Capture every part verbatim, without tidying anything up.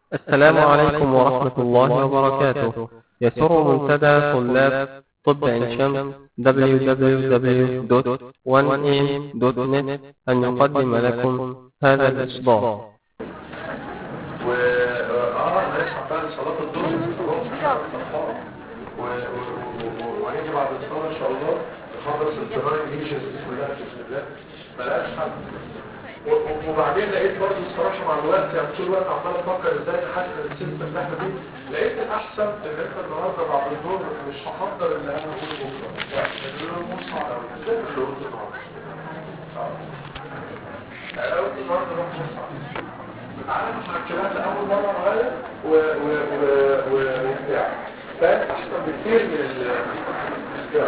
السلام عليكم ورحمة الله وبركاته. يسر منتدى طلاب طب عين شمس دبليو دبليو دبليو دوت وان إيه دوت نت أن يقدم لكم هذا الإصدار. و اه الناس عماله صلاه الظهر وهنيجي بعد الصلاه ان شاء الله نخلص الجرايم ليجنز بسم الله بسم الله ملهاش حل. وبعدين لقيت برضه الصراحه مع الوقت يعني طول الوقت عمال افكر ازاي نحسن السيستم اللي احنا فيه. لقيت الاحسن ان احنا النهارده بعد الظهر مش هحضر اللي انا هقوله بكره يعني الامور صعبه قوي ازاي اللي قلت النهارده انا قلت النهارده روح صعب عارف احنا الكلام ده اول مره معايا و و و وبتاع فاهم احسن بكتير من ال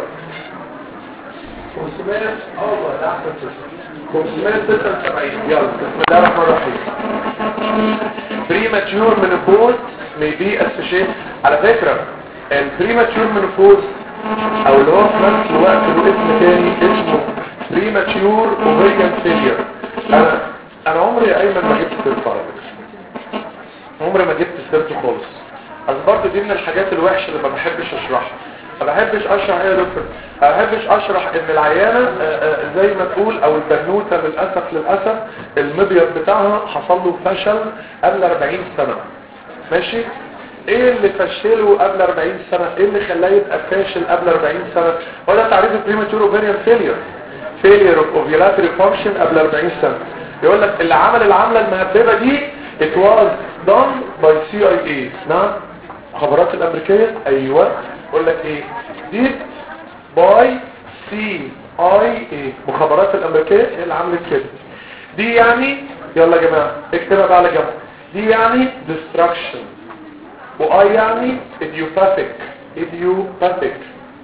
خمسمية الله ده احسن خمسمية وستة وسبعين. يلا بسم الله الرحمن الرحيم. premature menopause may be associated على فكره البريماتشور menopause او اللي هو في نفس الوقت له اسم تاني اسمه premature ovarian failure. انا انا عمري يا ايمن ما جبت سيرته على فكره عمري ما جبت سيرته خالص. انا برضه دي من الحاجات الوحشه اللي ما بحبش اشرحها. ما بحبش اشرح ايه يا دكتور ما بحبش اشرح ان العيانه زي ما تقول او البنوته للاسف للاسف المبيض بتاعها حصل له فشل قبل أربعين سنه. ماشي ايه اللي فشله قبل أربعين سنه؟ ايه اللي خلاه يبقى فاشل قبل أربعين سنه؟ هو ده تعريف البريماتور اوفيريان فيلير failure of ovulatory function قبل أربعين سنه. يقول لك اللي عمل العمله المهببه دي it was done by سي آي إيه. نعم المخابرات الامريكيه. ايوه يقول لك ايه did by سي آي إيه المخابرات الامريكيه هي اللي عملت كده. دي يعني يلا يا جماعه اكتبها بقى على جنب. دي يعني destruction واي يعني idiopathic idiopathic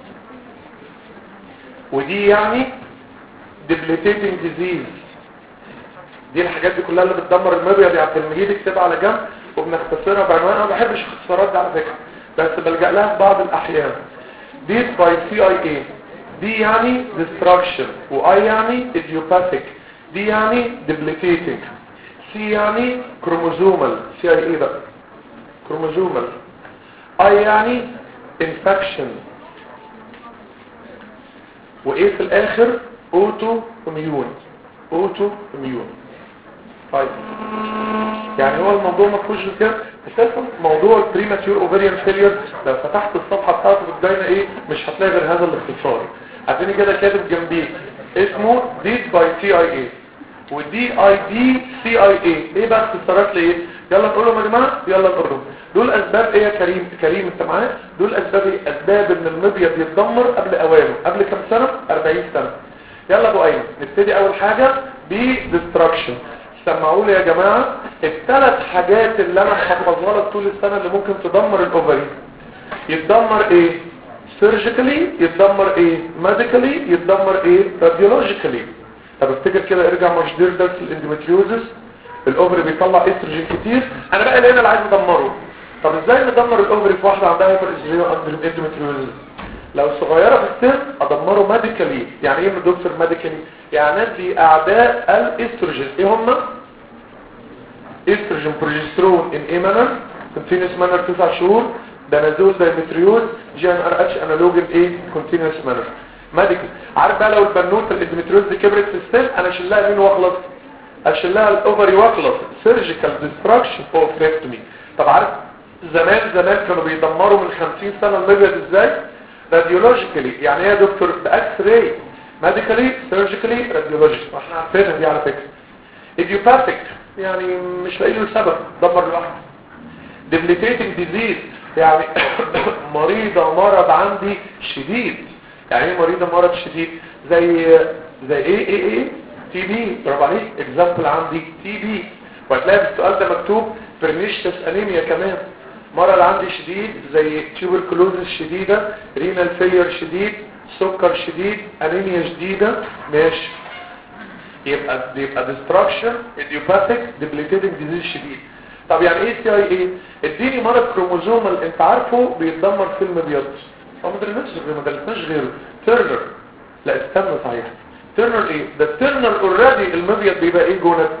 ودي يعني debilitating disease. دي الحاجات دي كلها اللي بتدمر المبيض يا عبد المجيد اكتبها على جنب وبنختصرها بعنوان. انا ما بحبش الاختصارات دي على فكره بس بلجأ لها في بعض الاحيان. دي باي سي آي إيه دي يعني destruction واي يعني idiopathic دي يعني debilitating سي يعني chromosomal سي آي إيه بقى chromosomal اي يعني infection وايه في الاخر اوتو اميون اوتو اميون. طيب يعني هو الموضوع ما فيهوش كده اساسا. موضوع البريماتيور اوفيريان فيلير لو فتحت الصفحه بتاعته بتبين ايه مش هتلاقي غير هذا الاختصار. هتلاقي كده كاتب جنبيه اسمه ديد باي سي اي اي ودي اي دي سي اي اي. ايه بقى اختصارات لايه؟ يلا نقول لهم يا جماعه يلا نقول لهم دول اسباب ايه يا كريم كريم انت معايا؟ دول اسباب ايه؟ اسباب ان المبيض يتدمر قبل اوانه قبل كام سنه؟ أربعين سنه. يلا ابو ايمن نبتدي اول حاجه بديستراكشن. سمعوا لي يا جماعه الثلاث حاجات اللي انا حافظها لك طول السنه اللي ممكن تدمر الاوفري. يتدمر ايه؟ سيرجيكالي يتدمر ايه؟ ميديكالي يتدمر ايه؟ راديولوجيكالي. طب افتكر كده ارجع مشدير درس الاندوميتريوزس. الاوفري بيطلع استروجين كتير انا بقى هنا اللي عايز ادمره. طب ازاي ندمر الاوفري في واحده عندها هايبر اندوميتريوزس؟ لو صغيره في السن ادمره ميديكالي. يعني ايه دكتور ميديكالي؟ يعني ادي اعداء الاستروجين. ايه هم؟ استروجين بروجسترون ان اي مانر كونتينوس مانر تسع شهور دانازول دايمتريوز جي ان ار اتش انالوج الايه كونتينوس مانر ميديكال. عارف بقى لو البنوته الاندوميتريوز دي كبرت في السن انا اشيلها مين واخلص؟ اشيلها الاوفري واخلص سيرجيكال ديستراكشن اوفريكتومي. طب عارف زمان زمان كانوا بيدمروا من خمسين سنه المبيض ازاي؟ راديولوجيكالي. يعني ايه يا دكتور؟ باكس راي ميديكالي سيرجيكالي راديولوجيكالي واحنا عارفينها دي على فكره. ايديوباثيك يعني مش لاقي له سبب دمر لوحده. debilitating disease يعني مريضه مرض عندي شديد. يعني ايه مريضه مرض شديد؟ زي زي ايه ايه ايه تي بي. برافو عليك اكزامبل عندي تي بي. وهتلاقي في السؤال ده مكتوب برنيشتس انيميا كمان مرض عندي شديد زي تيوبركلوزس شديده رينال فيلير شديد سكر شديد انيميا شديده. ماشي يبقى يبقى ديستراكشن ايديوباثيك ديبليتيتنج ديزيز شديد. طب يعني ايه سي اي ايه؟ اديني مرض كروموزومال انت عارفه بيتدمر في المبيض. ما درناش غيره ما درناش غيره تيرنر. لا استنى صحيح تيرنر ايه؟ ده تيرنر اوريدي المبيض بيبقى ايه جوه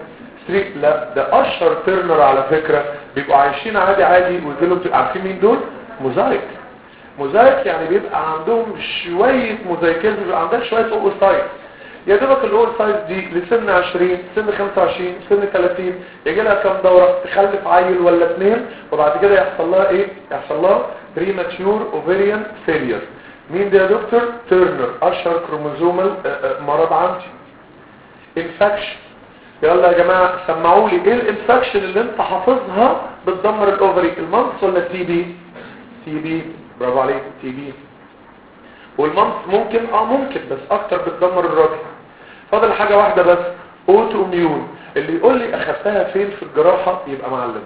ستريت لا ده اشهر تيرنر على فكرة. بيبقوا عايشين عادي عادي ويجيلهم، عارفين مين دول؟ موزايك. موزايك يعني بيبقى عندهم شوية موزايكات، بيبقى عندها شوية اوفوسايت. يا دوبك الاوفوسايت دي لسن عشرين، سن خمسة وعشرين، سن ثلاثين، يجي لها كام دورة تخلف عيل ولا اثنين، وبعد كده يحصل لها ايه؟ يحصل لها بريماتيور اوفيريان فيلير. مين ده يا دكتور؟ تيرنر، اشهر كروموزومال مرض عندي. انفكشن. يلا يا جماعه سمعوا لي ايه الانفكشن اللي انت حافظها بتدمر الاوفري؟ الممس ولا التي بي؟ تي بي، برافو عليك، تي بي. والممس ممكن اه ممكن بس اكتر بتدمر الراجل. فاضل حاجه واحده بس، اوتو اميون. اللي يقول لي اخدتها فين في الجراحه يبقى معلم.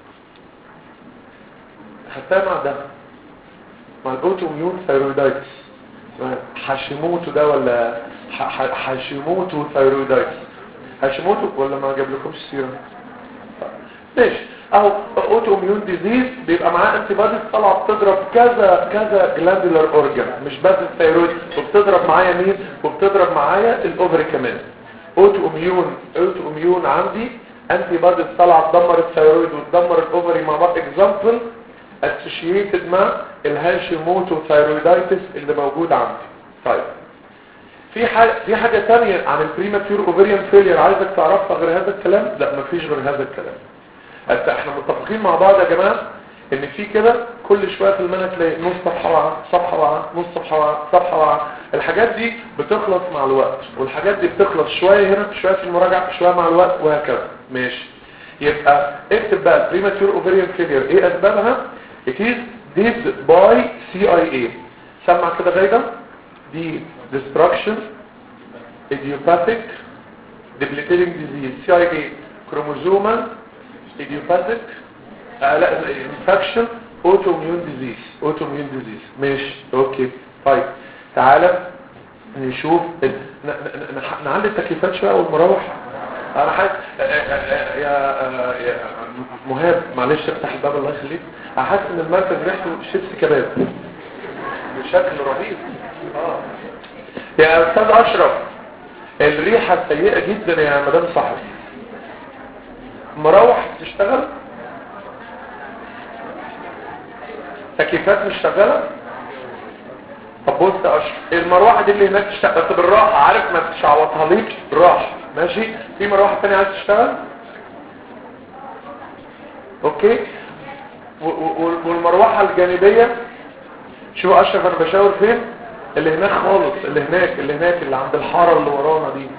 اخدتها مع ده، مع الاوتو اميون ثايرويدايتس. هاشيموتو ده ولا هاشيموتو ثايرويدايتس؟ هاشيموتو ولا ما جاب لكمش سيره؟ ماشي اهو. اوتو اميون ديزيز بيبقى معاه انتي بوديز طالعه بتضرب كذا كذا جلاندولار اورجان، مش بس الثايرويد، وبتضرب معايا مين؟ وبتضرب معايا الاوفري كمان. اوتو اميون اوتو اميون عندي انتي بوديز طالعه تدمر الثايرويد وتدمر الاوفري مع بعض. اكزامبل اسوشيتد مع الهاشيموتو ثايرويدايتس اللي موجود عندي. طيب في حاجه في حاجه ثانيه عن البريماتيور اوفريان فيلير عايزك تعرفها غير هذا الكلام؟ لا مفيش غير هذا الكلام. احنا متفقين مع بعض يا جماعه ان في كده كل شويه في المنهج تلاقي نص صفحه وعا صفحه وعا نص صفحه وعا صفحه وعا. الحاجات دي بتخلص مع الوقت، والحاجات دي بتخلص شويه هنا شويه في المراجعه شويه مع الوقت وهكذا. ماشي. يبقى اكتب بقى بريماتيور اوفريان فيلير ايه اسبابها؟ it is did by سي آي إيه. سمع كده غايده دي destruction idiopathic debilitating disease سي آي إيه chromosomal idiopathic آه لا infection autoimmune disease autoimmune disease. ماشي اوكي. طيب تعالى نشوف نعلي التكييفات شويه والمراوح. انا حاسس يا يا مهاب معلش افتح الباب الله يخليك. انا حاسس ان المركز ريحته شيبسي كباب بشكل رهيب. اه يا استاذ اشرف الريحه سيئه جدا يا مدام صاحبي. مراوح تشتغل؟ تكييفات مش شغاله؟ طب بص يا اشرف المروحه دي اللي هناك تشتغل بس بالراحه، عارف ما تشعوطها ليك بالراحه ماشي. في مروحه ثانيه عايز تشتغل؟ اوكي. والمروحه الجانبيه شو اشرف انا بشاور فين؟ اللي هناك خالص، اللي هناك اللي هناك اللي عند الحاره اللي ورانا دي،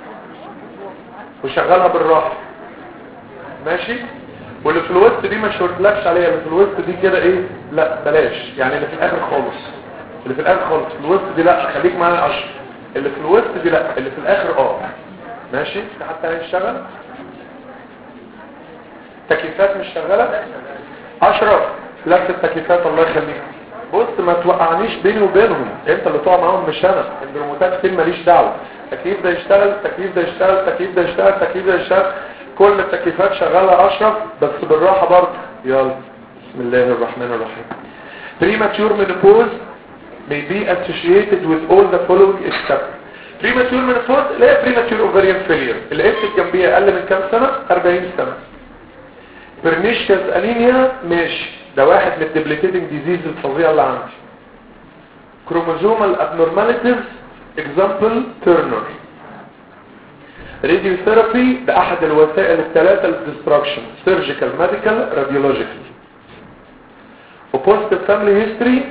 وشغلها بالراحه ماشي. واللي في الوسط دي ما شورتلكش عليها، اللي في الوسط دي كده ايه لا بلاش، يعني اللي في الاخر خالص اللي في الاخر خالص في الوسط دي لا خليك معايا يا اشرف. اللي في الوسط دي لا، اللي في الاخر اه ماشي. حتى هيشتغل تكييفات مش شغاله؟ اشرف لفت التكييفات الله يخليك. بص ما توقعنيش بيني وبينهم، انت اللي تقع معاهم مش انا. البروموتات فين ماليش دعوه. التكييف ده يشتغل التكييف ده يشتغل التكييف ده يشتغل التكييف ده يشتغل كل التكييفات شغاله اشرف بس بالراحه برضه. يلا بسم الله الرحمن الرحيم. premature menopause may be associated with all the following except premature menopause اللي هي premature ovarian failure اللي اكتب جنبيها اقل من كام سنه؟ أربعين سنه. pernicious anemia ماشي، ده واحد من الديبليتيتنج ديزيز الفظيعه اللي عندي. chromosomal abnormalities example Turner. راديوثيرابي ده احد الوسائل الثلاثه للديستراكشن، سيرجيكال ميديكال راديولوجيكال. وبوست فاميلي هيستوري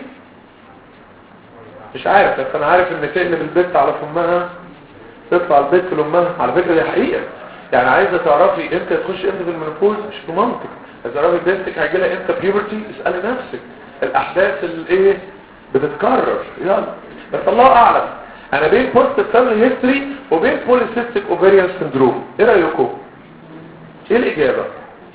مش عارف بس انا عارف ان تقلب البنت على فمها تطلع البنت لامها. على فكره دي حقيقه، يعني عايزه تعرفي امتى تخش امتى في المنopause مش في منطق. عايزه تعرفي بنتك هيجي لها امتى بيوبرتي اسالي نفسك. الاحداث الايه بتتكرر يلا بس الله اعلم. انا بين بوست فاميلي هيستوري وبين بوليسيستيك اوفيريان سيندروم ايه رايكم؟ ايه الاجابه؟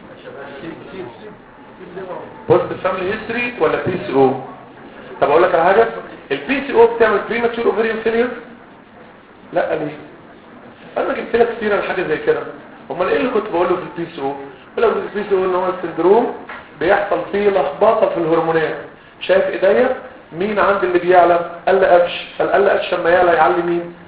بوست فاميلي هيستوري ولا بي سي او؟ طب اقول لك على حاجه، البي سي او بتعمل بريماتور اوفيريان فيلير؟ لا ليه؟ انا جبت لك كتير على حاجه زي كده. امال ايه اللي كنت بقوله في البي سي او؟ بقول لك البي سي او ان هو السندروم بيحصل فيه لخبطه في الهرمونات. شايف ايديا مين عند اللي بيعلى؟ قل قفش، فالقل قفش لما يعلى يعلي مين؟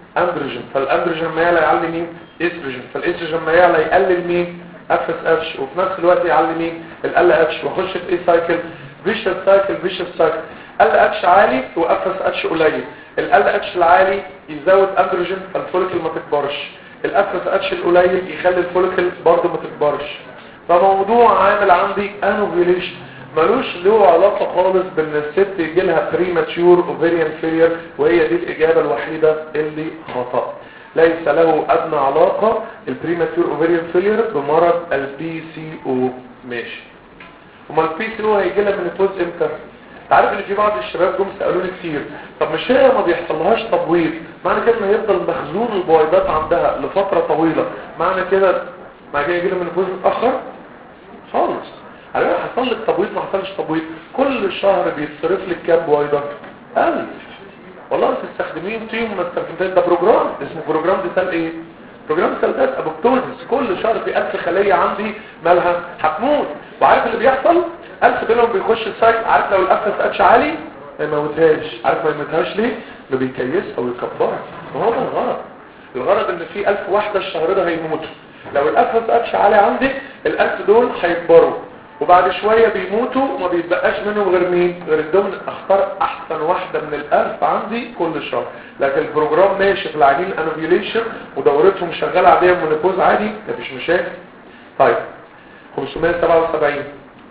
اندروجين، فالاندروجين لما يعلى يعلي مين؟ استروجين، فالاستروجين لما يعلى يقلل مين؟ اف اس اتش، وفي نفس الوقت يعلي مين؟ ال اتش، واخش في ايه سايكل؟ فيشس سايكل فيشس سايكل. ال اتش عالي واف اس اتش قليل، ال اتش العالي يزود اندروجين فالفوليكل ما تكبرش، الاف اس اتش القليل يخلي الفوليكل برضه ما تكبرش. فموضوع عامل عندي انوفيليشن ملوش له علاقه خالص بان الست يجي لها بريماتيور اوفيريان فيلير، وهي دي الاجابه الوحيده اللي خطا. ليس له ادنى علاقه البريماتيور اوفيريان فيلير بمرض البي سي او. ماشي. امال البي سي او هيجي لها من الفوز امتى؟ تعرف ان في بعض الشباب جم سالوني كتير، طب مش هي ما بيحصلهاش تبويض، معنى كده انه يفضل مخزون البويضات عندها لفتره طويله، معنى كده ما جاي يجي لها من الفوز متاخر خالص. على فكره حصل لك تبويض ما حصلش تبويض، كل شهر بيتصرف لك كام بويضه؟ ألف. والله تستخدمين فيهم ما استخدمتين، ده بروجرام اسمه بروجرام دي سال ايه؟ بروجرام سلدات ابوبتوزس، كل شهر في ألف خليه عندي مالها هتموت. وعارف اللي بيحصل؟ ألف منهم بيخش السايت، عارف لو الاف اس اتش عالي ما يموتهاش، عارف ما يموتهاش ليه؟ انه بيكيسها ويكبرها. وهو ده الغرض. الغرض ان في ألف واحده الشهر ده هيموتوا، لو الاف اس اتش عالي عندي الألف دول هيكبروا، وبعد شويه بيموتوا وما بيتبقاش منهم غير مين؟ غير الدم. اختار احسن واحده من الألف عندي كل شهر، لكن البروجرام ماشي في العينين انوفيوليشن ودورتهم شغاله عاديه ومنفوذ عادي مفيش مشاكل. طيب خمسمية وسبعة وسبعين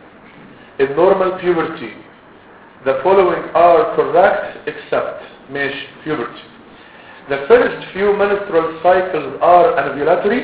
النورمال بيوبرتي the following are correct except ماشي puberty. The first few menstrual cycles are anovulatory.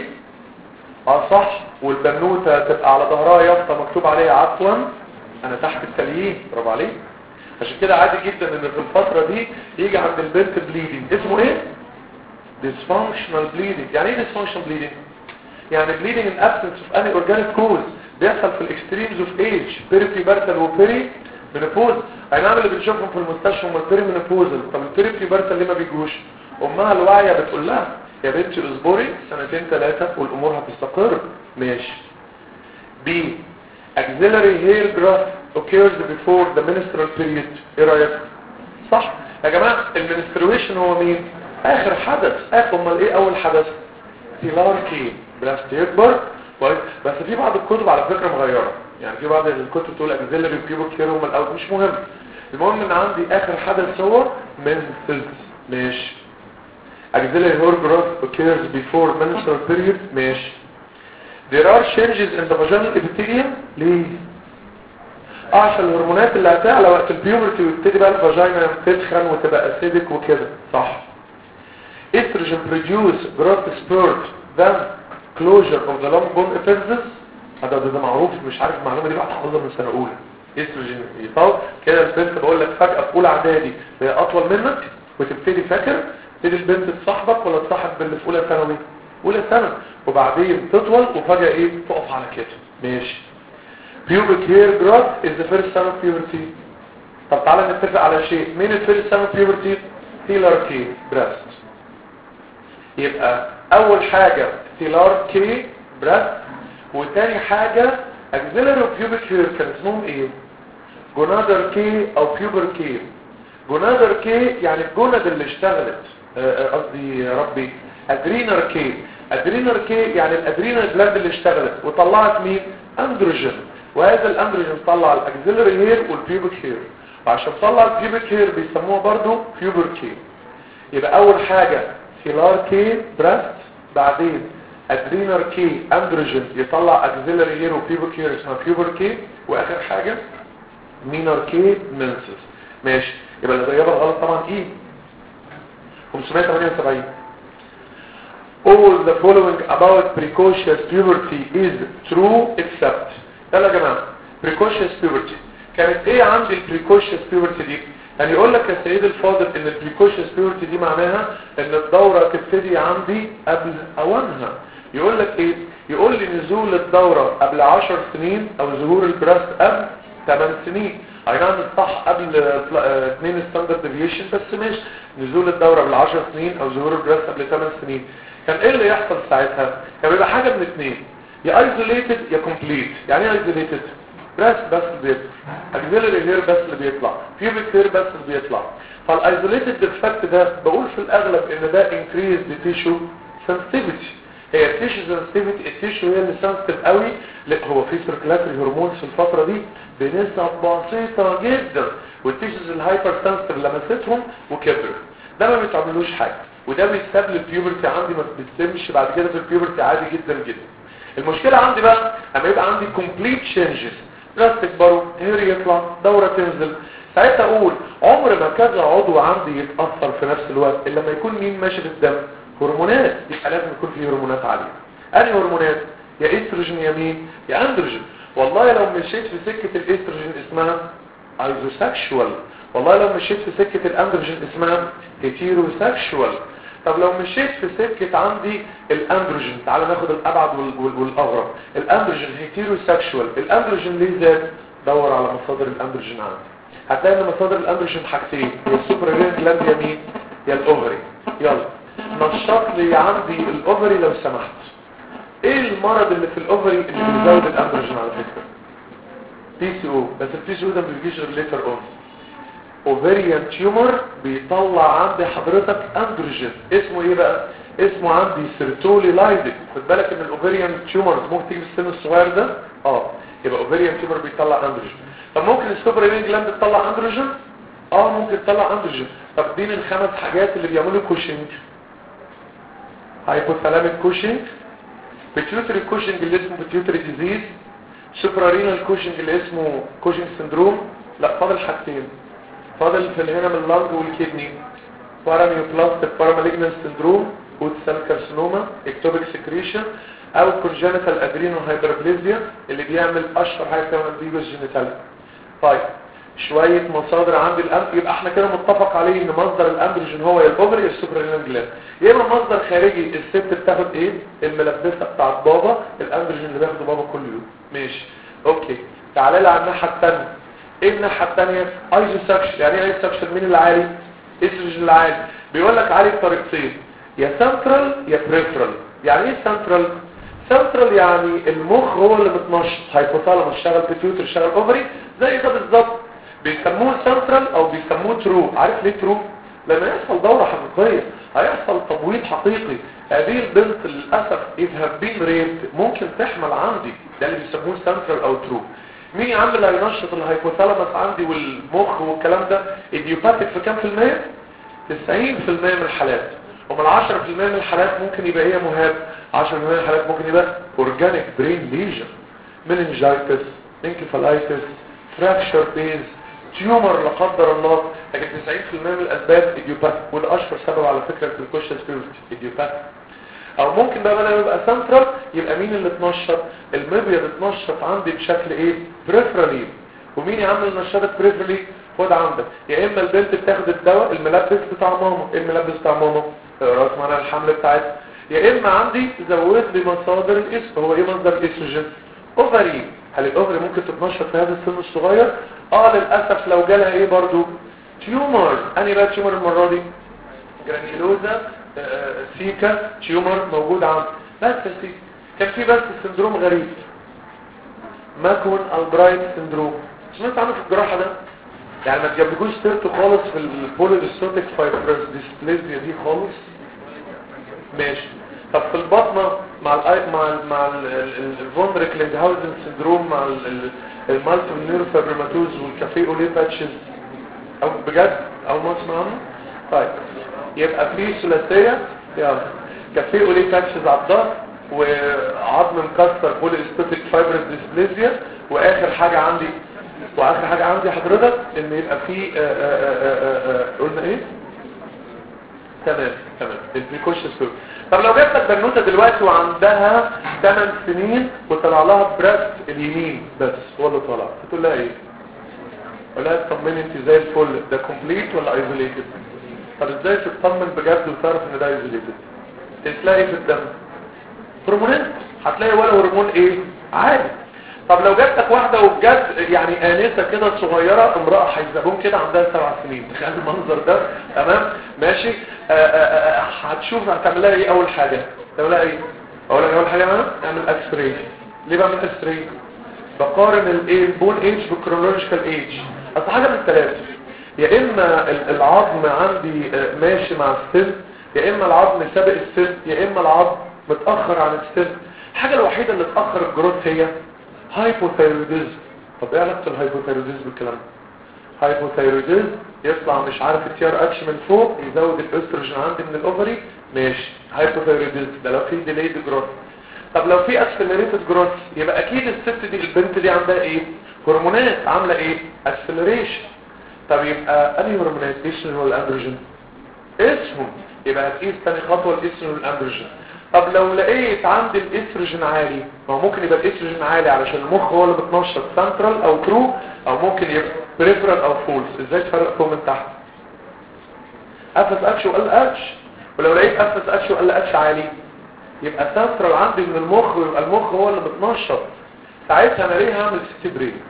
اه صح، والبنوته تبقى على ظهرها يافطه مكتوب عليها عفوا انا تحت التليين، برافو عليك. عشان كده عادي جدا ان في الفتره دي يجي عند البنت بليدنج. اسمه ايه؟ dysfunctional bleeding. يعني ايه dysfunctional bleeding؟ يعني bleeding in absence of any organic cause بيحصل في الاكستريمز اوف ايج، بيري بيبرتال وبيري منوبوز. اي نعم اللي بنشوفهم في المستشفى هم البيري منوبوزل. طب البيري بيبرتال ليه ما بيجوش؟ امها الواعيه بتقول لها يا بنتي اصبري سنتين ثلاثه والامور هتستقر. ماشي. بي axillary hair growth occurs before the menstrual period. ايه رايك؟ صح يا جماعه. المنسترويشن هو مين؟ اخر حدث. اخر امال ايه اول حدث؟ تيلاركي براست يكبر كويس. بس في بعض الكتب على فكره مغيره، يعني في بعض الكتب تقول axillary pubic hair هم الاول، مش مهم. المهم ان عندي اخر حدث هو menses. ماشي. axillary hair growth occurs before menstrual period. ماشي. there are changes in the vaginal epithelium. ليه؟ اه عشان الهرمونات اللي هتعلى وقت البيوبرتي ويبتدي بقى الفاجينا تتخن وتبقى اسيدك وكده. صح. estrogen produce growth spurt then closure of the long bone epiphysis. هذا ده معروف، مش عارف المعلومه دي بقى تحفظها من سنه اولى. estrogen يطول كده البنت بقول لك فجاه في اولى اعدادي هي اطول منك وتبتدي فاكر تبتدي البنت تصاحبك ولا تصاحب باللي في اولى ثانوي؟ اولى ثانوي، وبعدين تطول وفجاه ايه تقف على كده. ماشي. pubic hair growth is the first sign of puberty. طب تعالى نتفق على شيء. مين الفيرست sign of puberty؟ تيلاركي براست. يبقى اول حاجه تيلاركي براست، وتاني حاجه axillary pubic hair كان اسمهم ايه؟ جونادر كي او بيوبر كي. جونادر كي يعني الجوند اللي اشتغلت، قصدي يا ربي ادرينر كي. ادرينر كي يعني الادرينال جلاند اللي اشتغلت وطلعت مين؟ اندروجين، وهذا الاندروجين طلع الاكسلري هير والبيوبك هير، وعشان طلع البيوبك هير بيسموها برضو بيوبر كي. يبقى اول حاجه فيلار كي براست، بعدين ادرينر كي اندروجين يطلع اكسلري هير وبيوبك هير اسمها بيوبر كي، واخر حاجه مينر كي منسس. ماشي. يبقى الاجابه الغلط طبعا ايه؟ خمسمية وتمانية وسبعين. All the following about precocious puberty is true except. يلا يا جماعه precocious puberty كانت ايه عندي البريكوشيوس puberty دي؟ يعني يقول لك يا سيد الفاضل ان البريكوشيوس puberty دي معناها ان الدوره تبتدي عندي قبل اوانها. يقول لك ايه؟ يقول لي نزول الدوره قبل عشر سنين او ظهور البراست قبل ثمان سنين. اي نعم الصح قبل اثنين ستاندرد ديفيشن، بس مش نزول الدوره قبل عشر سنين او ظهور البراست قبل ثمان سنين. كان ايه اللي يحصل ساعتها؟ كان بيبقى حاجه من اثنين، يا ايزوليتد يا كومبليت. يعني ايه ايزوليتد؟ براست بس اللي بيطلع، اكسلري هير بس اللي بيطلع، بيوبك هير بس اللي بيطلع. فالايزوليتد ديفكت ده بقول في الاغلب ان ده انكريز تيشو سنسيتيفيتي. هي التيشو سنسيتيفيتي التيشو هي اللي سنسيتيف قوي. لا هو في سيركلاتري هرمونز في الفتره دي بنسب بسيطه جدا، والتيشوز الهايبر سنسيتيف لمستهم وكبرت، ده ما بيتعملوش حاجه، وده بيسبب البيوبرتي عندي ما بتسمش بعد كده في البيوبرتي عادي جدا جدا. المشكله عندي بقى اما يبقى عندي كومبليت تشينجز، راس تكبر، هير يطلع، دوره تنزل، ساعتها اقول عمر ما كذا عضو عندي يتاثر في نفس الوقت الا لما يكون مين ماشي في الدم؟ هرمونات. يبقى لازم يكون في هرمونات عاليه. انهي هرمونات؟ يا استروجين يا مين؟ يا اندروجين. والله لو مشيت في سكه الاستروجين اسمها ايزوسكشوال، والله لو مشيت في سكه الاندروجين اسمها هيتيروسكشوال. طب لو مشيت في سكه عندي الاندروجين، تعال ناخد الابعد والاغرب، الاندروجين هيتيروسكشوال. الاندروجين ليه زاد؟ دور على مصادر الاندروجين عندي، هتلاقي ان مصادر الاندروجين حاجتين، يا السوبرارين جلاند يا مين؟ يا الاوفري. يلا نشط لي عندي الاوفري لو سمحت. ايه المرض اللي في الاوفري اللي بيزود الاندروجين على فكره؟ بي سي او. بس البي سي او ده ما بيجيش غير ليتر اون. اوفريان تيومر بيطلع عندي حضرتك اندروجين، اسمه ايه بقى؟ اسمه عندي سيرتولي لايدك. خد بالك ان الاوفريان تيومر ممكن تيجي في السن الصغير ده، اه يبقى اوفريان تيومر بيطلع اندروجين. طب ممكن السوبرارين جلاند تطلع اندروجين؟ اه ممكن تطلع اندروجين. طب دي الخمس حاجات اللي بيعملوا كوشنج. هايبوثالاميك كوشنج، بيتيوتري كوشنج اللي اسمه بيتيوتري ديزيز، سوبرارينال كوشنج اللي اسمه كوشنج سندروم. لا فاضل حاجتين، فاضل في هنا من اللنج والكدني، باراميوبلاستيك باراماليجنال سندروم، وتسال كارسينوما، اكتوبيك سكريشن، او كونجنتال ادرينو هايبربليزيا اللي بيعمل اشهر حاجه كمان ديجوس جينيتال. طيب شويه مصادر عندي الأم... يبقى احنا كده متفق عليه ان مصدر الاندروجين هو يا الاوفري يا السوبرارينال جلاند. يا اما مصدر خارجي، الست بتاخد ايه؟ الملبسه بتاعت بابا، الاندروجين اللي بياخده بابا كل يوم. ماشي اوكي. تعالى لي على الناحيه الثانيه. ايه الناحيه الثانيه؟ ايزوسكشن. يعني ايه ايزوسكشن؟ مين اللي عالي؟ استروجين اللي عالي. بيقول لك عالي بطريقتين، يا سنترال يا بريفرال. يعني ايه سنترال؟ سنترال يعني المخ هو اللي بتنشط، هايبوثالاموس شغال، بيتيوتري شغال، اوفري، زي ده بالظبط. بيسموه سنترال او بيسموه ترو. عارف ليه ترو؟ لما يحصل دوره حقيقيه هيحصل تبويض حقيقي. هذه البنت للاسف اذا هاف بين ريبد ممكن تحمل عندي، ده اللي بيسموه سنترال او ترو. مين يا عم اللي هينشط الهايبوثالاموس عندي والمخ والكلام ده؟ ايديوباثيك في كام في المية؟ تسعين في المية من الحالات. ومن عشرة في المية من الحالات ممكن يبقى ايه مهاب؟ عشرة في المية من الحالات ممكن يبقى اورجانيك برين ليجن، مننجايتس، انكفالايتس، فراكشر بيز، تيومر لا قدر الله. لكن تسعين في المية من الاسباب ايديوباثيك، وده اشهر سبب على فكره في الكوشن سبيرت ايديوباثيك. او ممكن بقى بدل ما يبقى سنترال يبقى مين اللي اتنشط؟ المبيض اتنشط عندي بشكل ايه؟ بريفرالي. ومين يا عم اللي نشطت بريفرالي؟ خد عندك يا اما البنت بتاخد الدواء الملبس بتاع ماما. ايه الملبس بتاع ماما؟ راس معنى الحمل بتاعتها. يا اما عندي زود لي مصادر الاسم. هو ايه مصدر الاستروجين؟ اوفري. هل الاوفري ممكن تتنشط في هذا السن الصغير؟ اه للاسف. لو جالها ايه برضو؟ تيومر. انهي بقى تيومر المره دي؟ جرانيولوزا آه سيكا تيومر موجود عندي. بس يا سيدي كان في بس سندروم غريب، ماكون البرايت سندروم. سمعت عنه في الجراحه ده؟ يعني ما تجيبلكوش سيرته خالص في البوليديستروتيك فايبرس ديسبليزيا دي خالص. ماشي. طب في البطنه مع ال مع ال مع الفوندريك ليندهاوزن سندروم، مع المالتيبل نيوروفايبروماتوز والكافيه اولي باتشز، او بجد او ما اسمع عنه. طيب يبقى في ثلاثيه، يلا كافيه اولي باتشز على الظهر، وعظم مكسر بوليديستروتيك فايبرس ديسبليزيا، واخر حاجه عندي واخر حاجه عندي حضرتك ان يبقى في قلنا ايه؟ تمام تمام البريكوشن ستور. طب لو جبت لك بنوته دلوقتي وعندها ثمان سنين وطلع لها براست اليمين بس هو اللي طلع، هتقول لها ايه؟ قول لها اطمني انت زي الفل، ده كومبليت ولا ايزوليتد؟ طب ازاي تطمن بجد وتعرف ان ده ايزوليتد؟ تلاقي في الدم هرمونات، هتلاقي ولا هرمون ايه؟ عادي. طب لو جات لك واحده وبجد يعني انسه كده صغيره، امراه حيزبون كده عندها سبع سنين، تخيل المنظر ده، تمام ماشي. آآ آآ هتشوف هتعمل لها ايه اول حاجه؟ تعمل لها ايه؟ اقول لك اول حاجه انا اعمل اكس راي. ليه بعمل اكس راي؟ بقارن الايه البون ايج بالكرونولوجيكال ايج. اصل حاجه من الثلاثه، يا اما العظم عندي ماشي مع السن، يا اما العظم سابق السن، يا اما العظم متاخر عن السن. الحاجه الوحيده اللي تاخر الجروث هي هايبوثايروديزم. طب ايه علاقه الهايبوثايروديزم بالكلام ده؟ هايبوثايروديزم يطلع مش عارف التي ار اتش من فوق يزود الاستروجين عندي من الاوفري، ماشي هايبوثايروديزم ده لو في ديليد جروث. طب لو في اكسلريتد جروث يبقى اكيد الست دي البنت دي عندها ايه؟ هرمونات عامله ايه؟ اكسلريشن. طب يبقى انهي هرمونات؟ ايستروجين ولا اندروجين؟ اسمه يبقى هتقيس تاني خطوه الايستروجين والاندروجين. طب لو لقيت عندي الايستروجين عالي، ما هو ممكن يبقى الايستروجين عالي علشان المخ هو اللي بتنشط سنترال او ترو، او ممكن يبقى بريفرال او فولس. ازاي تفرق فوق من تحت؟ افس اتش وال اتش. ولو لقيت افس اتش وال اتش عالي يبقى سنترال عندي من المخ، ويبقى المخ هو اللي بتنشط. ساعتها انا ليه هعمل سي تي برين؟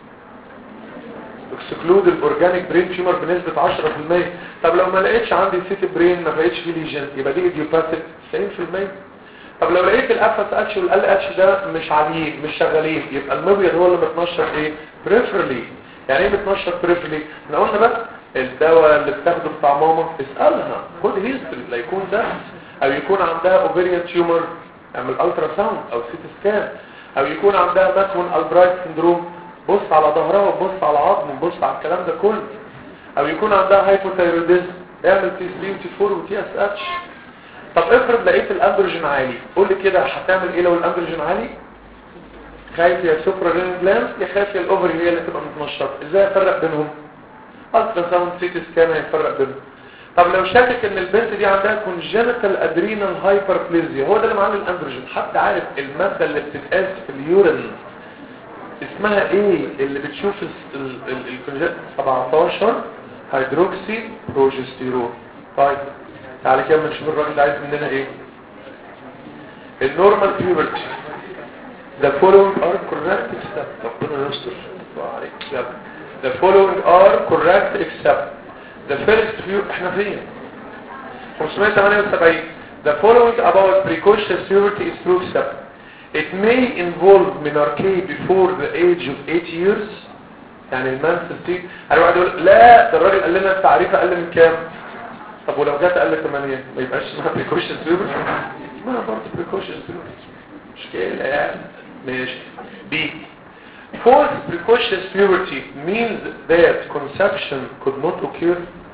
اكسكلود الاورجانيك برين تيومر بنسبه عشرة في المية. طب لو ما لقيتش عندي سيتي برين، ما لقيتش فيه ليجن، يبقى دي ايديوباثيك تسعين في المية. طب لو لقيت الاف اتش والال اتش ده مش عاليين مش شغالين، يبقى المبيض هو اللي متنشط ايه؟ بريفرلي. يعني ايه متنشط بريفرلي؟ احنا قلنا بقى الدواء اللي بتاخده بتاع ماما اسالها، خد هيستوري، لا يكون ده او يكون عندها اوفيريان تيومر اعمل الترا ساوند او سيتي سكان، او يكون عندها ماكون البرايت سندروم بص على ظهرها وبص على العظم وبص على الكلام ده كله، او يكون عندها هايبوثايروديزم اعمل تي ثلاثة وتي أربعة وتي اس اتش. طب افرض لقيت الاندروجين عالي، قول لي كده هتعمل ايه لو الاندروجين عالي؟ خايف يا سوبرا رينال جلاند يا خايف يا الاوفري هي اللي تبقى متنشطه. ازاي افرق بينهم؟ الترا ساوند سيتي سكان هيفرق بينهم. طب لو شاكك ان البنت دي عندها كونجنتال ادرينال هايبربليزيا، هو ده اللي معامل الاندروجين. حد عارف الماده اللي بتتقاس في اليورين اسمها ايه اللي بتشوف الكونجنتال؟ سبعتاشر هيدروكسي بروجستيرون. طيب تعالى كده نشوف الراجل ده عايز مننا ايه. النورمال بيوبرتي the following are correct except ربنا يستر عليك يلا the following are correct except the first few. احنا فين؟ خمسمية وتمانية وسبعين. the following about precocious puberty is true except it may involve menarche before the age of eight years. يعني المانسلتي يعني واحد يقول لا ده الراجل قال لنا التعريف اقل من كام؟ طب ولو جت اقل ثمانية ما يبقاش اسمها precocious puberty؟ اسمها برضه precocious puberty مشكلة يعني. ماشي. B false precocious puberty means that conception could not occur.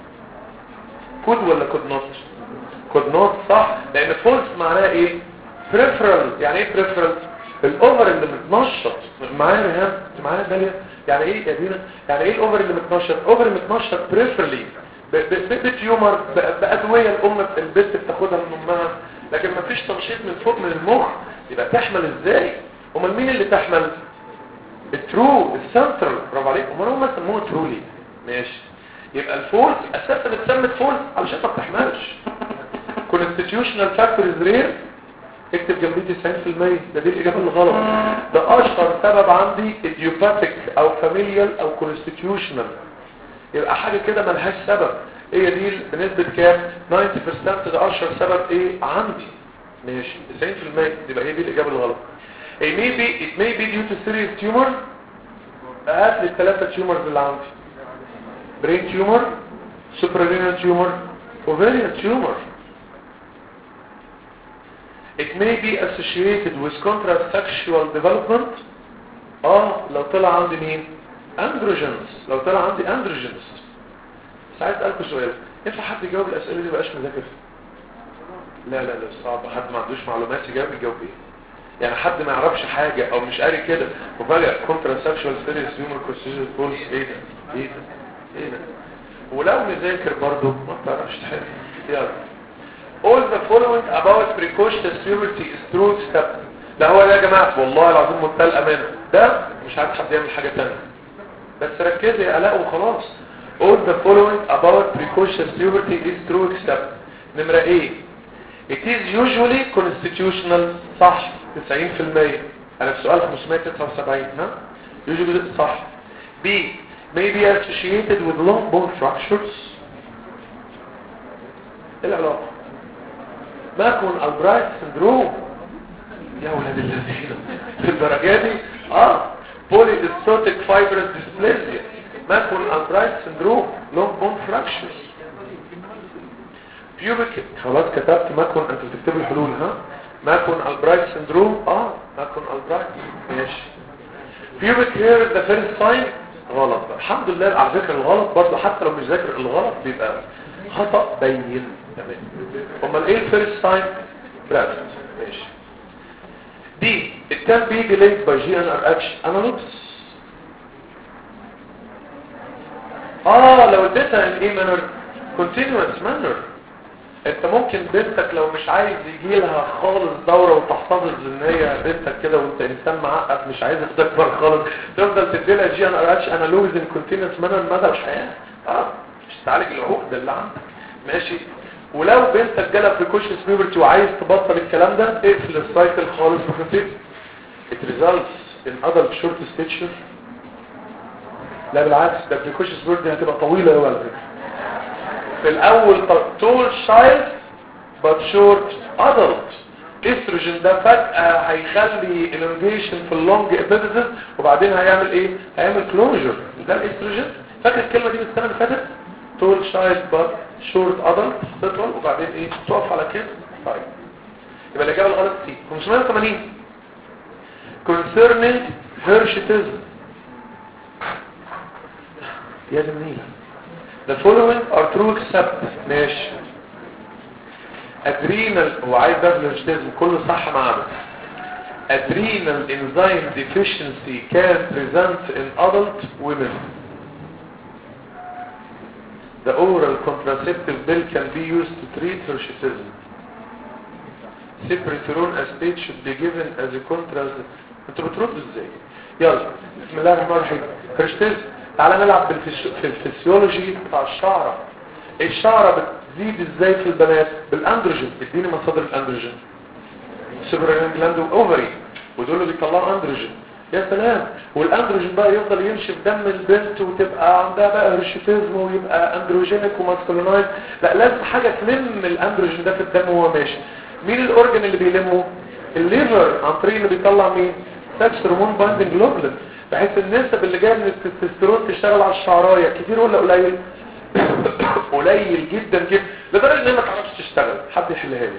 could ولا could not؟ could not صح، لان false معناها ايه؟ peripheral. يعني ايه peripheral؟ الاوفر اللي متنشط. معايا ريهام؟ معايا داليا؟ يعني ايه يا دينا؟ يعني ايه الاوفر اللي متنشط؟ اوفر متنشط peripherally بتيومر بادويه الام البنت بتاخدها من امها، لكن ما فيش تنشيط من فوق من المخ. يبقى تحمل ازاي؟ امال مين اللي تحمل؟ الترو السنترال. برافو عليك. امال هم سموها ترو ليه؟ ماشي. يبقى الفولس اساسا اتسمت فولس علشان ما بتحملش. كونستيتيوشنال فاكتورز رير اكتب جنبيه تسعين في المية. ده دي الاجابه الغلط. ده اشهر سبب عندي ايديوباثيك او فاميليال او كونستيتيوشنال. يبقى حاجه كده ملهاش سبب. هي دي بنسبه كام؟ تسعين بالمية. ده اشهر سبب ايه عندي. ماشي تسعين في المية. يبقى هي دي الاجابه الغلط. it may be it may be due to serious tumor. هات لي الثلاثه تيومرز اللي عندي. brain tumor, suprarenal tumor, ovarian tumor. it may be associated with contrasexual development. اه لو طلع عندي مين؟ androgens. لو طلع عندي androgens. ساعات اسالكم سؤال، ينفع حد يجاوب الاسئله دي مبقاش مذاكر؟ لا لا لا صعب. حد ما عندوش معلومات يجاوب يجاوب ايه؟ يعني حد ما يعرفش حاجه او مش قاري كده وفجاه contrasexual serious tumor constituted false. ايه ده؟ ايه ده؟ ايه ده؟ ولو مذاكر برضه ما بتعرفش تحل. يلا all the following about precocious puberty is true except. ده هو ده يا جماعه والله العظيم منتهى الامانه. ده مش عايز حد يعمل حاجه ثانيه بس ركزي يا الاء وخلاص. all the following about precocious puberty is true except. نمره ايه؟ it is usually constitutional. صح تسعين في المية. انا في سؤال خمسمية وتسعة وسبعين. ها usually صح. B may be associated with long bone fractures. ايه العلاقه؟ ماكون البرايت سندروم. يا ولاد الذين في الدرجه دي اه بولي ديستوتيك فايبرس ديسبليزيا. ماكون البرايت سندروم لونج بون فراكشرز. بيوبك خلاص كتبت ماكون، انت بتكتب الحلول ها. ماكون البرايت سندروم اه ماكون البرايت ماشي. بيوبك هير ذا فيرست ساين غلط. الحمد لله على فكره الغلط برضه حتى لو مش ذاكر الغلط بيبقى خطا بين تمام. امال ايه الفيرست ساين؟ برافو ماشي. دي التان بي ديليد باي جي ان ار اتش انالوجز. اه لو اديتها ان ايه مانر كونتينوس مانر. انت ممكن بنتك لو مش عايز يجي لها خالص دوره وتحتفظ ان هي بنتك كده وانت انسان معقد مش عايز تكبر خالص تفضل تدي لها جي ان ار اتش انالوجز ان كونتينوس مانر مدى الحياه. اه مش تعالج العقده اللي عندك ماشي. ولو بنتك جالها بريكوشنز بيوبرتي وعايز تبطل الكلام ده اقفل السايكل خالص وخفيف. it results in adult short stature. لا بالعكس ده بريكوشنز بيوبرتي هتبقى طويله قوي على فكره. في الاول tall child but short adult. استروجين ده فجأة هيخلي elongation في اللونج ابيديزم وبعدين هيعمل ايه؟ هيعمل كلوجر. ده الاستروجين. فاكر الكلمه دي من السنه اللي فاتت؟ tall child but short adult تطول وبعدين ايه؟ تقف على كده. طيب يبقى الاجابه الغلط دي خمسمية وتمانين. concerning hirsutism. يا جميل. The following are true except ماشي. adrenal وعايز ده hirsutism كله صح معانا. adrenal enzyme deficiency can present in adult women. The oral contraceptive pill can be used to treat hirsutism. Cypritrone acetate should be given as a contrast. انتوا بتردوا ازاي؟ يلا بسم الله الرحمن الرحيم. hirsutism تعالى نلعب في الفسيولوجي بتاع الشعرة. الشعرة بتزيد ازاي في البنات؟ بالاندروجين. اديني مصادر الاندروجين. سوبرانين جلاند واوفري ودول اللي بيطلعوا اندروجين. يا سلام. والاندروجين بقى يفضل يمشي في دم البنت وتبقى عندها بقى هيرشيتيزم ويبقى اندروجينيك وماسكولينايز. لا لازم حاجه تلم الاندروجين ده في الدم وهو ماشي. مين الاورجن اللي بيلمه؟ الليفر عن طريق اللي بيطلع مين؟ سكس هرمون بايندنج جلوبولين. بحيث النسب اللي جايه من التستوستيرون تشتغل على الشعرايه كتير ولا قليل؟ قليل جدا جدا لدرجه ان هي ما تعرفش تشتغل. حد يحلها لي.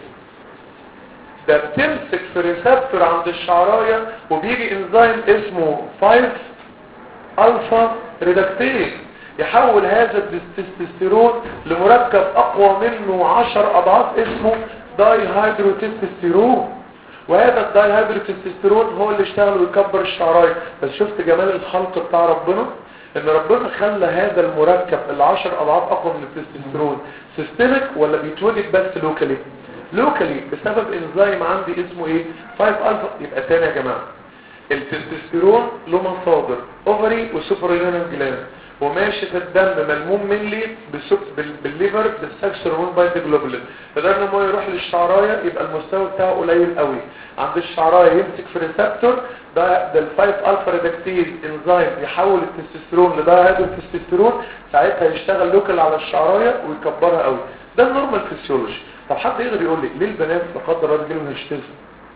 ده بتمسك في ريسبتور عند الشعرايه وبيجي انزيم اسمه خمسة الفا ريدكتيز يحول هذا التستوستيرون لمركب اقوى منه عشر اضعاف اسمه داي هيدروتستوستيرون. وهذا الداي هيدروتستوستيرون هو اللي اشتغل ويكبر الشعرايه. بس شفت جمال الخلق بتاع ربنا ان ربنا خلى هذا المركب اللي عشر اضعاف اقوى من التستوستيرون سيستميك ولا بيتوجد بس لوكالي؟ لوكالي بسبب انزيم عندي اسمه ايه؟ خمسة الفا. يبقى تاني يا جماعه التستوستيرون له مصادر اوفري وسوبرينال جلاند وماشي في الدم ملموم منلي بالليفر بالسكس هرمون بايند جلوبولين. فده لما يروح للشعرايه يبقى المستوى بتاعه قليل قوي. عند الشعرايه يمسك في ريسبتور ده ده الفايف الفا ريدكتيز انزيم يحول التستوستيرون لده هذا التستوستيرون ساعتها يشتغل لوكال على الشعرايه ويكبرها قوي. ده النورمال فيسيولوجي. طب حد يقدر يقول لي ليه البنات لا قدر الله بيجيلهم هيرشيتيزم؟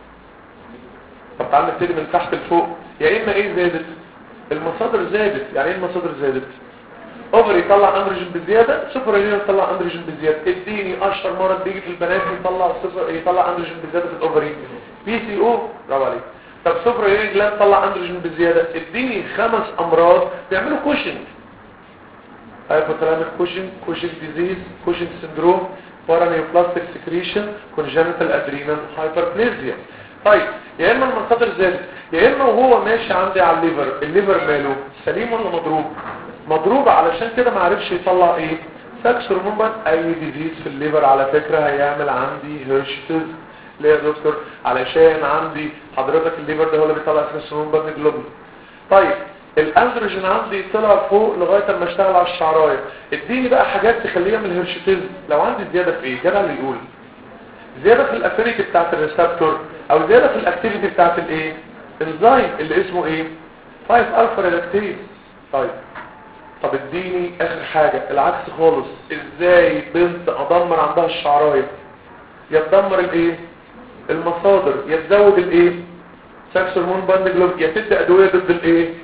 طب تعالى نبتدي من تحت لفوق. يا اما ايه زادت؟ المصادر زادت. يعني ايه المصادر زادت؟ اوفر يطلع اندروجين بزياده، سوبرانين يطلع اندروجين بزياده. اديني اشهر مرض بيجي في البنات يطلع سوبر يطلع اندروجين بزياده في الاوفري. بي سي او. برافو عليك. طب سوبرانين جلاند طلع اندروجين بزياده. اديني خمس امراض بيعملوا كوشنج. هايبوثالاميك كوشنج، كوشنج ديزيز، كوشنج سندروم، بارانيوبلاستيك سكريشن، كونجنتال ادرينال هايبربليزيا. طيب يا اما المصادر زادت يا اما وهو ماشي عندي على الليفر. الليفر ماله سليم ولا مضروب؟ مضروب. علشان كده ما عرفش يطلع ايه؟ سكس هرمون بايند. اي ديزيز في الليفر على فكره هيعمل عندي هيرشيتيزم. ليه يا دكتور؟ علشان عندي حضرتك الليفر ده هو اللي بيطلع سكس هرمون بايند جلوبولين. طيب الاندروجين عندي طلع فوق لغايه اما اشتغل على الشعرايه. اديني بقى حاجات تخليها من الهيرشيتيزم. لو عندي زياده في ايه؟ جدع اللي يقول زياده في الافينيتي بتاعت الريسبتور او زياده في الاكتيفيتي بتاعت الايه؟ الانزيم اللي اسمه ايه؟ خمسة الفا ريدكتيز. طيب طب اديني اخر حاجه العكس خالص. ازاي بنت ادمر عندها الشعرايه؟ يا تدمر الايه؟ المصادر، يا تزود الايه؟ سكس هرمون باند جلوب، يا تدي ادويه ضد الايه؟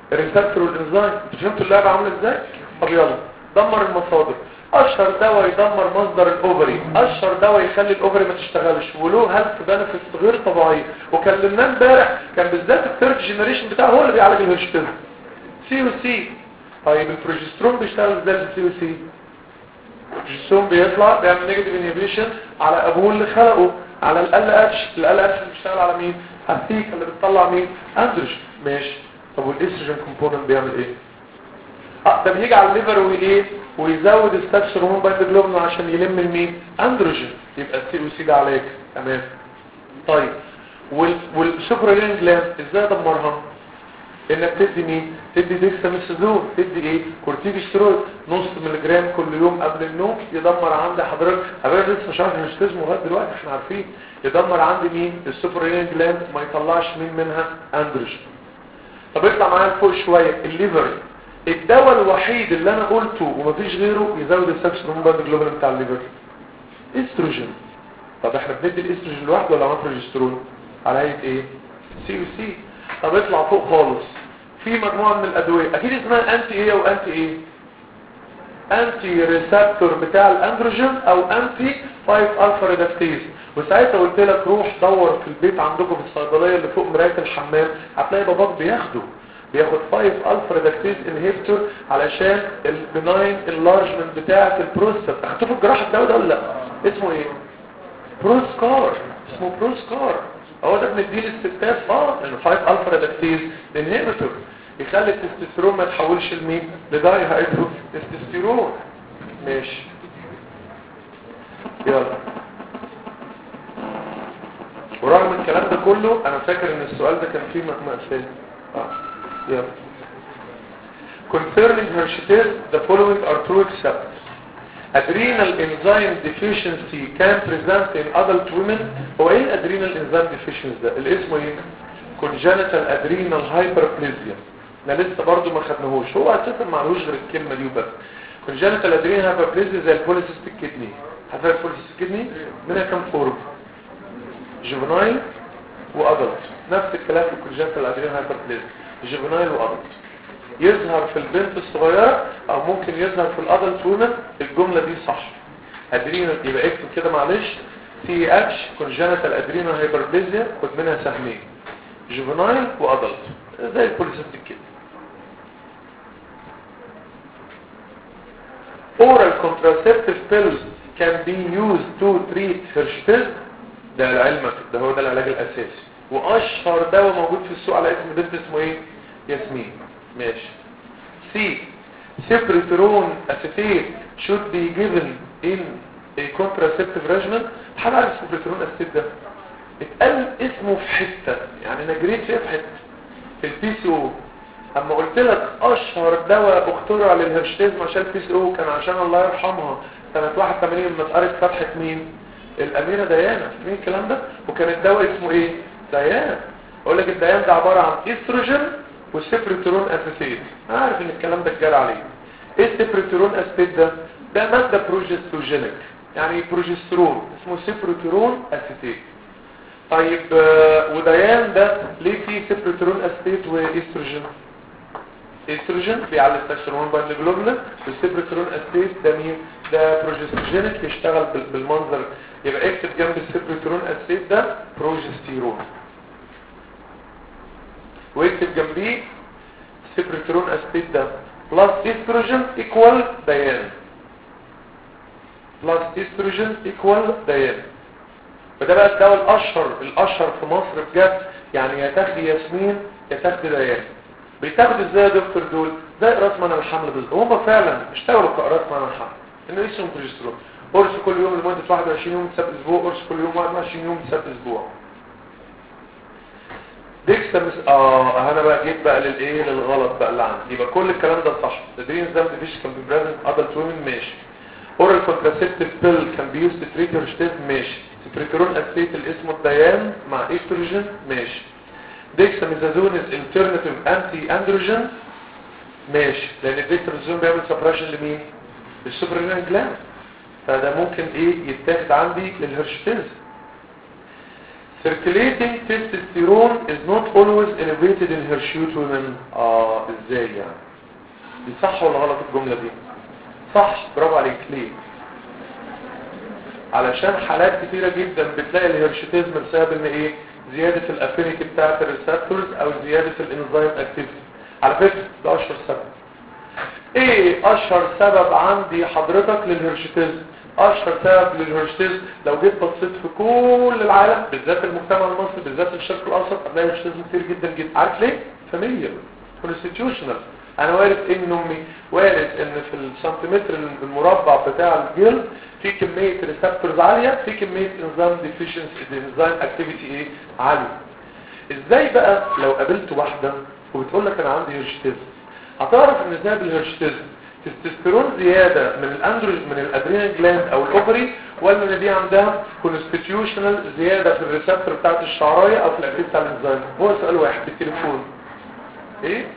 الريسبتور والانزيم. انتوا فهمتوا اللعبه عامله ازاي؟ طب يلا دمر المصادر. اشهر دواء يدمر مصدر الاوفري، اشهر دواء يخلي الاوفري ما تشتغلش وله هيلث بنفيتس غير طبيعيه وكلمناه امبارح، كان بالذات الثيرد جنريشن بتاعه هو اللي بيعالج الهرشتيزم، سي او سي. طيب البروجسترون بيشتغل ازاي في السي او سي؟ الجسم بيطلع بيعمل نيجاتيف انهبيشن على ابوه اللي خلقه، على ال اتش. ال اتش اللي بيشتغل على مين؟ على الثيك اللي بتطلع مين؟ اندروجين. ماشي. طب والاستروجين كومبوننت بيعمل ايه؟ اه ده بيجي على الليفر وايه ويزود الستاتس هرمون بايندوجلوبين عشان يلم المين؟ اندروجين. يبقى السي او سي ده عليك. تمام. طيب وال والسوبرالين جلاند ازاي ادمرها؟ انك تدي مين؟ تدي ديكساميثازون، تدي ايه؟ كورتيكوستيرويد نص ملغ كل يوم قبل النوم، يدمر عند حضرتك. حضرتك لسه مش عارف الهرشتيزم لغايه دلوقتي احنا عارفين. يدمر عندي مين؟ السوبرالين جلاند، ما يطلعش مين منها؟ اندروجين. طب اطلع معايا لفوق شويه الليفر. الدواء الوحيد اللي انا قلته ومفيش غيره يزود السكس هرمون بايندوجلوبين بتاع الليفر، استروجين. طب احنا بندي الاستروجين لوحده ولا مع بروجسترون؟ على هيئه ايه؟ سي او سي. طب اطلع فوق خالص في مجموعه من الادويه اكيد اسمها انتي ايه وانتي ايه؟ انتي ريسبتور بتاع الاندروجين او انتي خمسة الفا ريدكتيز. وساعتها قلت لك روح دور في البيت عندكم في الصيدليه اللي فوق مرايه الحمام، هتلاقي باباك بياخده بياخد خمسة الفا ريدكتيز انهبيتور علشان البناين انلارجمنت بتاعه البروستات. اخدته في الجراحه الدواء ده ولا لا؟ اسمه ايه؟ بروسكار. اسمه بروسكار. هو ده بنديه للستات اه لانه خمسة الفا ريدكتيز انهبيتور يخلي التستوستيرون ما يتحولش لمين؟ لداي هيدرو تستوستيرون. ماشي. يلا. ورغم الكلام ده كله انا فاكر ان السؤال ده كان فيه مأساة. اه يلا. Concerning Hirschsprung, the following are true except adrenal enzyme deficiency can present in adult women. هو ايه adrenal enzyme deficiency ده؟ الاسم ايه؟ congenital adrenal hyperplasia. احنا لسه برضو ما خدناهوش، هو اساسا معلوش غير الكلمه دي وبس. congenital adrenal hyperplasia زي البوليسيستيك كيدني. عارف البوليسيستيك كيدني؟ منها كام فورم؟ جوفنايل وادلت. نفس الكلام في الكونجنتال adrenal hyperplasia، جوفنايل وادلت. يظهر في البنت الصغيرة او ممكن يظهر في الادلت وومن. الجملة دي صح. ادرينال يبقى اكتب كده معلش سي اتش كونجنتال ادرينال هايبربليزيا، خد منها سهمين جوفنايل وادلت زي البوليسيستيك كده. oral contraceptive pills can be used to treat Hirschsprung. ده لعلمك ده هو ده العلاج الاساسي، واشهر دواء موجود في السوق على اسم بنت اسمه ايه؟ ياسمين. ماشي. سي سيبريترون اسيتيت should be given in a contraceptive regimen. حد عارف السيبريترون اسيتيت ده؟ اتقال اسمه في حته يعني انا جريت فيها في حته في البي سي او. اما قلت لك اشهر دواء اخترع للهرشتيزم عشان البي سي او كان عشان الله يرحمها سنه واحد وثمانين لما اتقرت فتحه مين؟ الاميره ديانا. مين الكلام ده؟ وكان الدواء اسمه ايه؟ ديان. اقول لك الديان ده عباره عن استروجين والسيبريترون اسيتيت. انا عارف ان الكلام ده اتجرى عليه. ايه السيبريترون اسيتيت ده؟ ده ماده بروجستوجينيك يعني بروجسترون اسمه سيبريترون اسيتيت. طيب وديان ده ليه فيه سيبريترون اسيتيت واستروجين؟ استروجين بيعلي التستوستيرون بايندوجلوبين، والسيبريترون اسيتيت ده مين؟ ده بروجستوجينيك يشتغل بالمنظر. يبقى اكتب جنب السيبريترون اسيتيت ده بروجستيرون، واكتب جنبيه سيبريترون اسيتيت ده بلس استروجين ايكوال ديان، بلس استروجين ايكوال ديان. فده بقى الدواء الاشهر الاشهر في مصر بجد. يعني يا تاخدي ياسمين يا تاخدي ديان. بيتاخدوا ازاي يا دكتور دول؟ زي راس منع الحمل بالظبط. هم فعلا اشتغلوا كراس منع الحمل انه اسمه بروجسترون. قرص كل يوم لمده واحد وعشرين يوم تساب اسبوع، قرص كل يوم واحد وعشرين يوم تساب اسبوع. ديكسامس اه انا بقى جيت بقى للايه للغلط بقى اللي عندي. يبقى كل الكلام ده صح. الدرين زام ديفيش كان بيبريزنت ادلت وومن ماشي. اورال كونتراسيبتيف بيل كان بيوز تو تريت هيرشتيز ماشي. سيبريترون اسيت الاسم الديان مع استروجين ماشي. ديكساميثازون الالترناتيف انتي اندروجين ماشي، لان الديكساميثازون بيعمل سبريشن لمين؟ للسوبرينال جلاند، فده ممكن ايه يتاخد عندي للهيرشتيز. circulating testosterone is not always elevated in hirsute women. اه ازاي يعني؟ دي صح ولا غلط الجملة دي؟ صح، برافو عليك. ليه؟ علشان حالات كتيرة جدا بتلاقي الهيرشوتيزم بسبب ان ايه؟ زيادة الافينيتي بتاعت الريسبتورز او زيادة الانزيم اكتيفيتي. على فكرة ده اشهر سبب. ايه اشهر سبب عندي حضرتك للهيرشوتيزم؟ اشهر سبب للهيرشوتيزم لو جيت بصيت في كل العالم بالذات المجتمع المصري بالذات في الشرق الاوسط هتلاقي هيرشوتيزم كتير جدا جدا. عارف ليه؟ فاميليال كونستيتيوشنال. انا وارد ان امي وارد ان في السنتيمتر المربع بتاع الجلد في كمية ريسبتورز عالية في كمية انزيم ديفيشنسي انزيم اكتيفيتي ايه عالية. ازاي بقى لو قابلت واحدة وبتقول لك انا عندي هيرشوتيزم هتعرف ان سبب الهيرشوتيزم تستوستيرون زيادة من الاندروج من الادرينال جلاند او الاوفري ولا ان دي عندها كونستيتيوشنال زيادة في الريسبتور بتاعت الشعراية او في الاكتيفيتي بتاع الانزيم. هو سؤال واحد بالتليفون. ايه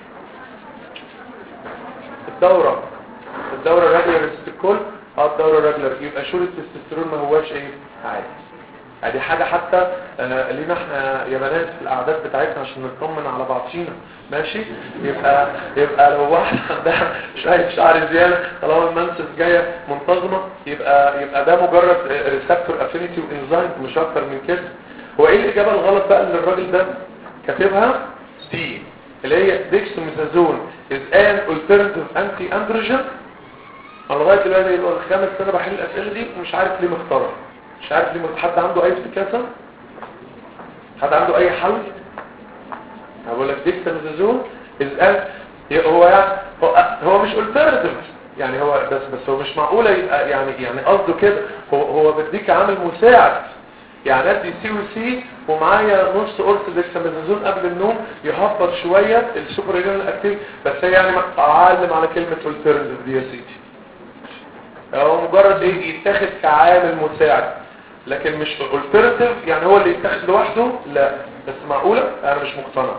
الدورة الدورة الرجلر الكل اه الدورة الرجلر يبقى شور التستوستيرون ما هواش ايه عادي. ادي حاجة حتى آه لينا احنا يا بنات في الاعداد بتاعتنا عشان نطمن على بعضينا ماشي. يبقى يبقى لو واحد عندها شوية شعر زيادة طالما المنسس جاية منتظمة يبقى يبقى ده مجرد ريسبتور افينيتي وانزايم مش اكتر من كده. هو ايه الاجابة الغلط بقى اللي الراجل ده كاتبها دي اللي هي ديكساميثازون is an alternative anti-androgen. انا لغايه دلوقتي يبقى الخامس سنه بحل الاسئله دي ومش عارف ليه مختارها. مش عارف ليه. حد عنده اي افتكاسه؟ حد عنده اي حل؟ هقول لك ديكساميثازون is an هو يعني هو, هو مش alternative يعني هو بس بس هو مش معقوله يبقى يعني يعني قصده كده هو هو بديك عامل مساعد يعني ادي سي وسي ومعايا نص قرص ديكساميثازون قبل النوم يهبط شويه السوبر ريجنال اكتيف بس هي يعني اعلم على كلمه alternative دي يا سيدي. هو مجرد ايه يتاخد كعامل مساعد لكن مش alternative يعني هو اللي يتاخد لوحده لا. بس معقوله انا مش مقتنع.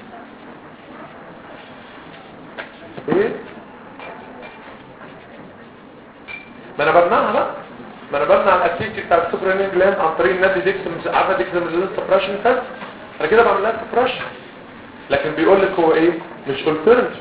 ايه ما انا بمنعها بقى ما انا بمنع الاكتيفيتي بتاع السوبرينال جلاند عن طريق النادي ديكساميثازون. عارفه ديكساميثازون سبريشن تيست انا كده بعمل لها سبريشن لكن بيقول لك هو ايه مش alternative.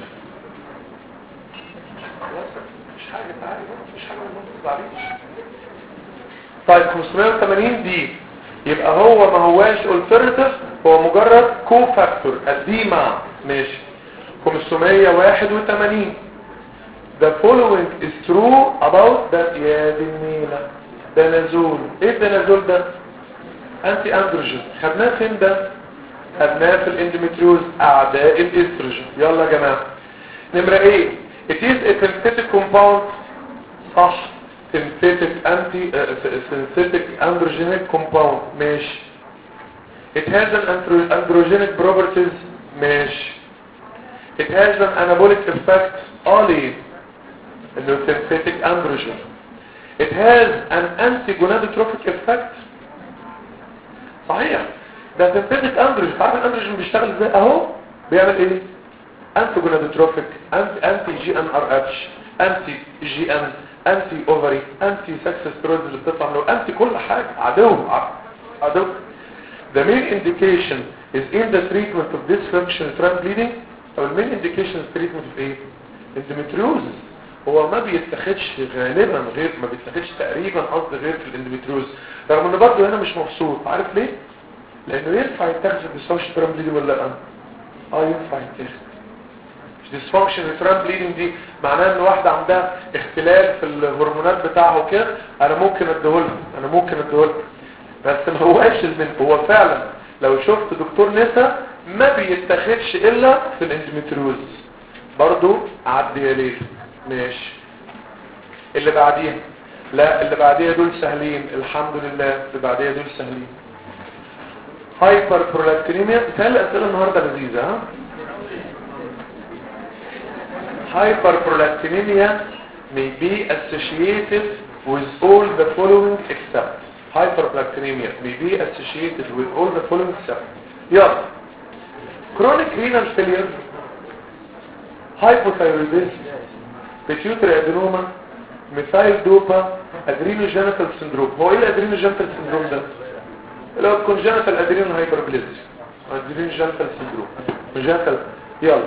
مش حاجه تعالي مش حاجه ما عليش. طيب خمسمية وتمانين دي يبقى هو ما هواش alternative هو مجرد كو فاكتور ادي مع ماشي. خمسمية وواحد وتمانين The following is true about the يا دي النيلة دانازول. ايه الدانازول ده؟ انتي اندروجين. خدناه فين ده؟ خدناه في الاندوميتريوز اعداء الاستروجين. يلا يا جماعة نمرة ايه it is a synthetic compound صح synthetic anti uh, synthetic androgenic compound ماشي. it has an androgenic properties ماشي. it has an anabolic effect اه ليه انه synthetic androgen. it has an anti-gonadotropic effect صحيح ده synthetic androgen. عارف الاندروجين بيشتغل ازاي اهو بيعمل ايه anti-gonadotropic anti جي ان ار اتش anti جي ان anti ovary anti sex steroids اللي بتطلع منه anti كل حاجه عدو عدو. the main indication is in the treatment of dysfunctional trans bleeding او the main indication is treatment of ايه endometriosis. هو ما بيتاخدش غالبا غير ما بيتاخدش تقريبا قصد غير في الاندوميتريوز رغم ان برضه هنا مش مبسوط. عارف ليه؟ لانه ينفع يتاخد dysfunctional trans bleeding ولا لا؟ اه ينفع يتاخد. dysfunctional trans bleeding دي معناها ان واحده عندها اختلال في الهرمونات بتاعها وكده انا ممكن اديهولها انا ممكن اديهولها بس ما هواش المن هو فعلا لو شفت دكتور نسا ما بيتاخدش الا في الاندوميتريوز برضو عدي ليه ماشي. اللي بعديها لا اللي بعديها دول سهلين الحمد لله. اللي بعديها دول سهلين. هايبر برولكتينيميا. مثال الاسئله النهارده لذيذه ها. hyperprolactinemia may be associated with all the following except hyperprolactinemia may be associated with all the following except يلا chronic renal failure hypothyroidism pituitary adenoma methyl dopa adrenogenital syndrome. هو ايه الادرينوجينيتال syndrome ده؟ اللي هو كونجنتال ادرينال هايبربليزيا ادرينال سندروم كونجنتال. يلا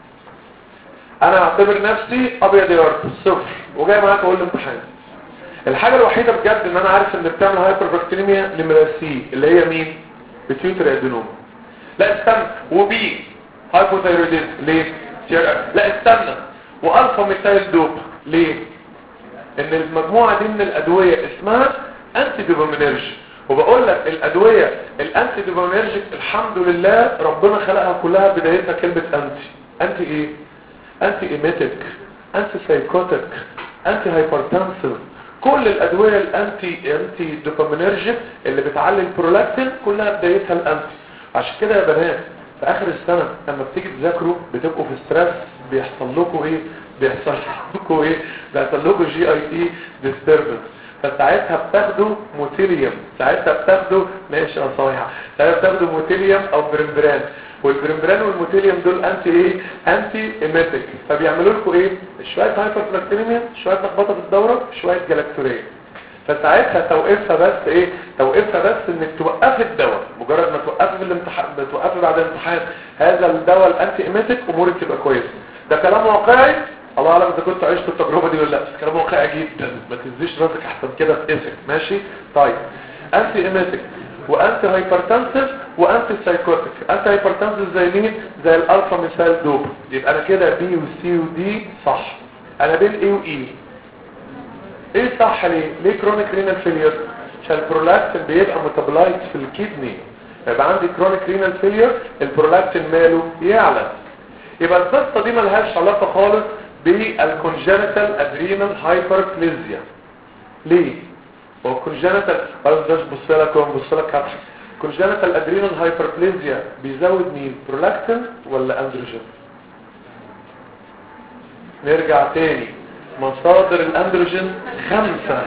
انا اعتبر نفسي ابيض يا ورد صفر وجاي معاك اقول الامتحان. الحاجه الوحيده بجد ان انا عارف ان بتعمل هايبربكتيريميا نمره سي اللي هي مين؟ بيتيوتري ادينوما. لا استنى وبي هايبوثايرويديزم ليه؟ لا استنى والفا ميثايل دوب ليه؟ ان المجموعه دي من الادويه اسمها انتي دوبامينرجيك. وبقول لك الادويه الانتي دوبامينرجيك الحمد لله ربنا خلقها كلها بدايتها كلمه انتي. انتي ايه؟ انتي ايميتيك، انتي سايكوتيك، انتي هايبرتنسيف. كل الادويه الانتي انتي دوبامينرجيك اللي بتعلي البرولاكتين كلها بدايتها الانتي. عشان كده يا بنات في اخر السنه لما بتيجي تذاكروا بتبقوا في ستريس بيحصل لكم ايه؟ بيحصل لكم ايه؟ بيحصل لكم جي اي تي ديستربنس. فساعتها بتاخدوا موتيليوم، ساعتها بتاخدوا ماشي نصايح، ساعتها بتاخدوا موتيليوم او بريمبران. والبريمبران والموتيليوم دول انتي ايه؟ انتي ايميتيك. فبيعملوا لكم ايه؟ شويه هايبربلاكتينيميا، شويه لخبطه في الدوره، شويه جلاكتوريه. فساعتها توقفها بس ايه؟ توقفها بس انك توقفي الدواء. مجرد ما توقفي في الامتحان بتوقفي بعد الامتحان هذا الدواء الانتي ايميتيك امورك تبقى كويسه. ده كلام واقعي الله اعلم اذا كنت عشت التجربه دي ولا لا، بس كلام واقعي جدا ما تنزيش راسك احسن كده في اسك ماشي. طيب انتي ايميتيك وانتي هايبرتنسيف وانتي سايكوتيك. انتي هايبرتنسيف زي مين؟ زي الالفا ميثايل دوب. يبقى انا كده بي وسي ودي صح. انا بين ايه وايه؟ ايه صح ليه؟ ليه كرونيك رينال فيلير؟ عشان البرولاكتين بيبقى ميتابولايت في الكدني. يبقى عندي كرونيك رينال فيلير البرولاكتين ماله يعلى. يبقى القصه دي ملهاش علاقه خالص بالكونجنتال ادرينال هايبربليزيا. ليه؟ هو الكونجنتال بس بص لك وبص لك كده. الكونجنتال ادرينال هايبربليزيا بيزود مين؟ برولاكتين ولا اندروجين؟ نرجع تاني مصادر الاندروجين خمسة.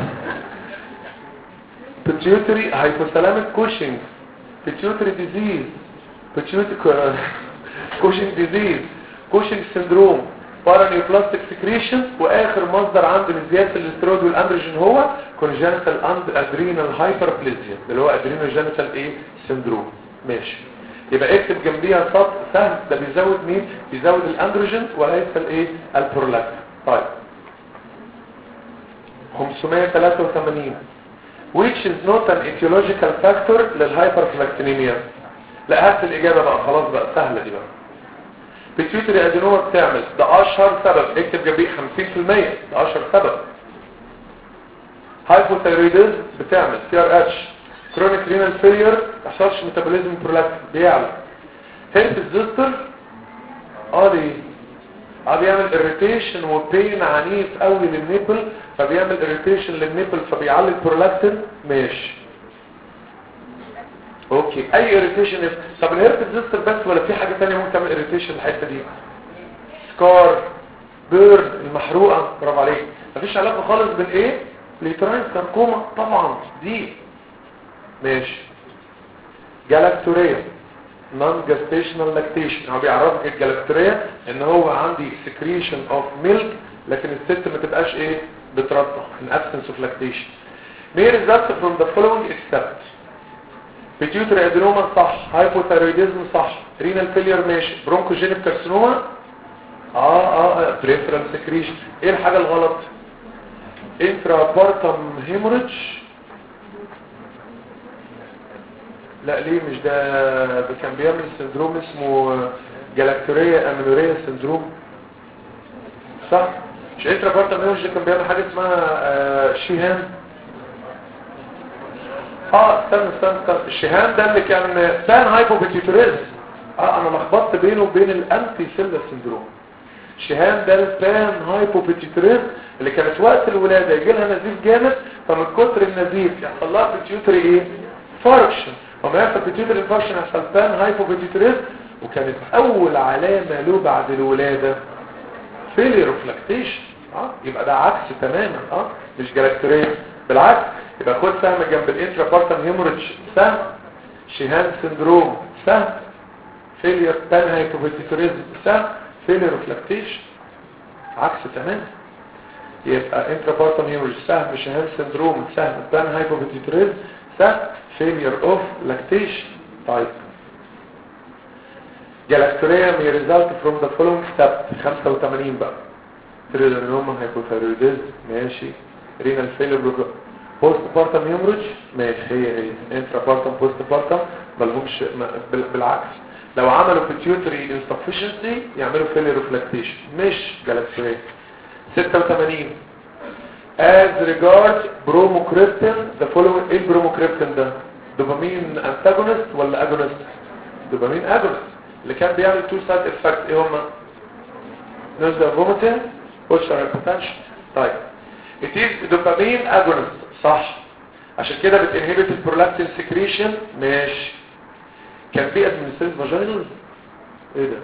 pituitary hypothalamic Cushing pituitary disease pituitary Cushing disease Cushing syndrome paraneoplastic secretion. واخر مصدر عندي لزياده الاسترويد والاندروجين هو congenital adrenal hyperplasia اللي هو adrenogenital ايه syndrome. ماشي يبقى اكتب جنبيها سطر سهل. ده بيزود مين؟ بيزود الاندروجين وليس الايه؟ البرولاكتين. طيب خمسمية وتلاتة وتمانين which is not an etiological factor للهايبربلاكتينيميا. لا هات الاجابه بقى خلاص بقى سهله دي بقى. بيتيوتري ادينوما بتعمل ده اشهر سبب. اكتب جنبيه خمسين في المية ده اشهر سبب. هايبوثايرويديزم بتعمل سي ار اتش. كرونيك رينال فيلير ما يحصلش ميتابوليزم برولاكتين بيعلى. هيربس زوستر اه ليه؟ اه بيعمل اريتيشن وبين عنيف قوي للنيبل فبيعمل اريتيشن للنيبل فبيعلي البرولاكتين. ماشي اوكي اي اريتيشن. طب الهيربس زوستر بس ولا في حاجه ثانيه ممكن تعمل اريتيشن الحته دي؟ سكار بيرن المحروقه برافو عليك. مفيش علاقه خالص بين ايه؟ ليتراين ساركوما طبعا دي. ماشي جالاكتوريا نون جاستيشنال لاكتيشن. هو بيعرفك الجالاكتوريا ان هو عندي سكريشن اوف ميلك لكن الست ما تبقاش ايه؟ بترضع in absence of lactation. may result from the following except pituitary adenoma صح، hypothyroidism صح، renal failure ماشي، bronchogenic carcinoma اه اه peripheral secretion. ايه الحاجة الغلط؟ intrapartum hemorrhage. لا ليه مش ده؟ ده كان بيعمل سندروم اسمه جالاكتوريا امينوريا سندروم صح؟ مش intrapartum hemorrhage كان بيعمل حاجة اسمها آه شيهان. اه استنى استنى استنى الشيهان ده اللي كان بان هايبوبيتيوتريز. اه انا لخبطت بينه وبين الانتي سيلر سندروم. شيهان ده البان هايبوبيتيوتريز اللي كانت وقت الولاده يجي لها نزيف جامد فمن كتر النزيف يحصل لها بيتيوتري ايه؟ فاركشن. وما يحصل بيتيوتري فاركشن يحصل بان هايبوبيتيوتريز. وكانت اول علامه له بعد الولاده فيلير اوف لاكتيشن. اه يبقى ده عكس تماما اه مش جالاكتوريا بالعكس. يبقى خد سهم جنب الانترابارتم هيموريدج سهم، شيهان سندروم سهم، فيلير بان هايبوبيتيوتريز سهم، فيلير اوف لاكتيشن عكس تماما. يبقى انترابارتم هيموريدج سهم، شيهان سندروم سهم، بان هايبوبيتيوتريز سهل. failure of lactation. طيب galactorrhea may result from the following steps. خمسة وثمانين بقى. تريدرنوما هايبوثايرويديزم ماشي. renal failure بوست بارتم هيموريدج ماشي. هي هي انترا بارتم بوست بارتم مالهمش بالعكس. لو عملوا pituitary insufficiency يعملوا failure of lactation مش galactorrhea. ستة وثمانين as regards bromocriptine the following. ايه البروموكريبتين ده؟ دوبامين antagonist ولا agonist؟ دوبامين agonist اللي كان بيعمل two side effects. ايه هما؟ nausea vomiting posterior hypotension. طيب it is dopamine agonist صح، عشان كده بتinhibit البرولاكتين secretion ماشي. كان في administrative vaginal ايه ده؟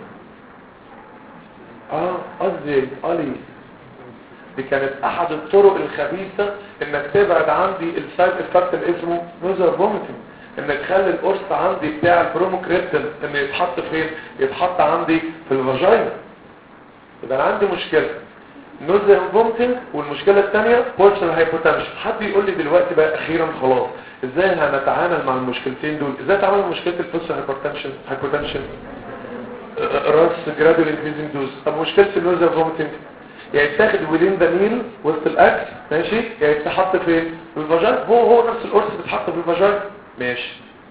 اه قصدي الي دي كانت احد الطرق الخبيثة انك تبعد عندي السايد افكت اللي اسمه نوزر فوميتنج، انك تخلي القرص عندي بتاع البروموكريبتين انه يتحط فين؟ يتحط عندي في الفاجينا. يبقى انا عندي مشكلة نوزر فوميتنج، والمشكلة الثانية بورشن هايبوتنشن. حد يقول لي دلوقتي بقى اخيرا خلاص ازاي هنتعامل مع المشكلتين دول؟ ازاي تعمل مشكلة البورشن هايبوتنشن هايبوتنشن راس جرادوال انكريزنج دوز. طب مشكلة النوزر فوميتنج يا يتاخد ودين دميل وسط الاكل ماشي، يا يتحط في الفاجينا. هو هو نفس القرص بيتحط في الفاجينا ماشي.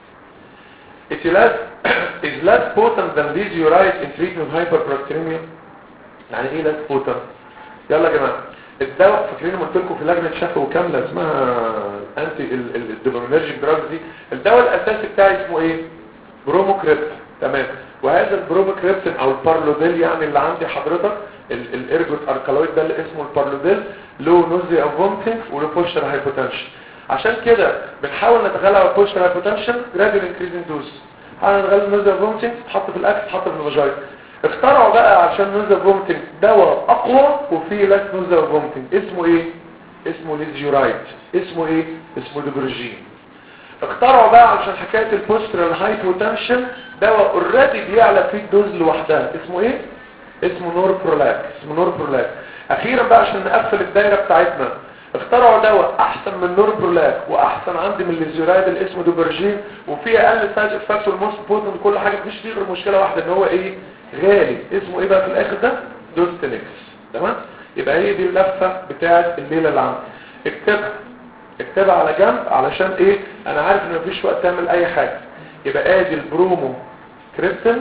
it is less is less potent than these uric in treatment hyperprolactinemia. يعني ايه less potent؟ يلا يا جماعه الدواء فاكرين قلت لكم في لجنه شفوي كامله اسمها انتي الدوبامينرجيك دراجز دي. الدواء الاساسي بتاعي اسمه ايه؟ بروموكريبت. تمام. وهذا البروموكريبتين او البارلوديل يعني اللي عندي حضرتك الارجوت اركالويد ده اللي اسمه البارلوديل له نوزيا فومتنج وله بوشر هايبوتنشن. عشان كده بنحاول نتغلب على البوشر هايبوتنشن جراديوال انكريزنج دوز. هنتغلب النوزيا فومتنج تحط في الاكل تحط في الفاجينا. اخترعوا بقى عشان نوزيا فومتنج دواء اقوى وفيه لاس نوزيا فومتنج اسمه ايه؟ اسمه ليزيورايد. اسمه ايه؟ اسمه دوبرجين. اخترعوا بقى عشان حكايه البوسترال هايبوتنشن دواء اوريدي بيعلى فيه الدوز لوحدها اسمه ايه؟ اسمه نوربرولاك. اسمه نوربرولاك. اخيرا بقى عشان نقفل الدايره بتاعتنا اخترعوا دواء احسن من نوربرولاك واحسن عندي من الليزيورايد اللي اسمه دوبرجين وفيه اقل سايد افكت والموست بوتنت كل حاجه. مفيش فيه غير مشكله واحده ان هو ايه؟ غالي. اسمه ايه بقى في الاخر ده؟ دوستينكس. تمام. يبقى هي دي اللفه بتاعه الليله اللي عندي. اكتبها اكتبها على جنب علشان ايه؟ انا عارف ان مفيش وقت تعمل اي حاجه. يبقى ادي البرومو كريبتين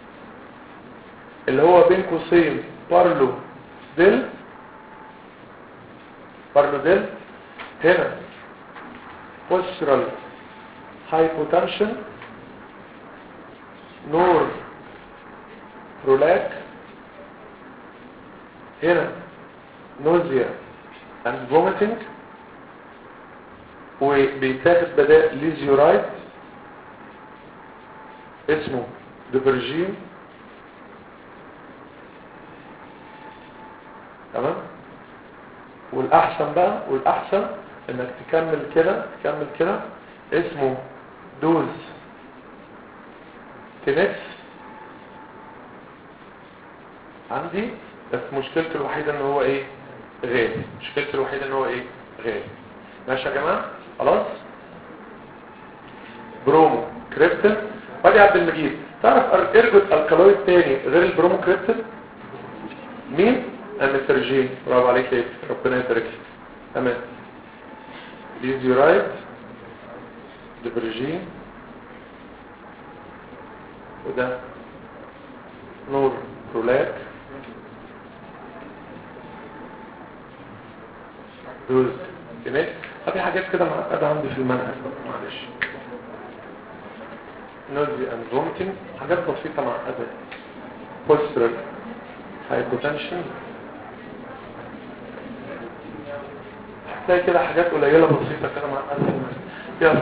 اللي هو بين قوسين بارلو ديل بارلو ديل. هنا بوسترال هايبوتنشن نور رولاك. هنا نوزيا اند فوميتنج وبيتاخد بداء ليزيورايد اسمه دوبرجين. تمام. والاحسن بقى والاحسن انك تكمل كده تكمل كده اسمه دوز تنكس عندي. بس مشكلته الوحيدة ان هو ايه؟ غالي. مشكلته الوحيدة ان هو ايه؟ غالي. ماشي يا جماعة؟ خلاص. برومو كريبتين. وادي عبد المجيد تعرف ارجوت الكالويد تاني غير البرومو كريبتين؟ مين؟ امسترجين. برافو عليك يا ربنا يبارك لك. تمام. ليزيورايد دوبرجين وده نور رولاك دوز تمام. في حاجات كده معقده عندي في المنهج معلش. نوزي اند فومتنج حاجات بسيطه معقده. بوسترال هايبوتنشن هتلاقي كده حاجات قليله بسيطه كده معقده في المنهج. يلا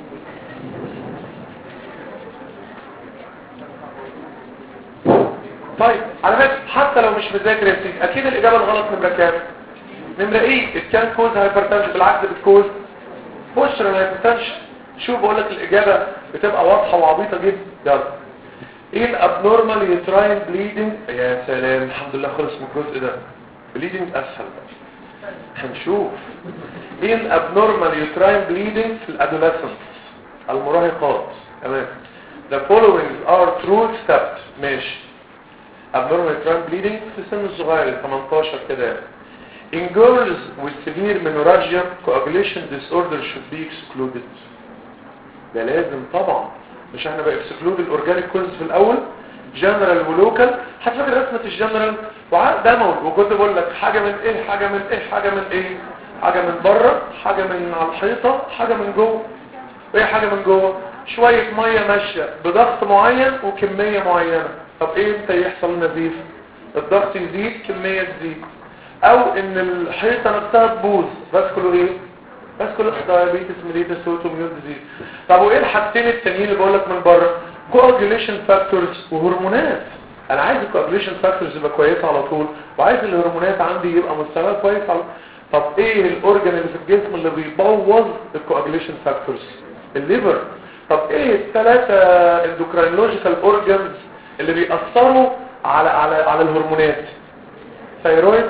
طيب على فكره حتى لو مش مذاكر يا سيدي اكيد الاجابه الغلط نمره كام؟ نمره ايه؟ كان كوز هايبرتنشن بالعكس بتكوز بوسترال هايبوتنشن. شوف بقول لك الاجابه بتبقى واضحه وعبيطه جدا. يلا ايه الابنورمال يوتراين بليدنج؟ يا سلام الحمد لله خلص من الجزء ده. بليدنج اسهل بقى. هنشوف. in abnormal uterine bleeding في الادوليسنت المراهقات. تمام. the following are true except ماشي. abnormal uterine bleeding في السن الصغير تمنتاشر كده. in girls with severe menorrhagia coagulation disorder should be excluded. ده لازم طبعا. مش احنا بقى exclude الاورجانيك كوز في الاول جنرال ولوكال. هتفكر رسمه الجنرال وده موجود وكنت بقول لك حاجه من ايه حاجه من ايه حاجه من ايه حاجه من بره حاجه من على الحيطه حاجه من جوه. وايه حاجه من جوه؟ شويه ميه ماشيه بضغط معين وكميه معينه. طب ايه امتى يحصل نزيف؟ الضغط يزيد كميه تزيد او ان الحيطه نفسها تبوظ. بس كله ايه؟ بس كله دايابيتس ميليتس اوتوميون ديزيز. طب وايه الحاجتين التانيين اللي بقول لك من بره؟ كواجوليشن فاكتورز وهرمونات. انا عايز الكواجوليشن فاكتورز يبقى كويسه على طول وعايز الهرمونات عندي يبقى مستواها كويس على. طب ايه الاورجان اللي في الجسم اللي بيبوظ الكواجوليشن فاكتورز؟ الليفر. طب ايه الثلاثه اندوكراينولوجيكال اورجانز اللي بيأثروا على على على الهرمونات؟ ثايرويد،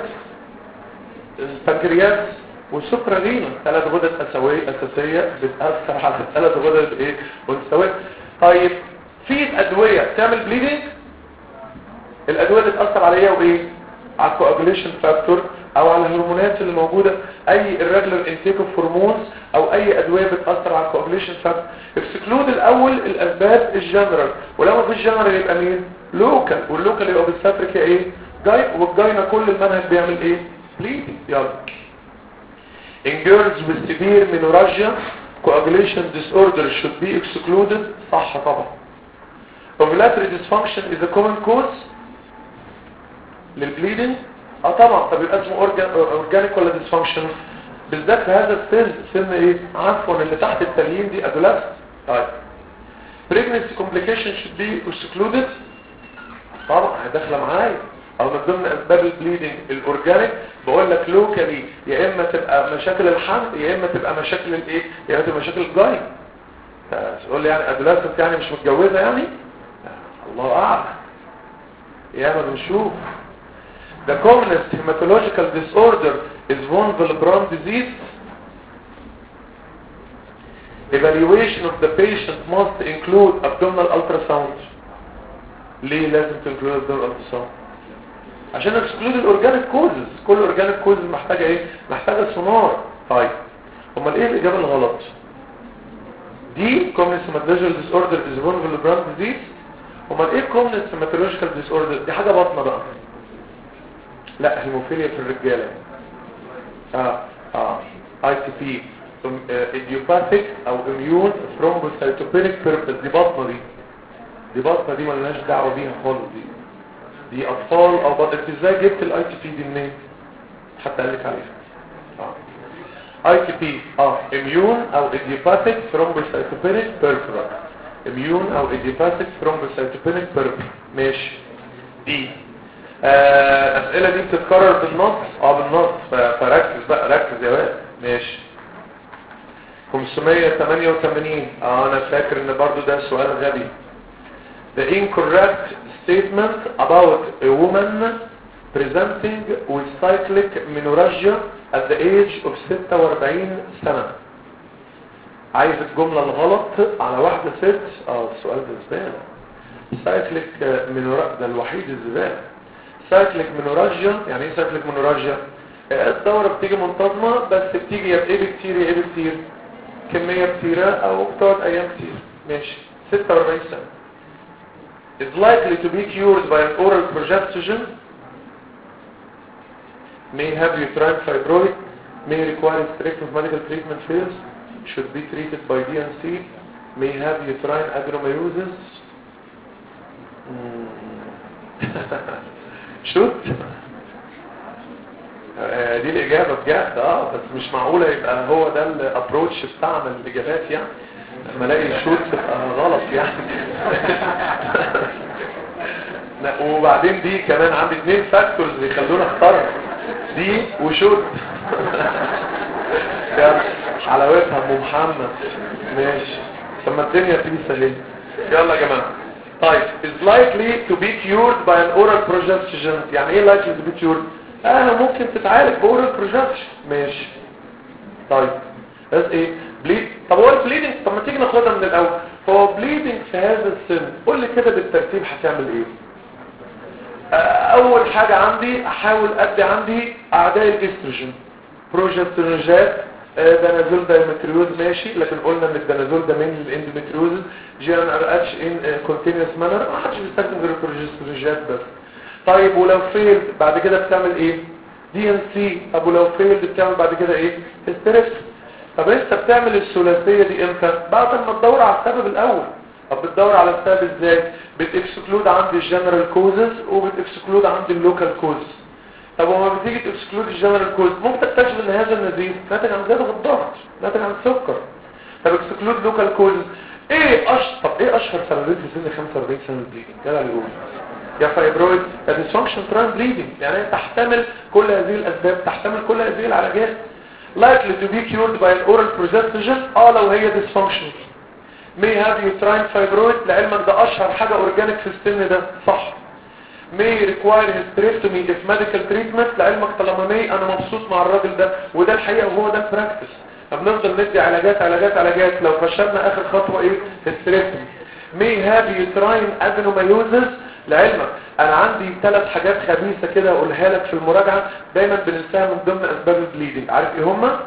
البنكرياس، والسكرالين. ثلاث غدد اساسيه اساسيه بتاثر على الثلاث غدد ايه والسواد. طيب في ادويه تعمل بليدنج. الادويه اللي تاثر عليها وايه؟ على الكواجوليشن فاكتور او على الهرمونات اللي موجوده. اي irregular intake of hormones او اي ادويه بتاثر على الكواجوليشن فاكتور. اكسكلود الاول الاسباب الجنرال ولو ما فيش جنرال يبقى مين؟ لوكال. واللوكال يبقى بالسفرك ايه؟ جاي. والجاينا كل المنهج بيعمل ايه؟ بليدنج. يلا. in girls with severe menorrhagia coagulation disorder should be excluded. صح طبعا. ovulatory dysfunction is a common cause للبليدنج. اه طبعا. طب يبقى اسمه اورجانيك ولا ديسفانكشن؟ بالذات في هذا السن سن ايه؟ عفوا اللي تحت التليين دي ادوليسنت. طيب pregnancy complication should be excluded. طبعا داخله معايا او من ضمن اسباب البليدنج الاورجانيك. بقول لك لوكالي يا اما تبقى مشاكل الحمل يا اما تبقى مشاكل الايه يا اما تبقى مشاكل الجاي. تقول لي يعني ادوليسنت يعني مش متجوزه يعني؟ الله اعلم. يا ما بنشوف. The commonest hematological disorder is von Willebrand disease. Evaluation of the patient must include abdominal ultrasound. ليه لازم تنكلود abdominal ultrasound؟ عشان exclude الاورجانيك كوزز. كل اورجانيك كوزز محتاجه ايه؟ محتاجه سونار. طيب امال ايه الاجابه الغلط؟ دي commonest hematological disorder is von Willebrand disease. امال ايه commonest hematological disorder؟ دي حاجه بطنه بقى. لا هيموفيليا في الرجاله. اه اه اي تي بي ايديوباثيك او اميون ثرومبوسايتوبينيك بيربس. دي بطنه دي دي بطنه دي مالناش دعوه بيها خالص. دي دي اطفال او بطن. انت ازاي جبت الاي تي بي دي منين؟ حتى قال لك عليها. اه اي تي بي اه اميون او ايديوباثيك ثرومبوسايتوبينيك بيربس. اميون او ايديوباثيك ثرومبوسايتوبينيك بيربس. ماشي. دي آه اسئله دي بتتكرر بالنص. اه بالنص. فركز بقى ركز يا ولد. ماشي. خمسمية وتمانية وتمانين. اه انا فاكر ان برضو ده سؤال غبي. The incorrect statement about a woman presenting with cyclic menorrhagia at the age of ستة واربعين سنة. عايز الجملة الغلط على واحدة ست. اه السؤال ده زبالة. cyclic menorrhagia ده الوحيد الزبالة. cyclic menorrhagia يعني ايه cyclic menorrhagia؟ الدورة بتيجي منتظمة بس بتيجي يا بايه بكتير يا ايه بكتير؟ كمية كتيرة او بتقعد ايام كتير. ماشي. ستة واربعين سنة. is likely to be cured by an oral progestogen. may have uterine fibroid. may require restrictive medical treatment fails. should be treated by D and C. may have uterine adenomyosis. should دي الإجابة بجد. اه بس مش معقولة يبقى هو ده الابروتش بتاعنا الإجابات يعني. لما الاقي شوت تبقى غلط يعني. وبعدين دي كمان عندي اثنين فاكتورز بيخلونا اختار دي وشوت. حلاوتها ام محمد. ماشي. طب ما الدنيا تيجي سهله. يلا يا جماعه. طيب is likely to be cured by an oral progestogen. يعني ايه likely to be cured؟ انا ممكن تتعالج باورال بروجكشن ماشي. طيب بس ايه بليد. طب هو البليدنج، طب ما تيجي ناخدها من الاول. هو بليدنج في هذا السن قول لي كده بالترتيب هتعمل ايه؟ اول حاجة عندي احاول ادي عندي اعداء الاستروجين، بروجسترونجات، دانازول دايمتريوز ماشي، لكن قلنا ان الدانازول ده من الاندومتريوز. جي ان ار اتش ان كونتينوس مانر، ما حدش بيستخدم غير البروجسترونجات بس. طيب ولو فيلد بعد كده بتعمل ايه؟ دي ان سي. طب ولو فيلد بتعمل بعد كده ايه؟ هيستريكس. طب انت بتعمل الثلاثيه دي امتى؟ بعد ما تدور على السبب الاول. طب بتدور على السبب ازاي؟ بتكسكلود عند الجنرال كوزز وبتكسكلود عند اللوكال كوزز. طب وما بتيجي تكسكلود الجنرال كوز ممكن تكتشف ان هذا النزيف ناتج عن زياده الضغط، ناتج عن السكر. طب اكسكلود لوكال كوز. ايه أش... طب ايه اشهر سببين في سن خمسة وأربعين سنه البليدنج؟ كده اللي يقول يا فايبرويد يا ديسفانكشن تراين بليدنج. يعني انت تحتمل كل هذه الاسباب، تحتمل كل هذه العلاجات. likely to be cured by an oral progestogen اه لو هي dysfunctional. may have uterine fibroid لعلمك ده اشهر حاجه اورجانيك في السن ده صح. may require hysterectomy if medical treatment لعلمك طالما may انا مبسوط مع الراجل ده، وده الحقيقه وهو ده البراكتس. بنفضل ندي علاجات علاجات علاجات لو فشلنا اخر خطوه ايه؟ hysterectomy. may have uterine adenomyosis لعلمك انا عندي ثلاث حاجات خبيثه كده اقولها لك في المراجعه دايما بننساها من ضمن اسباب البليدنج. عارف ايه هما؟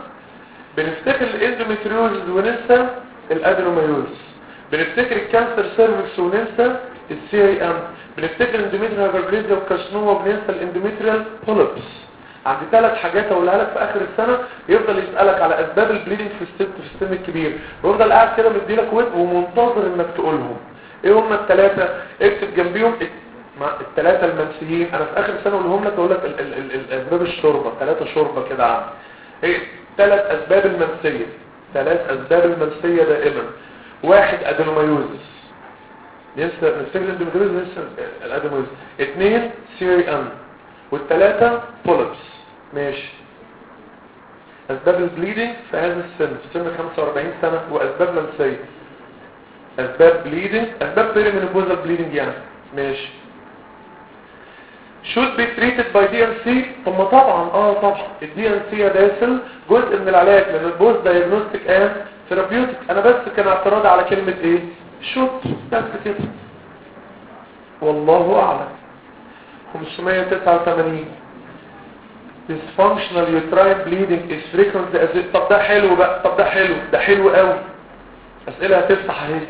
بنفتكر الاندوميتريوزز وننسى الادينومايوزس. بنفتكر الكانسر سيرفكس وننسى السي اي ام. بنفتكر الاندوميتريال هايبربليزيا والكارسينوما وبننسى الاندوميتريال بوليبس. عندي ثلاث حاجات اقولها لك في اخر السنه يفضل يسالك على اسباب البليدنج في الست في السن الكبير، ويفضل قاعد كده مديلك ويب ومنتظر انك تقولهم. ايه هم الثلاثه؟ اكتب جنبيهم الثلاثه المنسيين. انا في اخر سنه اقولهم لك اقول لك الاسباب الشوربه، ثلاثه شوربه كده عندي. ايه ثلاث اسباب المنسيه؟ ثلاث اسباب المنسيه دائما. واحد ادينومايوزس ننسى نفتكر الاندوميتريوز ننسى الادينومايوزس. اثنين سي ام والثلاثه بوليبس ماشي. اسباب البليدنج في هذا السن في سن خمسة وأربعين سنه واسباب منسيه. اسباب بليدنج اسباب بيريمينوبوزال بليدنج يعني ماشي. should be treated by دي ان سي. طب ما طبعا اه طبعا الدي ان سي داخل جزء من العلاج من البوست دايجنوستيك اند ثيرابيوتيك. انا بس كان اعتراض على كلمه ايه؟ شوت بس كده. والله اعلم. خمسمية وتسعة وثمانين dysfunctional uterine bleeding is frequent as it. طب ده حلو بقى، طب ده حلو ده حلو قوي. اسئله هتفتح اهي.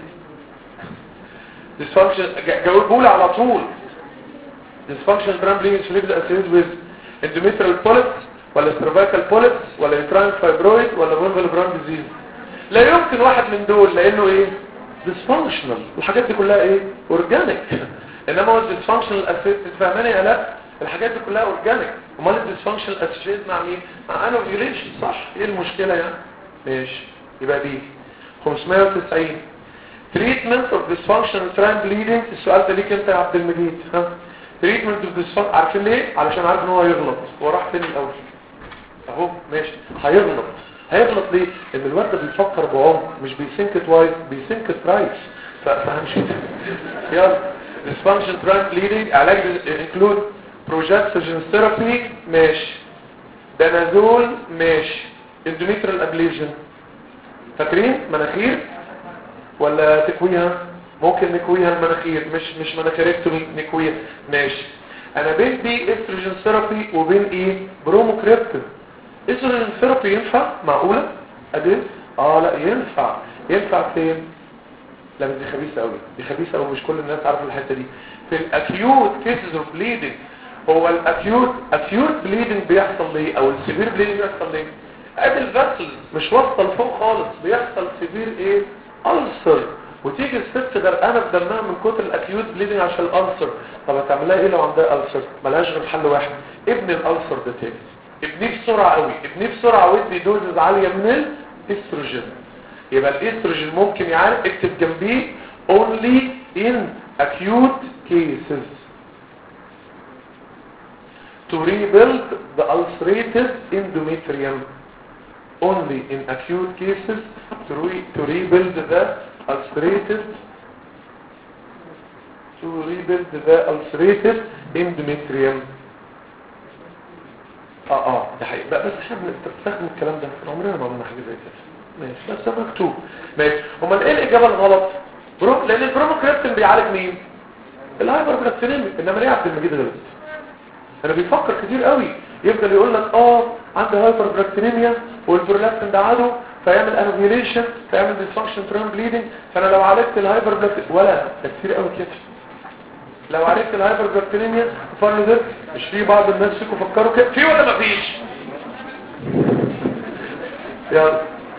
dysfunction جاوبوا لي على طول. dysfunction uterine bleeding is frequent associated with endometrial polyps ولا cervical polyps ولا uterine fibroid ولا vulvar Brown disease. لا يمكن واحد من دول لانه ايه؟ dysfunctional. الحاجات دي كلها ايه؟ organic. انما هو dysfunctional associated فاهماني يا لا؟ الحاجات دي كلها organic. امال الديسفانكشنال associated مع مين؟ مع انوفيوليشن صح. ايه المشكله يعني؟ ماشي يبقى دي خمسمية وتسعين treatment of dysfunctional uterine bleeding. السؤال ده ليك انت يا عبد المجيد. ها treatment of dysfunctional عارفين ليه؟ علشان عارف ان هو هيغلط. هو راح فين الاول؟ اهو ماشي هيغلط. هيغلط ليه؟ ان الواد ده بيفكر بعمق مش بيثينك توايس بيثينك ثرايس. فهمشي يلا. dysfunctional uterine bleeding علاج include progestogen therapy ماشي. دانازول ماشي. endometrial ablation فاكرين مناخير ولا تكويها؟ ممكن نكويها المناخير مش مش مناخيركتومي نكويها ماشي. انا بين دي استروجين ثيرابي وبين ايه؟ بروموكريبتين. استروجين ثيرابي ينفع معقوله؟ ادي اه لا ينفع. ينفع فين؟ لا دي خبيثه قوي، دي خبيثه قوي مش كل الناس عارفه الحته دي. في الاكيوت كيسز اوف بليدنج. هو الاكيوت اكيوت بليدنج بيحصل ليه او السيفير بليدنج بيحصل ليه؟ ادي الفاسل مش واصله لفوق خالص بيحصل سيفير ايه؟ ألسر. وتيجي الست غرقانه في دمها من كتر الاكيوت بليدنج عشان الألسر. طب هتعملها ايه لو عندها ألسر؟ ملهاش غير حل واحد، ابني الألسر ده تاني. ابنيه بسرعه قوي، ابنيه بسرعه وادي دوزز عاليه من الاستروجين. يبقى الاستروجين ممكن يعالج. اكتب جنبيه only in acute cases to rebuild the ulcerated endometrium. Only in acute cases to, re to rebuild the ulcerated to rebuild the ulcerated endometrium. اه اه ده حقيقي بقى، بس احنا بنستخدم الكلام ده عمرنا ما عملنا حاجه زي كده. ماشي بس ده مكتوب. ماشي امال ايه الاجابه الغلط؟ برو لان البروموكريبتين بيعالج مين؟ الهايبر بلاستينيميا. انما ليه عبد المجيد غلط؟ انا بيفكر كتير قوي، يفضل يقول لك اه عندي هايبر بلاستينيميا والبرولاكتين ده عدو فيعمل انوفيوليشن فيعمل ديسفانكشن تران بليدنج، فانا لو عالجت الهايبر بلاستينيميا ولا ده كتير قوي كده. لو عالجت الهايبر بلاستينيميا فقالوا ده مش في بعض الناس فيكم فكروا كده في ولا مفيش؟ يلا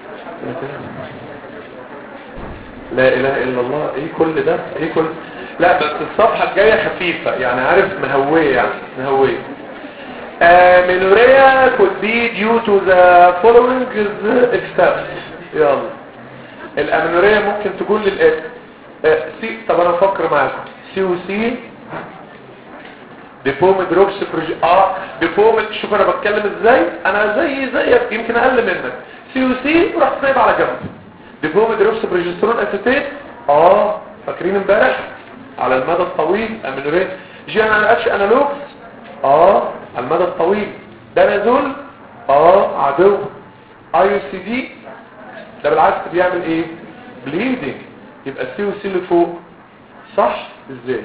لا اله الا الله. ايه كل ده؟ ايه كل لا بس الصفحه الجايه خفيفه يعني عارف مهويه يعني مهويه. amenorrhea could be due to the following steps. يلا الامينوريا ممكن تكون للاتي سي. طب انا افكر معاكم سي وسي ديبوميد روكس بروجي اه ديبوميد. شوف انا بتكلم ازاي، انا زي زيك يمكن اقل منك. سي وسي ورحت سايب على جنب. ديبوميد روكس بروجسترون اسيتيت اه فاكرين امبارح على المدى الطويل امينوريا. جي ان اتش انالوجز اه على المدى الطويل. دانازول اه عدو. اي سي دي ده بالعكس بيعمل ايه؟ بليدنج. يبقى السي وسي اللي فوق صح. ازاي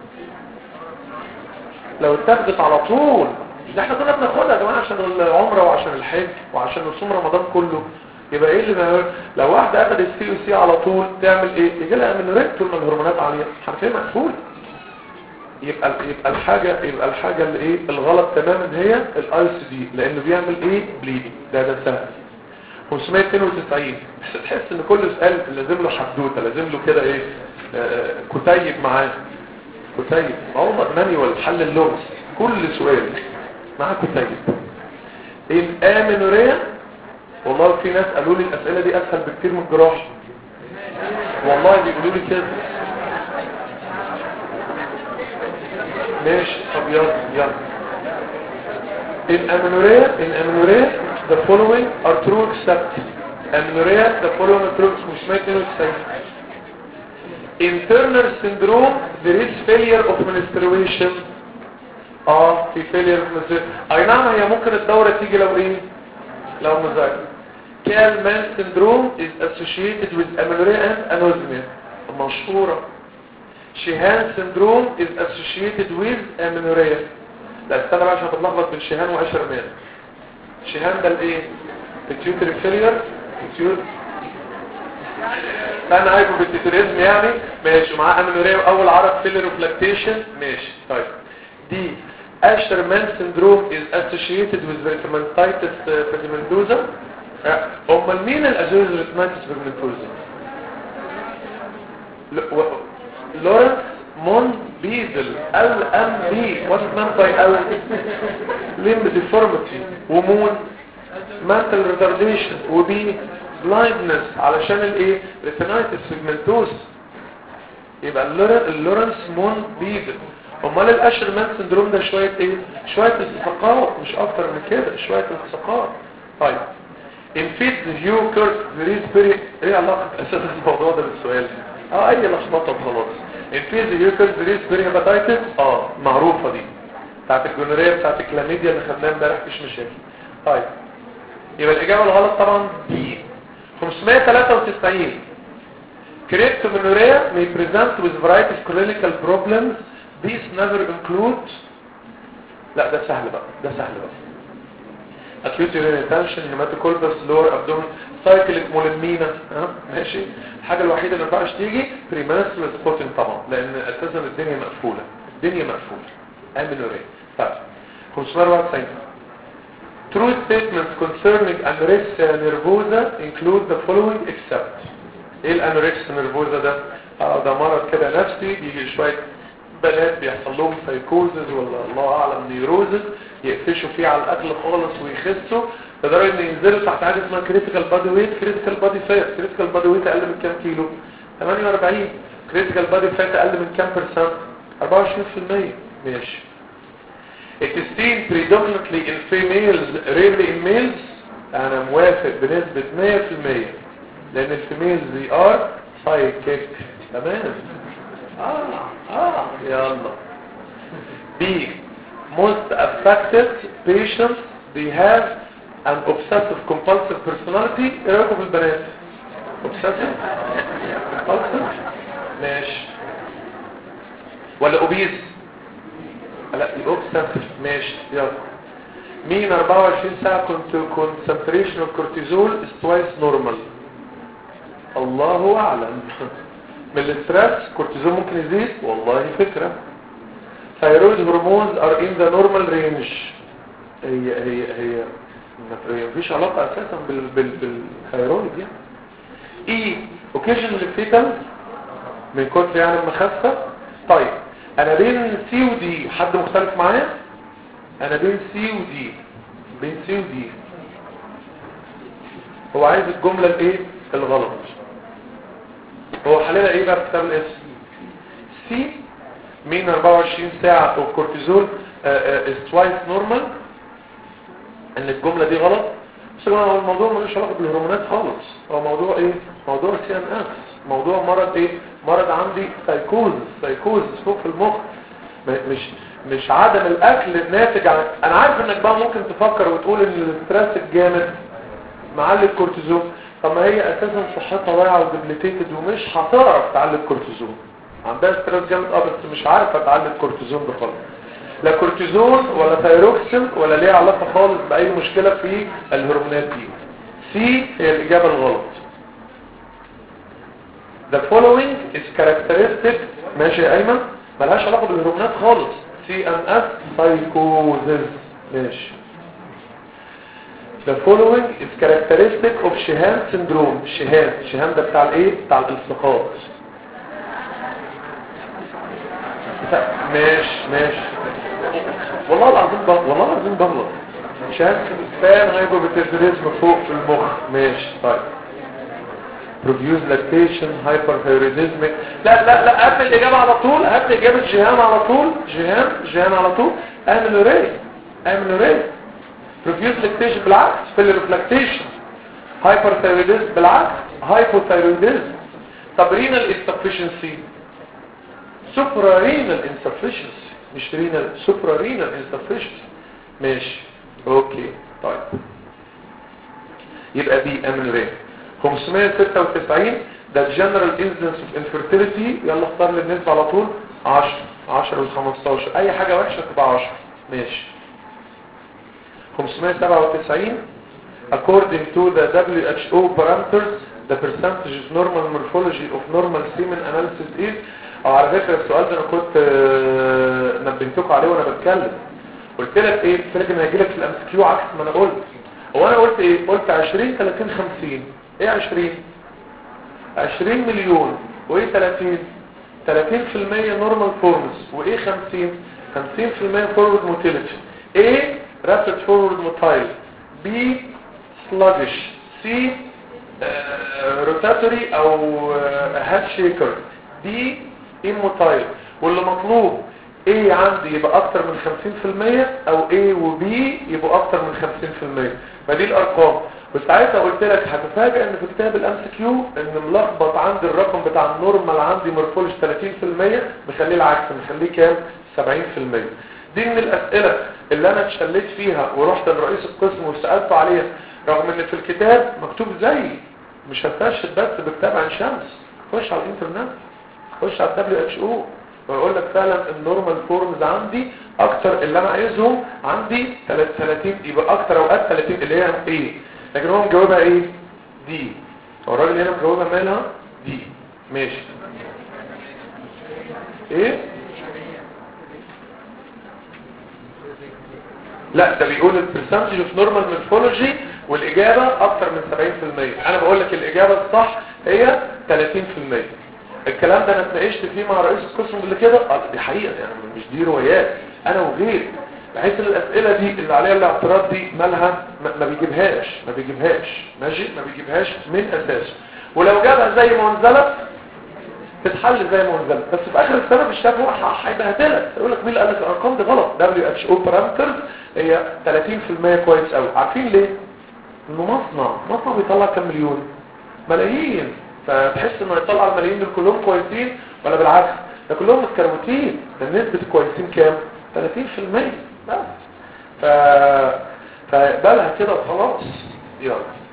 لو اتاخدت على طول؟ ده احنا كنا بناخدها يا جماعه عشان العمره وعشان الحج وعشان رسوم رمضان كله. يبقى ايه اللي بقى لو واحده اخدت السي وسي على طول تعمل ايه؟ يجي لها امينوريا طول ما الهرمونات عاليه حرفيا مقفول. يبقى يبقى الحاجه يبقى الحاجه اللي ايه الغلط تماما هي الاي سي دي لانه بيعمل ايه؟ بليدنج. ده ده سهل. خمسمية اتنين وتسعين بس تحس ان كل سؤال لازم له حدوته لازم له كده ايه آه كتيب معاه كتيب. هو مانيوال حل اللغز كل سؤال معاه كتيب. الامينوريا والله في ناس قالوا لي الاسئله دي اسهل بكتير من الجراحه والله بيقولوا لي كده. ماشي طب يلا يلا الامينوريا الامينوريا the following are true except amenorrhea the following are true مش اتنين وتسعين. in Turner syndrome there is failure of menstruation اه في failure of menstruation. اي نعم هي ممكن الدورة تيجي لو ايه لو مزاج. Kallmann syndrome is associated with amenorrhea and anosmia مشهورة. Sheehan syndrome is associated with amenorrhea. لا استنى بقى عشان هتتلخبط بين شيهان واشرمان. شيهان ده الايه؟ التيوتري فيلير التيوت انا هايبو بالتيتوريزم يعني ماشي معاه امينوريا واول عرض فيلير وفلاكتيشن ماشي. طيب دي اشرمان syndrome is associated with erythematitis pigmentosa. امال مين الازوز erythematitis pigmentosa؟ لورنس مون بيزل ال ام بي وات مان باي ال ليمب ديفورميتي ومون mental retardation وبي blindness علشان الايه retinitis pigmentosa. يبقى اللورنس مون بيزل. امال الاشرمان سندروم ده شويه ايه شويه التصاقات مش اكتر من كده شويه التصاقات. طيب انفيد هيو كيرت فيريز بيري ايه علاقه اساس الموضوع ده بالسؤال؟ اه اي لخبطه وخلاص. انفيد هيو كيرت فيريز بيري هيباتايتس اه معروفه دي بتاعت الجونوريا بتاعت الكلاميديا اللي خدناها امبارح مفيش مشاكل. طيب يبقى الاجابه الغلط طبعا دي. خمسمية تلاتة وتسعين Cryptomenorrhea may present with variety of clinical problems. These never include لا ده سهل بقى ده سهل بقى acute urinary retention hematocolpus lower abdomen cyclic مولمينا ها ماشي. الحاجه الوحيده اللي ما ينفعش تيجي premenstrual spotting طبعا لان اساسا الدنيا مقفوله الدنيا مقفوله amenorrhea. طيب خمسمية أربعة وتسعين True statements concerning anorexia nervosa include the following except. ايه الانوركسيا نيرفوزا ده؟ اه ده مرض كده نفسي بيجي شويه بنات بيحصل لهم سايكوزز ولا الله اعلم نيروزز يقفشوا فيه على الاكل خالص ويخسوا لدرجه ان ينزلوا تحت حاجه اسمها كريتيكال بادي ويت. كريتيكال بادي فات كريتيكال بادي ويت اقل من كام كيلو؟ تمانية واربعين. كريتيكال بادي فات اقل من كام برسنت؟ اربعة وعشرين بالمية. ماشي. It is seen predominantly in females rarely in males. انا موافق بنسبه مية بالمية لان الفيميلز دي ار سايكيك. تمام اه اه يلا. B most affected patients they have an obsessive compulsive personality. ايه رايكم في البنات؟ obsessive compulsive ماشي ولا obese؟ لا obsessive ماشي. يلا مين أربعة وعشرين ساعة كنت concentration of cortisol is twice normal؟ الله اعلم. من الاسترس كورتيزول ممكن يزيد، والله فكرة. thyroid hormones are in the normal range. هي هي هي ما فيش علاقة اساسا بال بال بالثيرويد يعني. ايه occasionally fetal من كتر يعني المخفة. طيب انا بين سي ودي، حد مختلف معايا؟ انا بين سي ودي، بين سي ودي. هو عايز الجملة الايه الغلط. هو حللها ايه بقى في كتاب الاسم؟ سي مين أربعة وعشرين ساعة والكورتيزول is twice normal. ان الجملة دي غلط. بس هو الموضوع ملوش علاقة بالهرمونات خالص. هو موضوع ايه؟ موضوع سي ان اس. موضوع مرض ايه؟ مرض عندي سايكوز سايكوز فوق في المخ. مش مش عدم الاكل الناتج عن. انا عارف انك بقى ممكن تفكر وتقول ان الاسترس الجامد معلي الكورتيزول. طب ما هي اساسا صحتها ضايعه ودبليتيتد ومش هتعرف تعلي الكورتيزول. عندها ستريس جامد اه بس مش عارفه تعلي الكورتيزون ده خالص. لا كورتيزون ولا ثايروكسين ولا ليها علاقه خالص باي مشكله في الهرمونات دي. سي هي الاجابه الغلط. The following is characteristic. ماشي يا ايمن؟ ملهاش علاقه بالهرمونات خالص. سي ان اس سايكوزز. ماشي. The following is characteristic of شيهان syndrome. شيهان شيهان ده بتاع الايه؟ بتاع الالصقات. ماشي ماشي والله العظيم بغلط والله العظيم بغلط. شيهان فان هايبوبيتيزم فوق في المخ. ماشي طيب. بروفيوز لاكتيشن هايبرثايرويدزم. لا لا لا قبل الاجابه على طول هات لي اجابه جيهان على طول. جيهان جيهان على طول. اميلوري اميلوري. بروفيوز لاكتيشن بالعكس فيلرفلاكتيشن. هايبرثايرويدزم بالعكس هايبوثايرويدزم. طب رينال انسفشنسي suprarrenal insufficiency مش renal suprarrenal insufficiency. ماشي اوكي طيب يبقى دي اميلوري. خمسمية وستة وتسعين ده general incidence of infertility. يلا اختار لي النسبة على طول. عشرة عشرة وخمستاشر اي حاجة وحشة تبقى عشرة. ماشي. خمسمية وسبعة وتسعين according to the دبليو اتش او parameters the percentage of normal morphology of normal semen analysis is. او على فكرة السؤال ده انا كنت نبهتكم عليه وانا بتكلم. قلت لك ايه؟ قلت لك ان هيجي لك في الام سي كيو عكس ما انا قلت. هو انا قلت ايه؟ قلت عشرين ثلاثين خمسين. ايه عشرين؟ عشرين مليون. وايه ثلاثين؟ ثلاثين في المية نورمال فورمز. وايه خمسين؟ خمسين في المية فورورد موتيليتي. ايه رابيد فورورد موتايل. بي سلاجش. سي روتاتوري او هاد شيكر. دي ايموتايل. واللي مطلوب A عندي يبقى اكتر من خمسين في المية او A و B يبقوا اكتر من خمسين في المية. فدي الارقام. وساعتها قلت لك هتفاجئ ان في كتاب الام سي كيو ان ملخبط عندي الرقم بتاع النورمال عندي مورفولوجي ثلاثين في المية مخليه العكس مخليه كام؟ سبعين في المية. دي من الاسئله اللي انا اتشليت فيها ورحت لرئيس القسم وسالته عليها رغم ان في الكتاب مكتوب زي مش هتفشل بس بكتاب عن شمس. خش على الانترنت خش على الدبليو اتش او ويقول لك فعلا النورمال فورمز عندي اكتر اللي انا عايزهم عندي ثلاثين يبقى اكتر اوقات ثلاثين اللي هي ايه. لكن هو مجاوبها ايه؟ دي. هو الراجل هنا مجاوبها مالها دي. ماشي ايه؟ لا ده بيقول البرسنتج اوف نورمال مورفولوجي والاجابه اكتر من سبعين في المية. انا بقول لك الاجابه الصح هي ثلاثين في المية. الكلام ده انا اتناقشت فيه مع رئيس القسم اللي كده. اه دي حقيقه يعني مش دي روايات انا وغير. بحيث ان الاسئله دي اللي عليها الاعتراض دي مالها ما بيجيبهاش ما بيجيبهاش ماشي ما بيجيبهاش من اساسه. ولو جابها زي منزله تتحل زي منزله. بس في اخر السنه في الشفوي هيبهدلك يقول لك مين اللي قال لك الارقام دي غلط. دبليو اتش او بارامترز هي ثلاثين في المية كويس قوي. عارفين ليه؟ انه مصنع مصنع بيطلع كام مليون؟ ملايين. فتحس انه يطلع الملايين دول كلهم كويسين ولا بالعكس ده كلهم متكروتين. ده نسبه الكويسين كام؟ ثلاثين في المية بس. ف فاقبلها كده وخلاص. يلا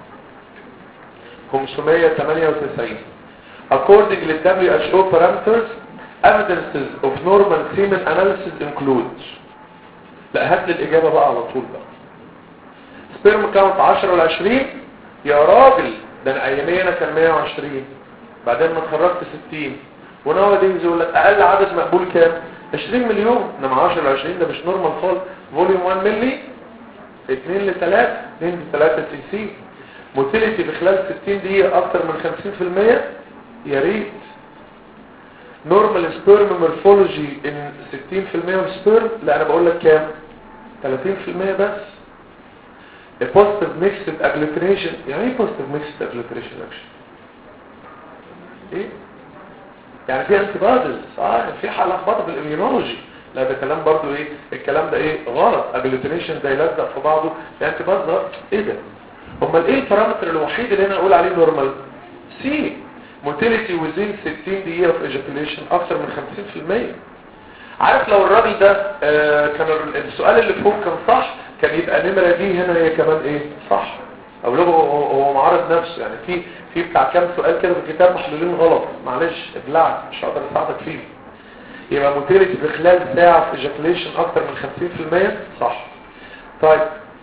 خمسمية وتمانية وتسعين according to W H O parameters evidences of normal semen analysis include. لا هات لي الإجابة بقى على طول بقى. سبيرم كاونت عشرة ولا عشرين؟ يا راجل ده انا ايامي انا كان مية وعشرين، بعدين ما اتخرجت ستين، ونوع دي يقول لك اقل عدد مقبول كام؟ عشرين مليون. انما عشرة ل عشرين ده مش نورمال خالص. فوليوم واحد ملي، اتنين ل ثلاثة، اتنين ل ثلاثة سي سي. موتيليتي بخلال ستين دقيقة اكتر من خمسين في المية. يا ريت. نورمال سبيرم مورفولوجي ان ستين في المية من سبيرم. لا انا بقول لك كام؟ ثلاثين في المية بس. positive mixed agglutination. يعني ايه positive mixed agglutination action؟ ايه؟ يعني في انتبادز. اه في حالة لخبطة في الاميونولوجي. لا ده كلام برضو ايه؟ الكلام ده ايه؟ غلط. agglutination ده يلزق في بعضه. الانتبادز ده ايه ده؟ امال ايه البارامتر الوحيد اللي انا اقول عليه نورمال؟ سي موتيليتي وزين ستين دقيقة في ejaculation اكثر من خمسين في المية. عارف لو الراجل ده آه كان السؤال اللي فوق كان صح، كان يبقى نمرة دي هنا هي كمان ايه؟ صح. او لو هو معارض نفسه. يعني في في بتاع كام سؤال كده في الكتاب محلولين غلط، معلش ابلعت مش هقدر اساعدك فيه. يبقى موتيليتي في خلال ساعة في ejaculation اكتر من خمسين في المية صح. طيب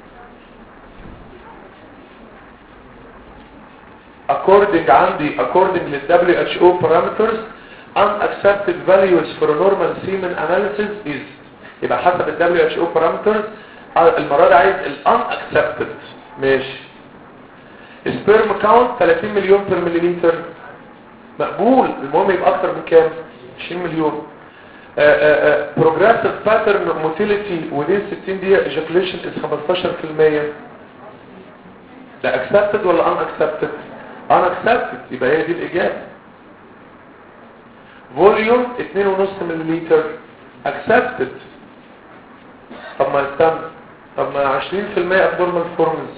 according عندي according لل W H O parameters unaccepted values for normal semen analysis is. يبقى حسب ال W H O parameters المرة دي عايز ال unaccepted. ماشي. sperm count ثلاثين مليون per milliliter مقبول. المهم يبقى اكتر من كام؟ عشرين مليون. uh, uh, uh, progressive pattern motility within ستين دقيقة ejaculation is خمستاشر في المية. ده accepted ولا unaccepted؟ unaccepted. يبقى هي دي الإجابة. فوليوم اتنين ونص مليليتر accepted. طب ما استنى، طب ما عشرين في المية abnormal forms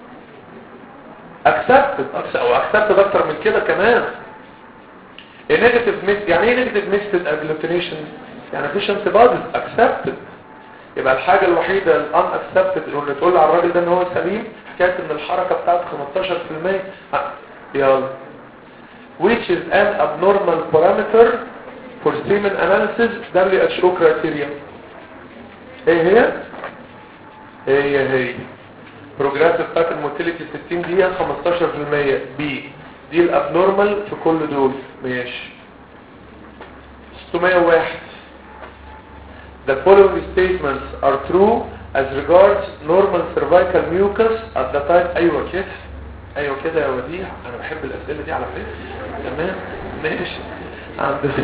accepted او accepted اكتر من كده كمان. negative mixed. يعني ايه negative mixed agglutination؟ يعني مفيش antibodies accepted. يبقى الحاجة الوحيدة ال unaccepted اللي تقول على الراجل ده ان هو سليم حكاية ان الحركة بتاعته خمستاشر في المية. يلا which is an abnormal parameter for semen analysis W H O criteria. ايه هي؟ هي هي progressive pattern motility ستين دقيقة خمستاشر في المية. B دي الابنورمال في كل دول. ماشي. ستمية وواحد The following statements are true as regards normal cervical mucus at the time. ايوه كده ايوه كده يا وديع، انا بحب الاسئله دي على فكره. تمام ماشي. عندنا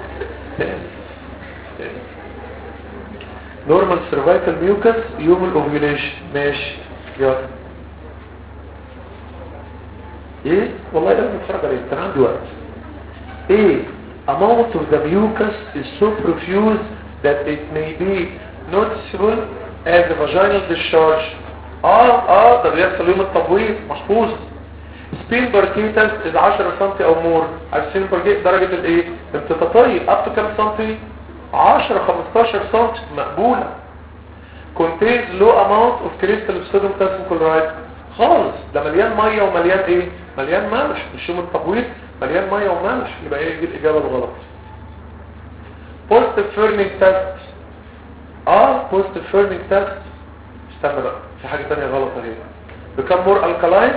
نورمال سيرفايكال ميوكس يوم الاوفيوليشن. ماشي يلا. ايه والله لازم نتفرج عليه، كان عندي وقت. ايه amount of the mucus is so profuse that it may be noticeable as a vaginal discharge. اه اه ده بيحصل يوم التبويض محفوظ. سبين باركيتس اذا عشرة سنتي او مور. عشرين باركيت درجة الايه امتطاطية اب تو كام سنتي؟ عشرة خمستاشر سنتي مقبولة. contains low amount of crystal sodium potassium chloride خالص. ده مليان مية ومليان ايه؟ مليان ملح. مش يوم التبويض مليان مية وملح. يبقى ايه دي الاجابة الغلط. positive Ferning test. اه positive Ferning test. استنى بقى في حاجة تانية غلط اهي. become more alkaline.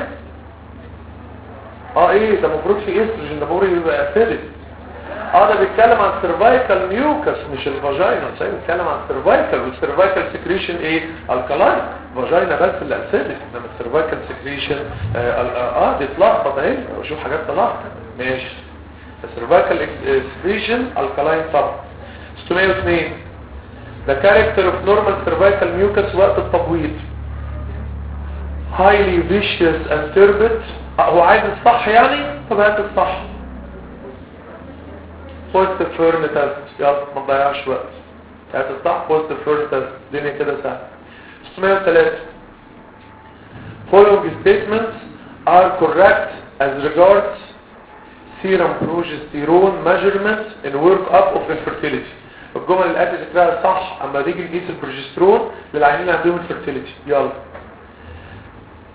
اه ايه ده مفروض في استروجين، ده مفروض يبقى اسيدك. اه ده بيتكلم عن سيرفايكال ميوكس مش الفاجينا. صحيح بيتكلم عن سيرفايكال، والسيرفايكال سكريشن ايه؟ الكالاين. فاجينا بس اللي اسيدك، انما السيرفايكال سكريشن اه, آه, آه دي اتلخبط اهي. بشوف حاجات تلخبط. ماشي. السيرفايكال سكريشن الكالاين طبعا. ستمية واثنين The character of normal cervical mucus وقت التبويض highly viscous and turbid. هو عايز الصح يعني؟ طب هات الصح. positive Ferning test. يلا ما تضيعش وقت. هات الصح positive Ferning test. الدنيا كده سهله. ستمية وثلاثة Following statements are correct as regards serum progesterone measurement in work-up of infertility. الجمل اللي قد ذكرها صح اما تيجي نقيس البروجسترون للعيانين اللي عندهم infertility. يلا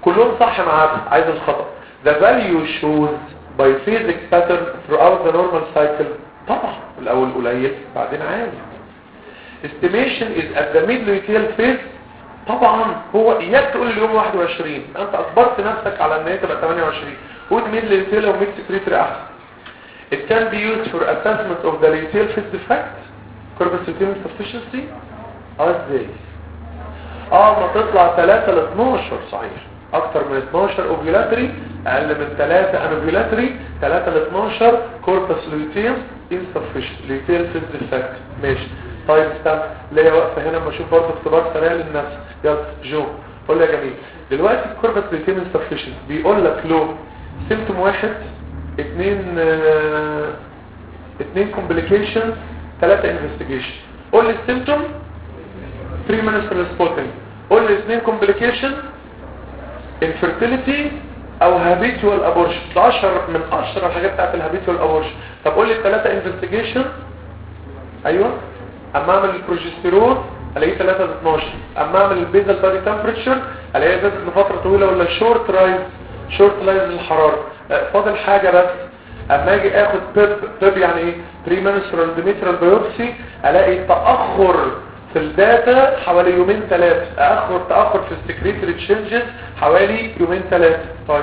كلهم صح ما عدا عايز الخطأ. the value shows by phasic pattern throughout the normal cycle. طبعا الاول قليل بعدين عالي. estimation is at the mid luteal phase. طبعا هو اياك تقول اليوم واحد وعشرين، انت اجبرت نفسك على ان هي تبقى ثمانية وعشرين. قول mid luteal و mid secretory احسن. it can be used for assessment of the luteal phase defect corpus luteal insufficiency. اه ازاي؟ اه ما تطلع ثلاثة ل اتناشر صحيح، اكتر من اتناشر اوفيولاتري، اقل من ثلاثة انوفيولاتري، ثلاثة ل اتناشر كوربس لوتيوم insufficient luteal phase defect. ماشي طيب استنى ليا واقفه هنا اما اشوف برضه اختبار سريع للنفس. يلا جو قول لي يا جميل دلوقتي الكوربس لوتيوم insufficient بيقول لك له سيمتوم واحد اثنين اه اثنين كومبليكيشن ثلاثة انفستيجيشن. قول لي السيمتوم three minutes for spotting. قول لي اثنين كومبليكيشن infertility او habitual abortion. ده اشهر من اشهر الحاجات بتاعت الهابيتوال abortion. طب قول لي الثلاثه انفستيجيشن. ايوه اما اعمل البروجستيرون الاقيه ثلاثة ل اتناشر، اما اعمل البيزل بادي تمبريتشر الاقيه زادت لفتره طويله ولا شورت رايز شورت رايز للحراره. فاضل حاجه بس اما اجي اخد بيب بيب يعني ايه بري منسترال ديميترال بايوبسي الاقي تاخر في الداتا حوالي يومين ثلاثه، تاخر تاخر في السكريتري تشينجز حوالي يومين ثلاثه. طيب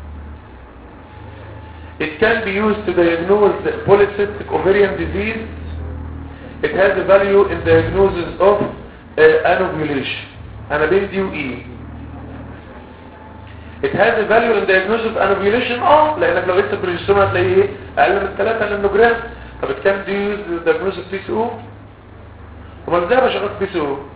it can be used to diagnose polycystic ovarian disease. It has a value in diagnosis of uh, anovulation. أنا بين دي وإيه. It has a value in diagnosis of anovulation. اه لأنك لو قلت البروجسترون هتلاقيه ايه أقل من ثلاثة نانوجرام. طب it can be used to diagnosis بي سي او. وما ازاي بشغل بي سي او؟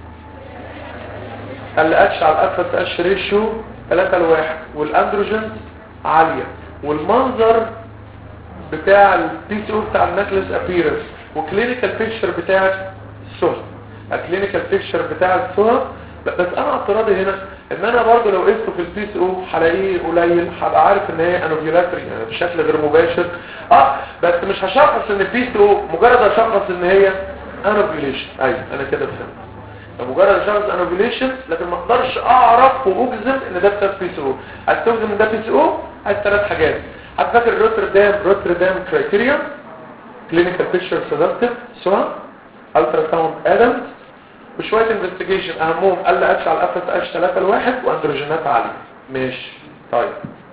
قال لي اتش على الأفرس اتش ريشيو ثلاثة لواحد والأندروجين عالية والمنظر بتاع البي سي او بتاع النكلس ابيرنس وكلينيكال بيكتشر بتاع السهل. الكلينيكال بيكتشر بتاع السهل بس انا اعتراضي هنا ان انا برضه لو قسته في البي سي او هلاقيه قليل هبقى عارف ان هي انوفيولاتري يعني بشكل غير مباشر. اه بس مش هشخص ان البي سي او مجرد اشخص ان هي انوفيوليشن. ايوه انا كده فهمت. مجرد اشخص انوفيوليشن لكن ما اقدرش اعرف واجزم ان ده بسبب بي سي او. هتجزم ان ده بي سي او عايز ثلاث حاجات. هتفكر روتردام روتردام كرايتيريا كلينيكال بيكتشر سيدكتيف سواء الترا ساوند ادمز وشويه انفستيجيشن اهمهم قال لي اتش على الافس اتش ثلاثة لواحد واندروجينات عاليه. ماشي طيب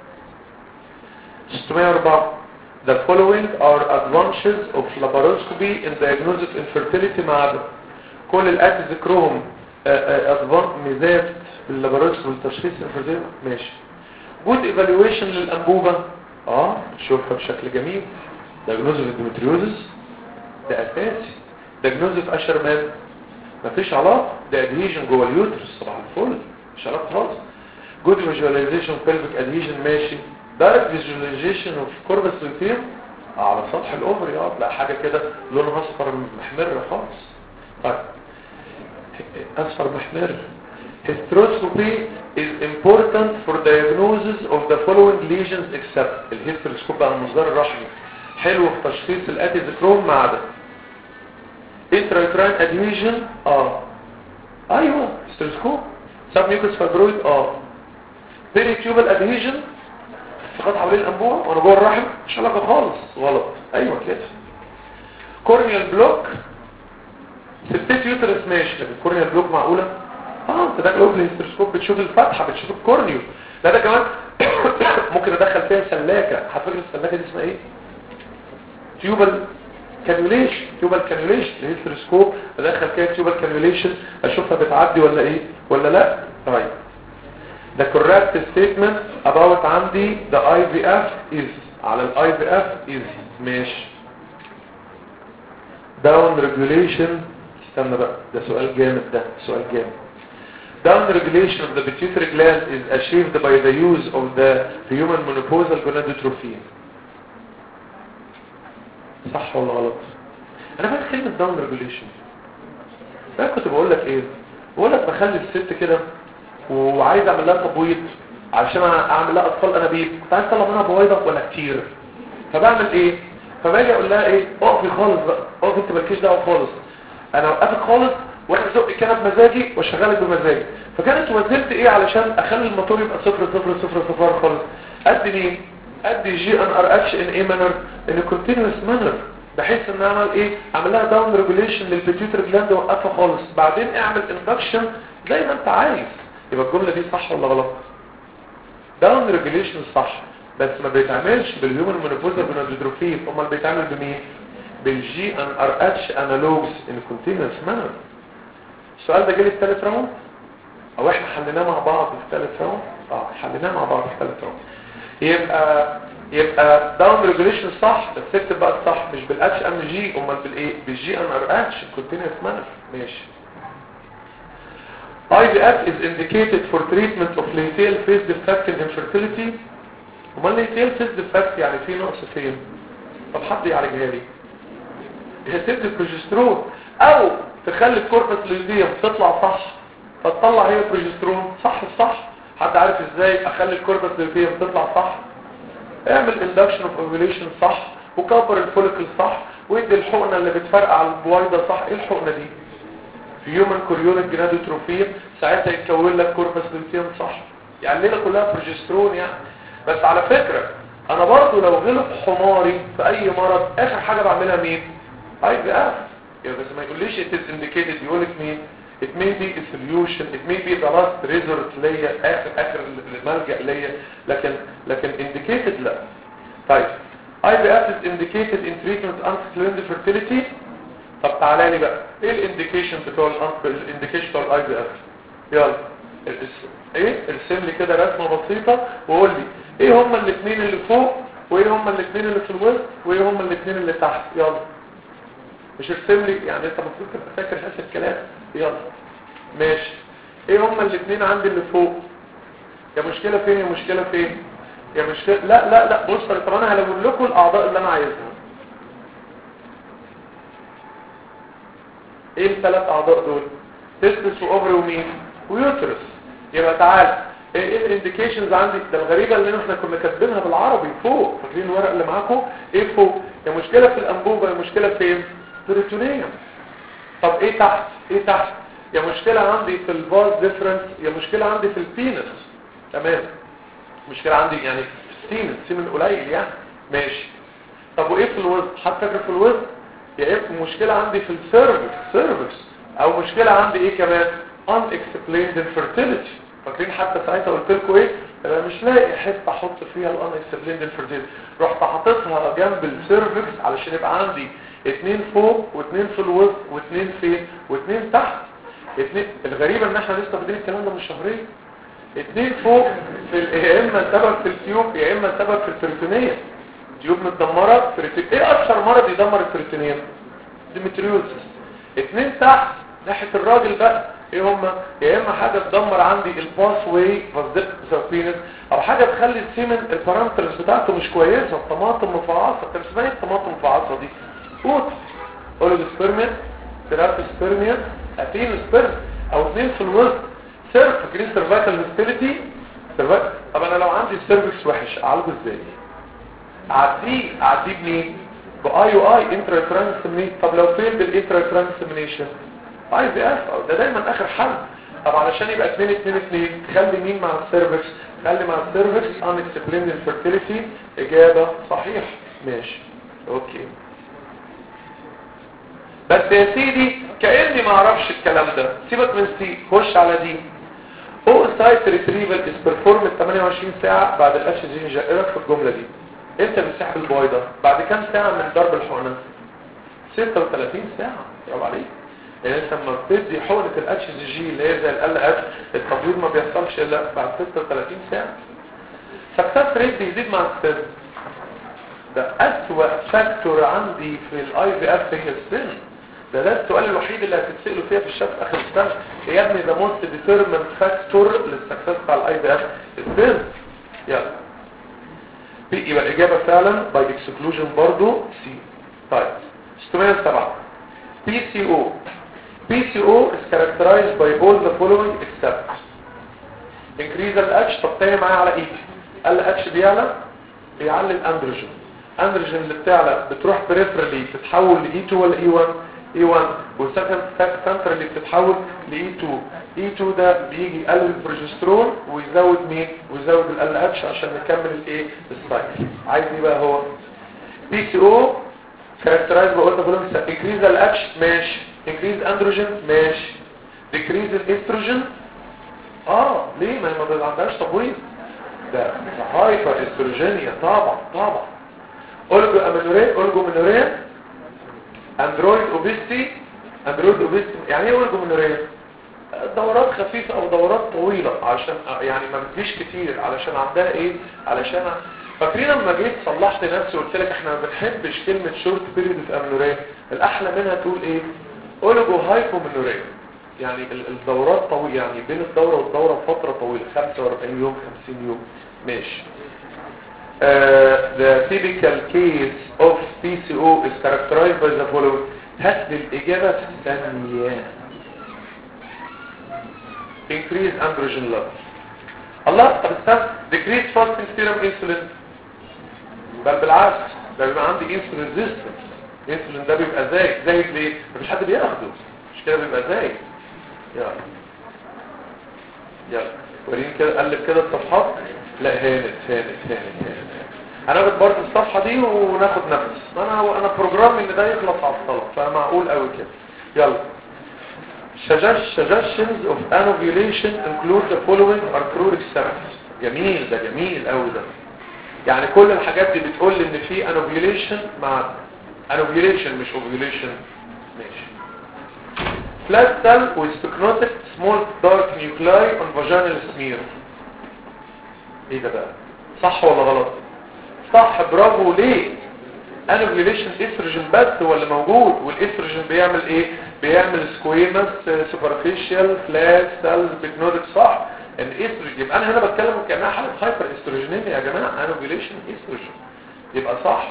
ستمية واربعة The following are advantages of laparoscopy in diagnosis of infertility مع كل الاتي ذكرهم ميزات اللاباروسكوبي لتشخيص infertility. ماشي good evaluation للانبوبه اه تشوفها بشكل جميل. diagnosis of endometriosis ده اساسي. diagnosis of اشرمان مفيش علاقه ده adhesion جوه اليوترس صباح الفل مش علاقه خالص. good visualization of pelvic adhesion ماشي. direct visualization of corpus luteum على سطح الاوفري اه لا حاجه كده لونها اصفر محمر خالص. طيب اصفر محمر. hysteroscopy is important for diagnosis of the following lesions except الهيستروسكوب على المنظار الرحمي حلو في تشخيص الاتي ذكرهم ما عدا intrauterine adhesion اه ايوه هيستروسكوب. submucous fibroid اه peritubal adhesion فقط حوالين الانبوبه وانا جوه الرحم مش علاقه خالص غلط. ايوه كده. كورنيال بلوك سبتيت يوترس ماشي لكن كورنيال بلوك معقوله؟ اه انت داخل في الهيستروسكوب بتشوف الفتحه بتشوف الكورنيو. لا ده كمان ممكن ادخل فيها سلاكه. هتفكر السلاكه دي اسمها ايه؟ تيوبال كانيوليشن. تيوبال كانيوليشن الهيستروسكوب ادخل فيها تيوبال كانيوليشن اشوفها بتعدي ولا ايه ولا لا. طيب the correct statement about عندي the آي في إف is على ال آي في إف is ماشي. down regulation استنى بقى ده سؤال جامد ده سؤال جامد. down regulation of the pituitary gland is achieved by the use of the human menopausal gonadotrophin. صح ولا غلط؟ انا فاكر كلمه down regulation انا كنت بقول لك ايه بقول لك بخلي الست كده وعايز اعمل لها تبويض عشان اعمل لها اطفال انابيب كنت عايز اطلع منها بويضه ولا كتير فبعمل ايه فباجي اقول لها ايه اقفي خالص بقى اقفي انت مالكيش دعوه خالص انا وقفت خالص وانا ازق كده بمزاجي واشغلك بمزاجي. فكانت وسيلتي ايه علشان اخلي الموتور يبقى صفر صفر صفر صفر خالص؟ ادي مين؟ ادي جي ان ار اتش ان ايه مانر؟ ان كونتينوس مانر، بحيث ان اعمل ايه؟ اعمل لها داون ريجوليشن للبيتيوتري جلاند واوقفها خالص، بعدين اعمل اندكشن زي ما انت عايز. يبقى الجمله دي صح ولا غلط؟ داون ريجوليشن صح، بس ما بيتعملش بالهيومن مونوبوزا بنودروفين، امال بيتعمل بمين؟ بالجي ان ار اتش انالوجز ان كونتينوس مانر. السؤال ده جالي في ثالث راوند او احنا حليناه مع بعض في ثالث راوند؟ اه حليناه مع بعض في ثالث راوند. يبقى يبقى داون ريجوليشن صح، بس اكتب بقى الصح مش بالاتش ام جي، امال بالايه؟ بالجي ان ار اتش كونتينوس مانر. ماشي. I V F is indicated for treatment of luteal phase defect in infertility. امال luteal phase defect يعني في نقص فين؟ طب حد يعالجها لي. هي تدي بروجسترون او تخلي الكوربس لوتيوم تطلع صح فتطلع هي بروجسترون صح. الصح حد عارف ازاي اخلي الكوربس لوتيوم تطلع صح؟ اعمل induction of ovulation صح، وكبر الفوليكل صح، وادي الحقنه اللي بتفرقع على البويضه صح. ايه الحقنه دي؟ في هيومن كوريونيك جنادوتروفين، ساعتها يتكون لك كوربس لوتيوم صح. يعني الليله كلها بروجسترون يعني. بس على فكره انا برضو لو غلط حماري في اي مرض اخر حاجه بعملها مين؟ اي في اف. يعني بس ما يقوليش it is indicated، يقولك مين؟ it may be a solution، it may be the last resort ليا، اخر اخر الملجأ ليا، لكن لكن indicated لا. طيب اي في اف is indicated in treatment unexplained fertility. طب تعالى لي بقى ايه الانديكيشن بتوع الانديكيشن بتوع الاي في اف؟ يلا ايه ارسم لي كده رسمه بسيطه وقول لي ايه هما الاثنين اللي فوق وايه هما الاثنين اللي في الوسط وايه هما الاثنين اللي تحت. يلا مش ارسم لي، يعني انت المفروض تبقى فاكر هذا الكلام. يلا ماشي. ايه هما الاثنين عندي اللي فوق؟ يا مشكله فين يا مشكله فين يا مشكله لا لا لا بص طب انا هلون لكم الاعضاء اللي انا عايزها. ايه الثلاث اعضاء دول؟ تستس واوفري ومين؟ ويوترس. يبقى تعال ايه الانديكيشنز عندي؟ ده الغريبه اللي احنا كنا كاتبينها بالعربي فوق، فاكرين الورق اللي معاكم؟ ايه فوق؟ يا مشكله في الانبوبه يا مشكله فين؟ بريتونيوم. طب ايه تحت؟ ايه تحت؟ يا مشكله عندي في الفاز ديفرنس يا مشكله عندي في البينس. تمام. مشكله عندي يعني في السيمن، السيمن قليل يعني. ماشي. طب وايه في الوسط؟ حد فاكر في الوسط؟ يا اما مشكله عندي في السيرفكس سيرفكس او مشكله عندي ايه كمان؟ unexplained infertility. فاكرين حتى ساعتها قلت لكم ايه؟ انا مش لاقي حته احط فيها الانكسبليند انفيرتيليتي، رحت حاططها جنب السيرفكس علشان يبقى عندي اتنين فوق واثنين في الوسط واثنين فين واثنين تحت. اتنين. الغريبه ان احنا لسه فاضلين الكلام ده من شهرين. اتنين فوق في يا اما سبب في التيوب يا اما سبب في البريتونيه. تيوب متدمره. ايه اشهر مرض يدمر البريتونيه؟ ديمتريوزس. اتنين تحت ناحيه الراجل بقى ايه هما؟ يا اما حاجه تدمر عندي الباس واي فازديكتوسابينس، او حاجه تخلي السيمن البارامترز بتاعته مش كويسه، الطماطم مفعصه. كان اسمها ايه الطماطم المفعصه دي؟ اوت اوليجوسبيرميا، تيرابيسبيرميا، اتين سبيرم، او اثنين في الوسط سيرف. فاكرين سيرفايكال هوستيليتي؟ سيرفايكال. طب انا لو عندي السيرفكس وحش اعالجه ازاي؟ اعديه اعديه بمين؟ باي او اي انتراترانسمينيشن. طب لو فين بالانتراترانسمينيشن؟ اي في اف. ده دايما اخر حل. طب علشان يبقى اتنين اتنين اتنين خلي مين مع السيرفكس؟ خلي مع السيرفكس unexplained infertility. اجابه صحيح. ماشي اوكي. بس يا سيدي كاني ما اعرفش الكلام ده. سيبك من سي، خش على دي. oocyte retrieval is performed ثمانية وعشرين ساعه بعد الاتش جي جائرك في الجمله دي. انت بتسحب البويضه بعد كام ساعه من ضرب الحقنه؟ ستة وثلاثين ساعه. برافو عليك. يعني انت لما بتدي حقنه الاتش جي اللي هي زي ال اتش التبويض ما بيحصلش الا بعد ستة وثلاثين ساعه. سكسس ريت بيزيد مع السن. ده اسوأ فاكتور عندي في الاي في اف هي السن. ده ده السؤال الوحيد اللي هتتسألوا فيها في الشفت اخر السنه. يا ابني ده موست ديترمنت فاكتور للسكسس بتاع الاي في اف السن. يلا يبقى الاجابه فعلا باي اكسكلوجن برضو سي. طيب ستمية وسبعة بي سي او. بي سي او is characterized by all the following except increase الاتش. طب تاني معايا على ايدي. قال الاتش بيعلى بيعلي الاندروجين. الاندروجين اللي بتعلى بتروح بريفرالي تتحول ل إي تو ولا إي ون؟ اي واحد والسكند سنتر اللي بتتحول ل اي اتنين. اي اتنين ده بيجي يقلل البروجسترون ويزود مين ويزود ال اتش عشان نكمل الايه السايكل. عايز ايه بقى هو بي سي او كاركترايز بقولنا كلهم انكريز ال اتش ماشي، انكريز اندروجين ماشي، ديكريز الاستروجين اه ليه ما هي ما عندهاش تبويض ده هايبر استروجينيا طبعا طبعا. اولجو امينوريا اولجو مينوريا اندرويد اوبيستي اندرويد اوبيستي يعني ايه اولجو مينوريا؟ دورات خفيفة او دورات طويلة عشان يعني ما بتجيش كتير علشان عندها ايه علشان فاكرين لما جيت صلحت نفسي وقلت لك احنا ما بنحبش كلمة شورت بيريود اوف امينوريا الاحلى منها تقول ايه اولجو هايبومينوريا يعني الدورات طويلة يعني بين الدورة والدورة فترة طويلة خمسة واربعين يوم خمسين يوم ماشي. Uh, the typical case of P C O is characterized by the following. هات الإجابة الثانية. Increase androgen level. الله طب استنى decrease fasting serum insulin. بل بالعكس ده بيبقى عندي insulin resistance. insulin ده بيبقى زايد زايد ليه؟ مفيش حد بياخده مش كده بيبقى زايد. يلا يلا وريني كده قلب كده الصفحات. لا هانت هانت هانت هانت هناخد برضه الصفحة دي وناخد نفس. انا انا بروجرام ان ده يخلص على الطلب فمعقول قوي كده. يلا suggestions of anovulation include the following are true examples. جميل ده جميل قوي ده. يعني كل الحاجات دي بتقول لي ان في anovulation مع anovulation مش ovulation ماشي. flat cell with stenotic small dark nuclei on vaginal smear. ايه ده بقى صح ولا غلط؟ صح برافو. ليه انوفيوليشن استروجين بس هو اللي موجود والاستروجين بيعمل ايه بيعمل سكويمس سوبرفيشال فلات سيلز بيجنودك صح الاستروجين يبقى انا هنا بتكلم كانها حاله هايبر استروجينيميا يا جماعه انوفيوليشن استروجين يبقى صح.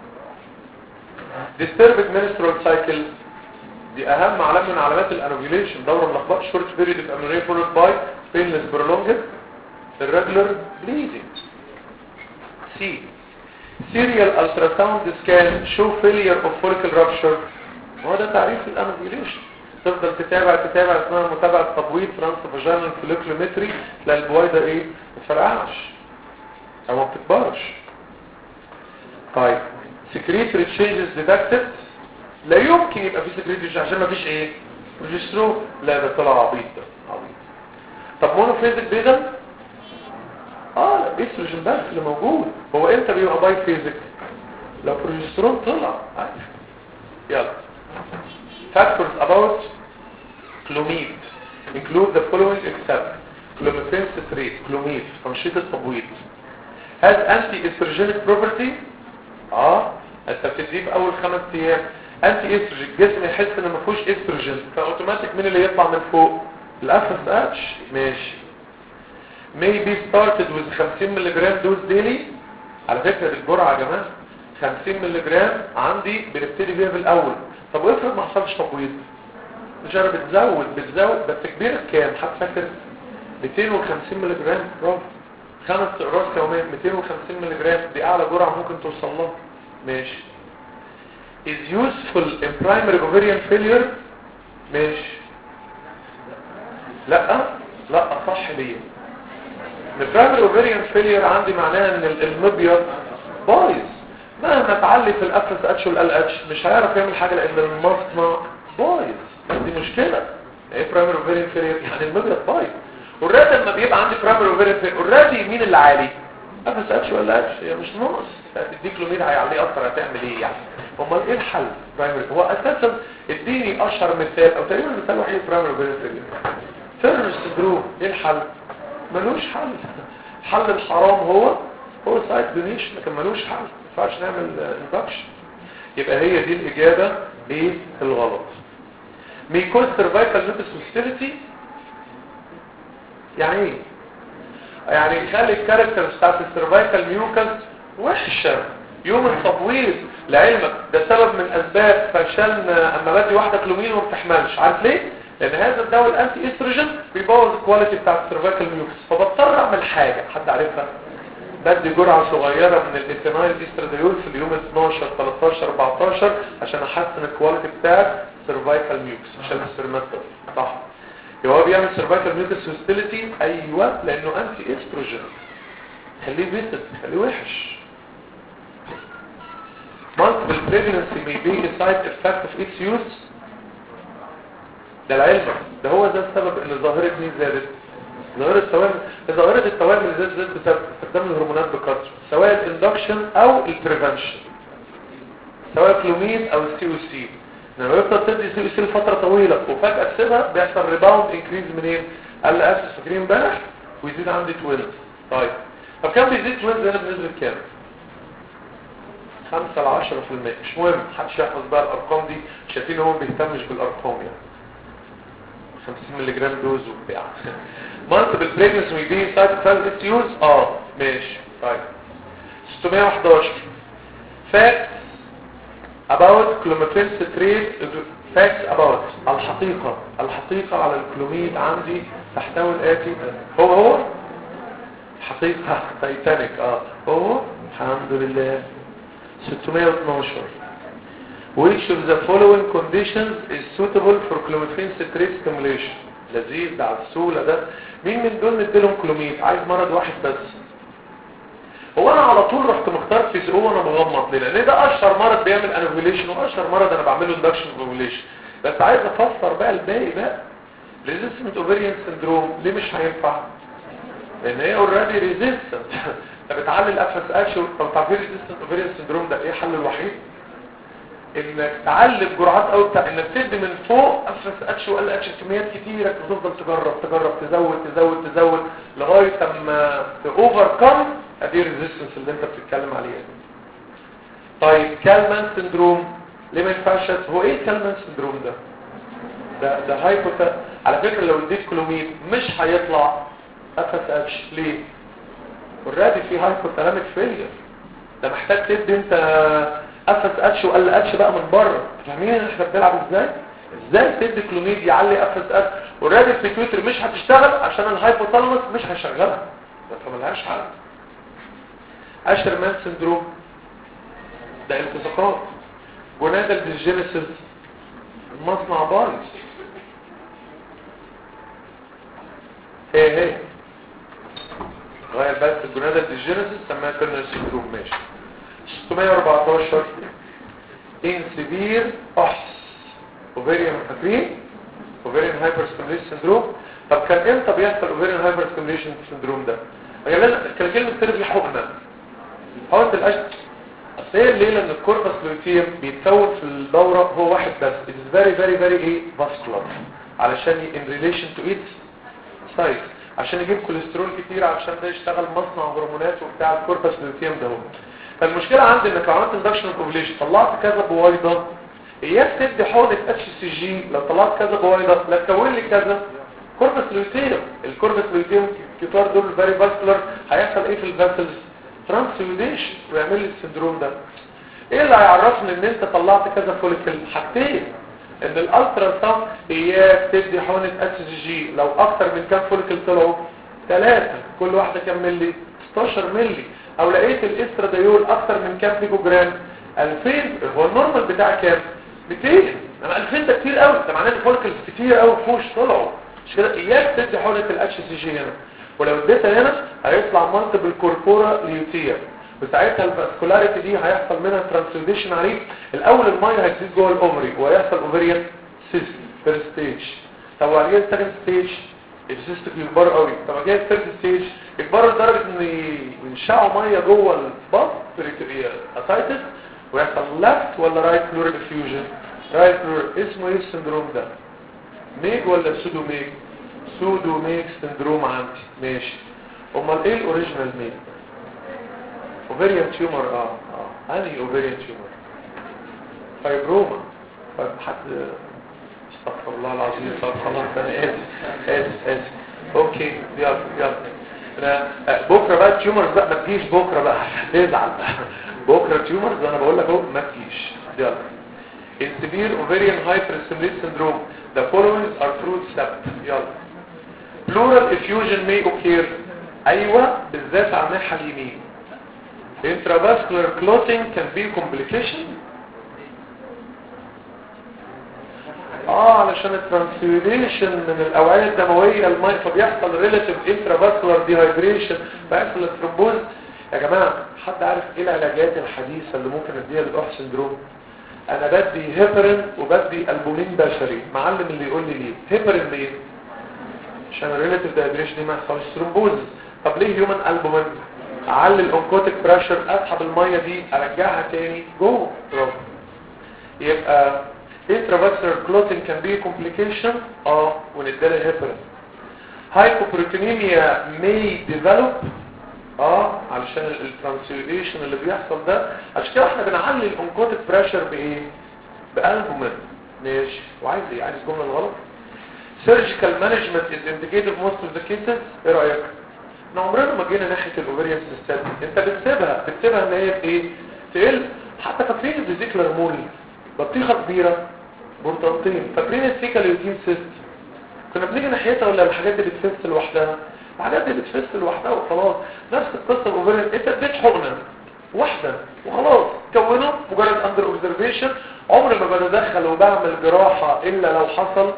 disturbed menstrual cycle دي اهم علامه من علامات الانوفيوليشن دوره ملخبطه شورت بيريود اوف امينوريا فولود باي بينلس برولونجد irregular bleeding. C. Serial ultrasound scan show failure of follicle rupture. هو ده تعريف الانوفيوليشن. تفضل تتابع تتابع اسمها متابعة تبويض ترانس فاجينال فوليكلومتري تلاقي البويضة ايه ما بتفرقعش او ما بتكبرش. طيب secretory changes detected لا يمكن يبقى في secretory عشان ما فيش ايه بروجسترون. لا ده طلع عبيط ده عبيط. طب مونوفيزيك بيضل اه لا استروجين بس اللي موجود. هو امتى بيبقى باي فيزيك لو بروجسترون طلع عارف. يلا factors about clomid include the following except clomiphene citrate clomid تنشيط التبويض has anti-estrogenic property اه انت بتديه في اول خمس ايام انتي استروجين الجسم يحس ان ما فيهوش استروجين فاوتوماتيك مين اللي يطلع من فوق الاف اس اتش ماشي. may be started with خمسين مللي جرام دوز ديلي. على فكرة الجرعة يا جماعة خمسين مللي جرام عندي بنبتدي بيها بالاول. طب وافرض ما حصلش تبويض الجرعة بتزود بتزود بس كبيرة كام حد فاكر مئتين وخمسين مللي جرام برافو خمس اقراص يوميا مئتين وخمسين مللي جرام دي اعلى جرعة ممكن توصل لها ماشي. is useful in primary ovarian failure ماشي. لا لا صح ليه البرايمري اوفيريان فيلير عندي معناها ان المبيض بايظ مهما تعلي في الاف اس اتش والال اتش مش هيعرف يعمل حاجه لان المصنع بايظ. دي مشكله ايه برايمري اوفيريان فيلير يعني المبيض بايظ. اوريدي لما بيبقى عندي برايمري اوفيريان فيلير اوريدي مين اللي عالي اف اس اتش ولا اتش هي مش ناقص تديك كلوميد هيعليه اكتر هتعمل ايه يعني. امال ايه الحل برايمري هو اساسا اديني اشهر مثال او تقريبا مثال وحيد برايمري اوفيريان فيلير فيرنس سندروم. ايه الحل ملوش حل. حل الحرام هو هو سايت دونيشن لكن ملوش حل ما ينفعش نعمل اندكشن. يبقى هي دي الاجابه ايه الغلط. ميكوز سيرفايكال لوبس هوستيليتي يعني ايه يعني يخلي الكاركتر بتاعت السيرفايكال ميوكس وحشه يوم التبويض. لعلمك ده سبب من اسباب فشلنا اما بدي واحده كلومين وما بتحملش. عارف ليه؟ لان هذا الدواء الانتي استروجين بيبوظ الكواليتي بتاع السيرفايكال ميوكس فبضطر اعمل حاجه حد عارفها بدي جرعه صغيره من الايثينايل استراديول في اليوم اتناشر تلتاشر اربعتاشر عشان احسن الكواليتي بتاع سيرفايكال ميوكس عشان السيرماتوم صح. يبقى هو بيعمل سيرفايكال ميوكس هوستيليتي ايوه لانه انتي استروجين، خليه بيسد خليه وحش. multiple pregnancy may be a side effect of its use. ده العلم ده هو ده السبب ان ظاهره مين زادت، ظاهره التوامل. ظاهره التوامل زادت زادت بسبب استخدام الهرمونات بكثره، سواء الاندكشن او البريفنشن، سواء كلوميد او السي او سي. لما يفضل تدي سي او سي لفتره طويله وفجاه تسيبها بيحصل ريباوند انكريز منين؟ قال لي اسف فاكرين امبارح ويزيد عندي اثناشر. طيب طب كام بيزيد اثناشر هنا بنسبه كام؟ خمسة لعشرة في المية. مش مهم محدش يحفظ بقى الارقام دي، شايفين هو ما بيهتمش بالارقام يعني. خمسين مللي جرام دوز وبتاع. multiple pregnancy may be side effect its use اه ماشي. طيب ستمية وحداشر facts about clomiphene citrate facts about الحقيقة الحقيقة على الكلوميد عندي تحتوي الآتي. هو هو حقيقة تايتانيك اه هو الحمد لله. ستمية واتناشر which of the following conditions is suitable for clomiphene citrate stimulation. لذيذ ده على السهولة ده. مين من دول نديلهم كلوميد؟ عايز مرض واحد بس. هو انا على طول رحت مختار فيزيو وانا مغمض ليه؟ لان ده اشهر مرض بيعمل انوفيليشن واشهر مرض انا بعمله اندكشن انوفيليشن. بس عايز افسر بقى الباقي بقى. ريزيستنت اوفيريان سندروم ليه مش هينفع؟ لان هي اوريدي ريزيستنت. انت بتعلي الاف اس اتش. طب تعرفين ريزيستنت اوفيريان سندروم ده ايه الحل الوحيد؟ انك تعلي الجرعات قوي بتاع انك تدي من فوق اف اس اتش وال اتش كميات كتيره وتفضل تجرب تجرب تزود تزود تزود لغايه اما اوفركم ادي الريزيستنس اللي انت بتتكلم عليها دي. طيب كالمان سندروم ليه ما ينفعش؟ هو ايه كالمان سندروم ده؟ ده ده هايبوتا. على فكره لو اديت كلوميد مش هيطلع اف اس اتش ليه؟ اوريدي في هايبوثالاميك فيلير. ده محتاج تدي انت اف اس اتش وال اتش بقى من بره. فاهمين احنا بنلعب ازاي؟ ازاي تدي كلوميد يعلي اف اس اتش؟ اوريدي البيتويتري مش هتشتغل عشان الهايبوثالاموس مش هيشغلها. ده ملهاش حل. اشرمان سندروم ده التصاقات جونادال ديجينيسيس المصنع بايظ. ايه ايه غير بس الجونادال ديجينيسيس سماها تيرنر سندروم. ماشي. ستمية واربعتاشر ان سيفير احس اوفيريان فاكرين اوفيريان هايبر ستيميليشن سندروم. طب كان امتى بيحصل اوفيريان هايبر ستيميليشن سندروم ده؟ كان كلمه تربي حقنه حقنه الاشد. اصل هي الليله ان الكوربس لوتيم بيتكون في الدوره هو واحد بس. it's very very very ايه vascular علشان in relation to its size عشان يجيب كوليسترول كتير عشان ده يشتغل مصنع هرمونات وبتاع الكوربس لوتيم ده. هو فالمشكله عندي انك لو عملت اندكشن اوفيليشن طلعت كذا بويضه اياك تدي حقنه اتش سي جي. لو طلعت كذا بويضه لا تكون لي كذا كوربس لوتيم. الكوربس لوتيم كتار دول فيري فاسكولار. هيحصل ايه في الفاسلز؟ ترانسيوديشن ويعمل لي السندروم ده. ايه اللي هيعرفني ان انت طلعت كذا فوليكل؟ حاجتين. ان الالترا ساوند اياك تدي حقنه اتش سي جي لو اكتر من كام فوليكل طلعوا؟ ثلاثة. كل واحده كام ملي؟ ستاشر ملي. او لقيت الاستراديول اكتر من كام بيكو جرام؟ ألفين. هو النورمال بتاع كام؟ ميتين. اما ألفين ده كتير قوي. ده معناه ان فوليكلز كتير قوي فوش طلعوا. مش كده؟ اياك تدي حقنه الاتش سي جي هنا. ولو اديتها هنا هيطلع مالتيبل كوربورا ليوتيا وساعتها الفاسكولاريتي دي هيحصل منها ترانسليشن عليه. الاول الميه هتزيد جوه الاومري وهيحصل اوفريان سيست فيرست ستيج. طب وبعدين سكند ستيج السيست بيكبر قوي. طب بعدين ثيرد ستيج يكبروا لدرجه ان ينشعوا ميه جوه البط بريتوريال اسايتس ويحصل لفت ولا رايت بلورال افيوجن؟ رايت بلورال. اسمه ايه السندروم ده؟ ميج ولا سودو ميج؟ سودو ميج سندروم عندي. ماشي. امال ايه الاوريجينال ميج؟ اوفيريان تيومر. اه اه انهي اوفيريان تيومر؟ فايبروما. طيب حد استغفر الله العظيم. طب خلاص انا اسف اسف اسف. اوكي يلا يلا. انا بكره بقى التيومرز بقى ما تجيش بكره بقى تزعل بقى. بكره التيومرز انا بقول لك اهو ما تجيش. يلا. In severe ovarian hyperstimulation syndrome the following are fruit sept. يلا. pleural effusion may occur. ايوه بالذات على الناحيه اليمين. intravascular clotting can be complication. اه علشان الترانسفيوريشن من الاوعيه الدمويه الماء، فبيحصل ريلاتيف انترافاسكولار ديهايدريشن، بيحصل الثرومبوز. يا جماعه حد عارف ايه العلاجات الحديثه اللي ممكن اديها للاوح سندروم؟ انا بدي هيبرين وبدي البومين بشري. معلم اللي يقول لي ليه هيبرين؟ ليه؟ عشان الريلاتيف ديهايدريشن دي ما يحصلش ثرومبوز. طب ليه هيومن البومين؟ اعلي الاونكوتيك بريشر، اسحب الميه دي ارجعها تاني جوه. برافو. يبقى intravascular clotting can be a complication اه ونديله هيبرين. hypoproteinemia may develop اه علشان الترانسفيوريشن اللي بيحصل ده. عشان كده احنا بنعلي الاونكوتيك بريشر بايه؟ بالبومين. ماشي. وعايز ايه؟ عايز الجمله الغلط. surgical management is indicated most of the cases. ايه رايك؟ احنا عمرنا ما جينا ناحيه الاوفريان سيستم. انت بتسيبها بتسيبها ان هي ايه؟ تقل. حتى فاكرين الفيزيكلر مول بطيخه كبيره برطانتين، فاكرين السيكاليوتين سيست كنا بنيجي ناحيتها ولا الحاجات اللي بتفس لوحدها؟ الحاجات اللي بتفس لوحدها وخلاص. نفس القصه الاوفريان، انت اديت حقنه واحده وخلاص كونه مجرد اندر اوبزرفيشن. عمري ما بتدخل وبعمل جراحه الا لو حصل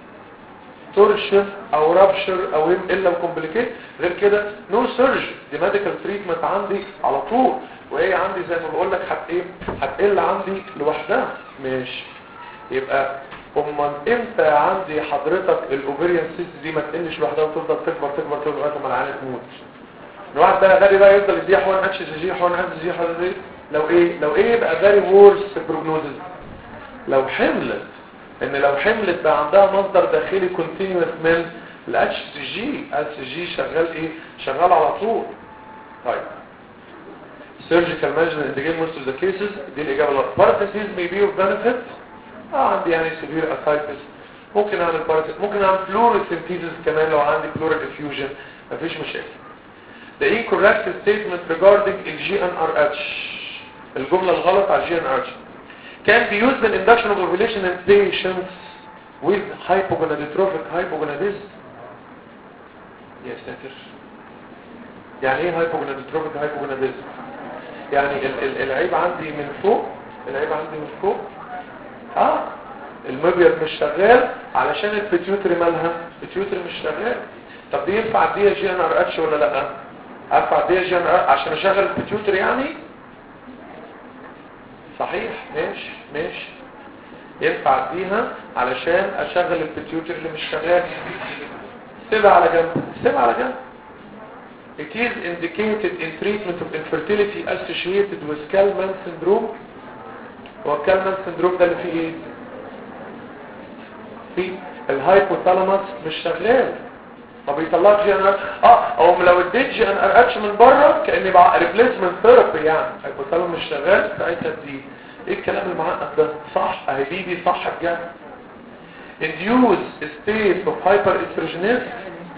تورشن او رابشر او الا كومبليكيت. غير كده نو سيرج. دي ميديكال تريتمنت عندي على طول، وهي عندي زي ما بقول لك هت ايه هتقل عندي لوحدها. ماشي. يبقى امال امتى عندي حضرتك الاوفريان سيست دي ما تقلش لوحدها وتفضل تكبر تكبر تكبر لغايه ما العيال تموت؟ الواحد بقى غالي بقى يفضل يديها حقن اتش سي جي حقن اتش سي جي حقن دي لو ايه لو ايه يبقى فيري وورس بروجنوزز. لو حملت ان لو حملت بقى عندها مصدر داخلي كونتينيوس من الاتش سي جي. الاتش سي جي شغال ايه؟ شغال على طول. طيب surgical management in the game most of the cases. دي الاجابه الغلط. parentheses may be of benefit. اه عندي يعني severe ascites ممكن اعمل parentheses، ممكن اعمل fluorescentesis كمان لو عندي pleural effusion مفيش مشاكل. the incorrect statement regarding ال جي إن آر إتش. الجمله الغلط على جي إن آر إتش can be used in induction of ovulation in patients with hypogonadotrophic hypogonadism. يا ساتر. يعني ايه hypogonadotrophic hypogonadism؟ يعني ال ال العيب عندي من فوق، العيب عندي من فوق اه المبيض مش شغال علشان البيتيوتري مالها، البيتيوتري مش شغال. طب دي ينفع اديها جي ان ار اتش ولا لا؟ ارفع اديها جي ان ار عشان اشغل البيتيوتري يعني؟ صحيح. ماشي ماشي. ينفع اديها علشان اشغل البيتيوتري اللي مش شغال. سيبها على جنب، سيبها على جنب. It is indicated in treatment of infertility associated with Kallmann syndrome. هو Kallmann syndrome ده اللي فيه ايه؟ فيه الهايبوثالاموس مش شغال، ما بيطلعش جي ان ار. اه او لو اديت جي ان ار اتش من بره كاني بقى ريبليسمنت ثيرابي يعني. الهايبوثالاموس مش شغال ساعتها دي. ايه الكلام المعقد ده؟ صح اهي دي دي صح بجد. induce state of hyperestrogenism.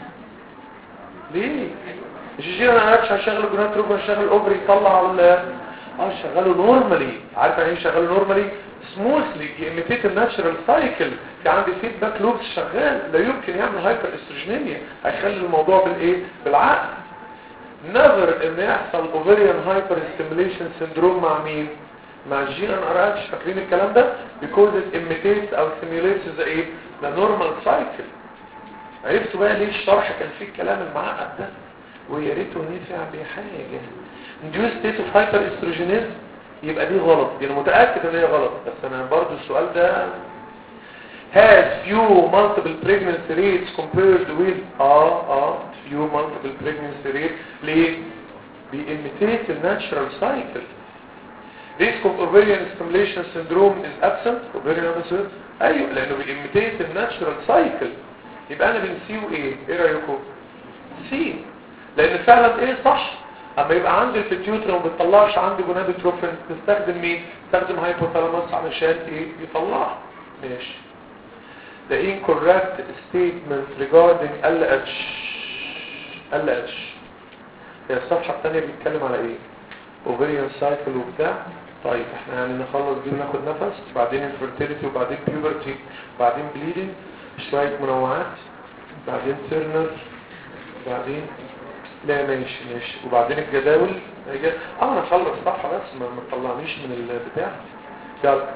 ليه؟ مش جي ان ار اتش هشغل الجوناتروب هشغل الاوفري يطلع ال اه شغاله نورمالي. عارف يعني ايه شغاله نورمالي؟ سموثلي يميتيت الناتشرال سايكل. في عندي فيدباك لوبس شغال، لا يمكن يعمل هايبر استروجينيميا. هيخلي الموضوع بالايه؟ بالعقل. نظر ان يحصل اوفريان هايبر ستيميليشن سيندروم مع مين؟ مع الجي ان ار اتش. فاكرين الكلام ده؟ because it imitates او stimulates the ايه؟ the normal cycle. عرفتوا بقى ليه الشرح كان فيه الكلام المعقد ده؟ ويا ريته نفع بحاجه. induced state of hyperestrogenism يبقى دي غلط. دي انا متاكد ان هي غلط، بس انا برضو السؤال ده has few multiple pregnancy rates compared with اه اه few multiple pregnancy rates. ليه؟ بيimitate the natural cycle. risk of ovarian stimulation syndrome is absent. ovarian absent ايوه لانه بيimitate the natural cycle. يبقى انا بنسيو ايه؟ ايه رايكم؟ سي. لان فعلا ايه صح؟ اما يبقى عندي البيتيوتري وما بتطلعش عندي جونادوتروفين تستخدم مين؟ تستخدم هايبوثالاموس علشان ايه؟ يطلعها. ماشي. the incorrect statement regarding ال اتش. ال اتش هي الصفحه الثانيه بيتكلم على ايه؟ ovarian cycle وبتاع. طيب احنا يعني نخلص دي وناخد نفس، بعدين infertility وبعدين puberty وبعدين bleeding، شويه منوعات، بعدين تيرنر، بعدين لا ماشي ماشي، وبعدين الجداول. اه انا اخلص صفحه بس ما تطلعنيش من البتاع. يلا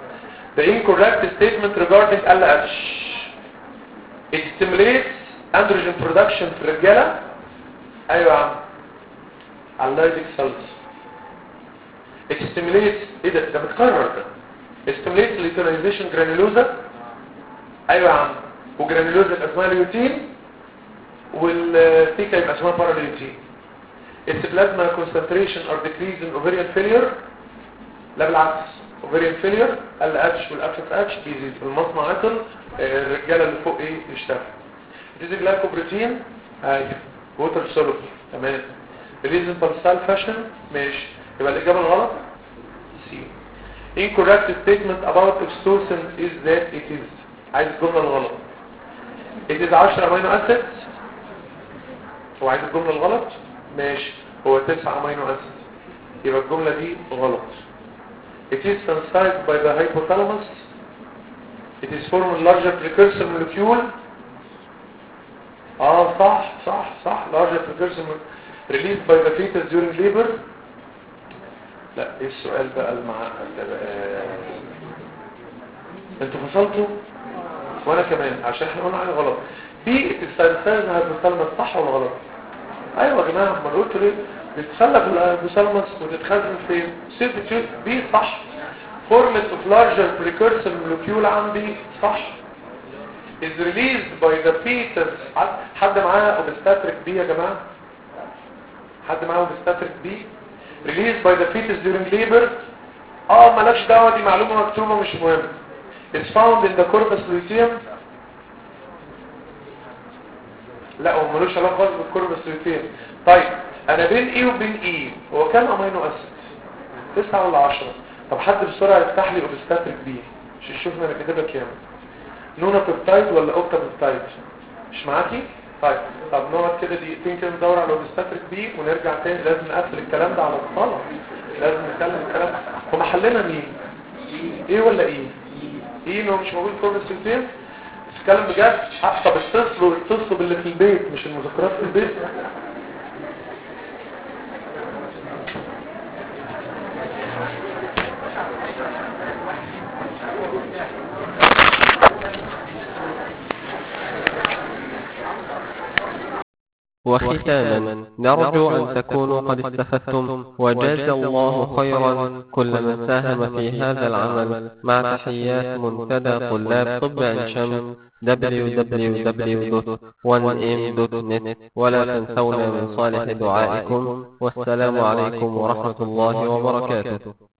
The incorrect statement regarding L H. It stimulates androgen production في الرجالة. ايوه يا عم. Allydic cells. It stimulates ايه ده؟ ده متكرر ده. It stimulates luteinization granulosa. ايوه يا عم. وجرانيولوزا يبقى اسمها ليوتين والثيكا يبقى اسمها باراليوتين. Its plasma concentration are decreased in ovarian failure. لا بالعكس. ovarian failure ال اتش والاف اف اتش بيزيد في المصنع عطل الرجاله اللي فوق ايه يشتغل. دي جلايكوبروتين ايوه ووتر سولوبل تمام. ريزن بالسال فاشن ماشي. يبقى الاجابه الغلط سي. incorrect statement about oxytocin is that it is. عايز الجمله الغلط. it is عشرة امينو اسيد. هو عايز الجمله الغلط ماشي. هو تسعة امينو اسيد. يبقى الجمله دي غلط. It is sensitized by the hypothalamus. It is formed in larger precursor molecule. اه صح صح صح larger precursor released by the fetus during labor. لا ايه السؤال بقى المعقد ده بقى؟ انتوا فصلتوا وانا كمان عشان احنا قلنا عليه غلط. دي السنسايز هتتسلمس صح ولا غلط؟ ايوه يا جماعه ما قلت ليه بتتسلق الهيبوثالاموس وتتخزن فين؟ سيرت تيوب بي صح. فورمت اوف لارجر بريكورسور مولكيول عندي صح. is released by the fetus. حد معاه اوبستاتريك بي يا جماعه؟ حد معاه اوبستاتريك بي؟ released by the fetus during labor. اه مالكش دعوه دي معلومه مكتوبه مش مهم. it's found in the corpus luteum. لا هو ملوش علاقه خالص بالكوربس لوتيم. طيب انا بين ايه وبين ايه هو كام امينو اسيد؟ تسعة ولا عشرة؟ طب حد بسرعه يفتح لي اوبستاتريك بي عشان شوفنا انا كاتبها كام. نونا بيبتايد ولا اوكتا بيبتايد؟ مش معاكي؟ طيب طب نقعد كده دقيقتين كده ندور على الاوبستاتريك بي ونرجع تاني. لازم نقفل الكلام ده على الصلاه. لازم نتكلم الكلام. هم حلنا مين؟ ايه ولا ايه؟ ايه انه مش موجود كوربس لوتيم؟ تتكلم بجد؟ طب اتصلوا اتصلوا باللي في البيت مش المذكرات في البيت. وختاما نرجو أن تكونوا قد استفدتم وجاز الله خيرا كل من ساهم في هذا العمل مع تحيات منتدى طلاب طب عين شمس دبليو دبليو دبليو دوت وان ام دوت نت. ولا تنسونا من صالح دعائكم والسلام عليكم ورحمة الله وبركاته.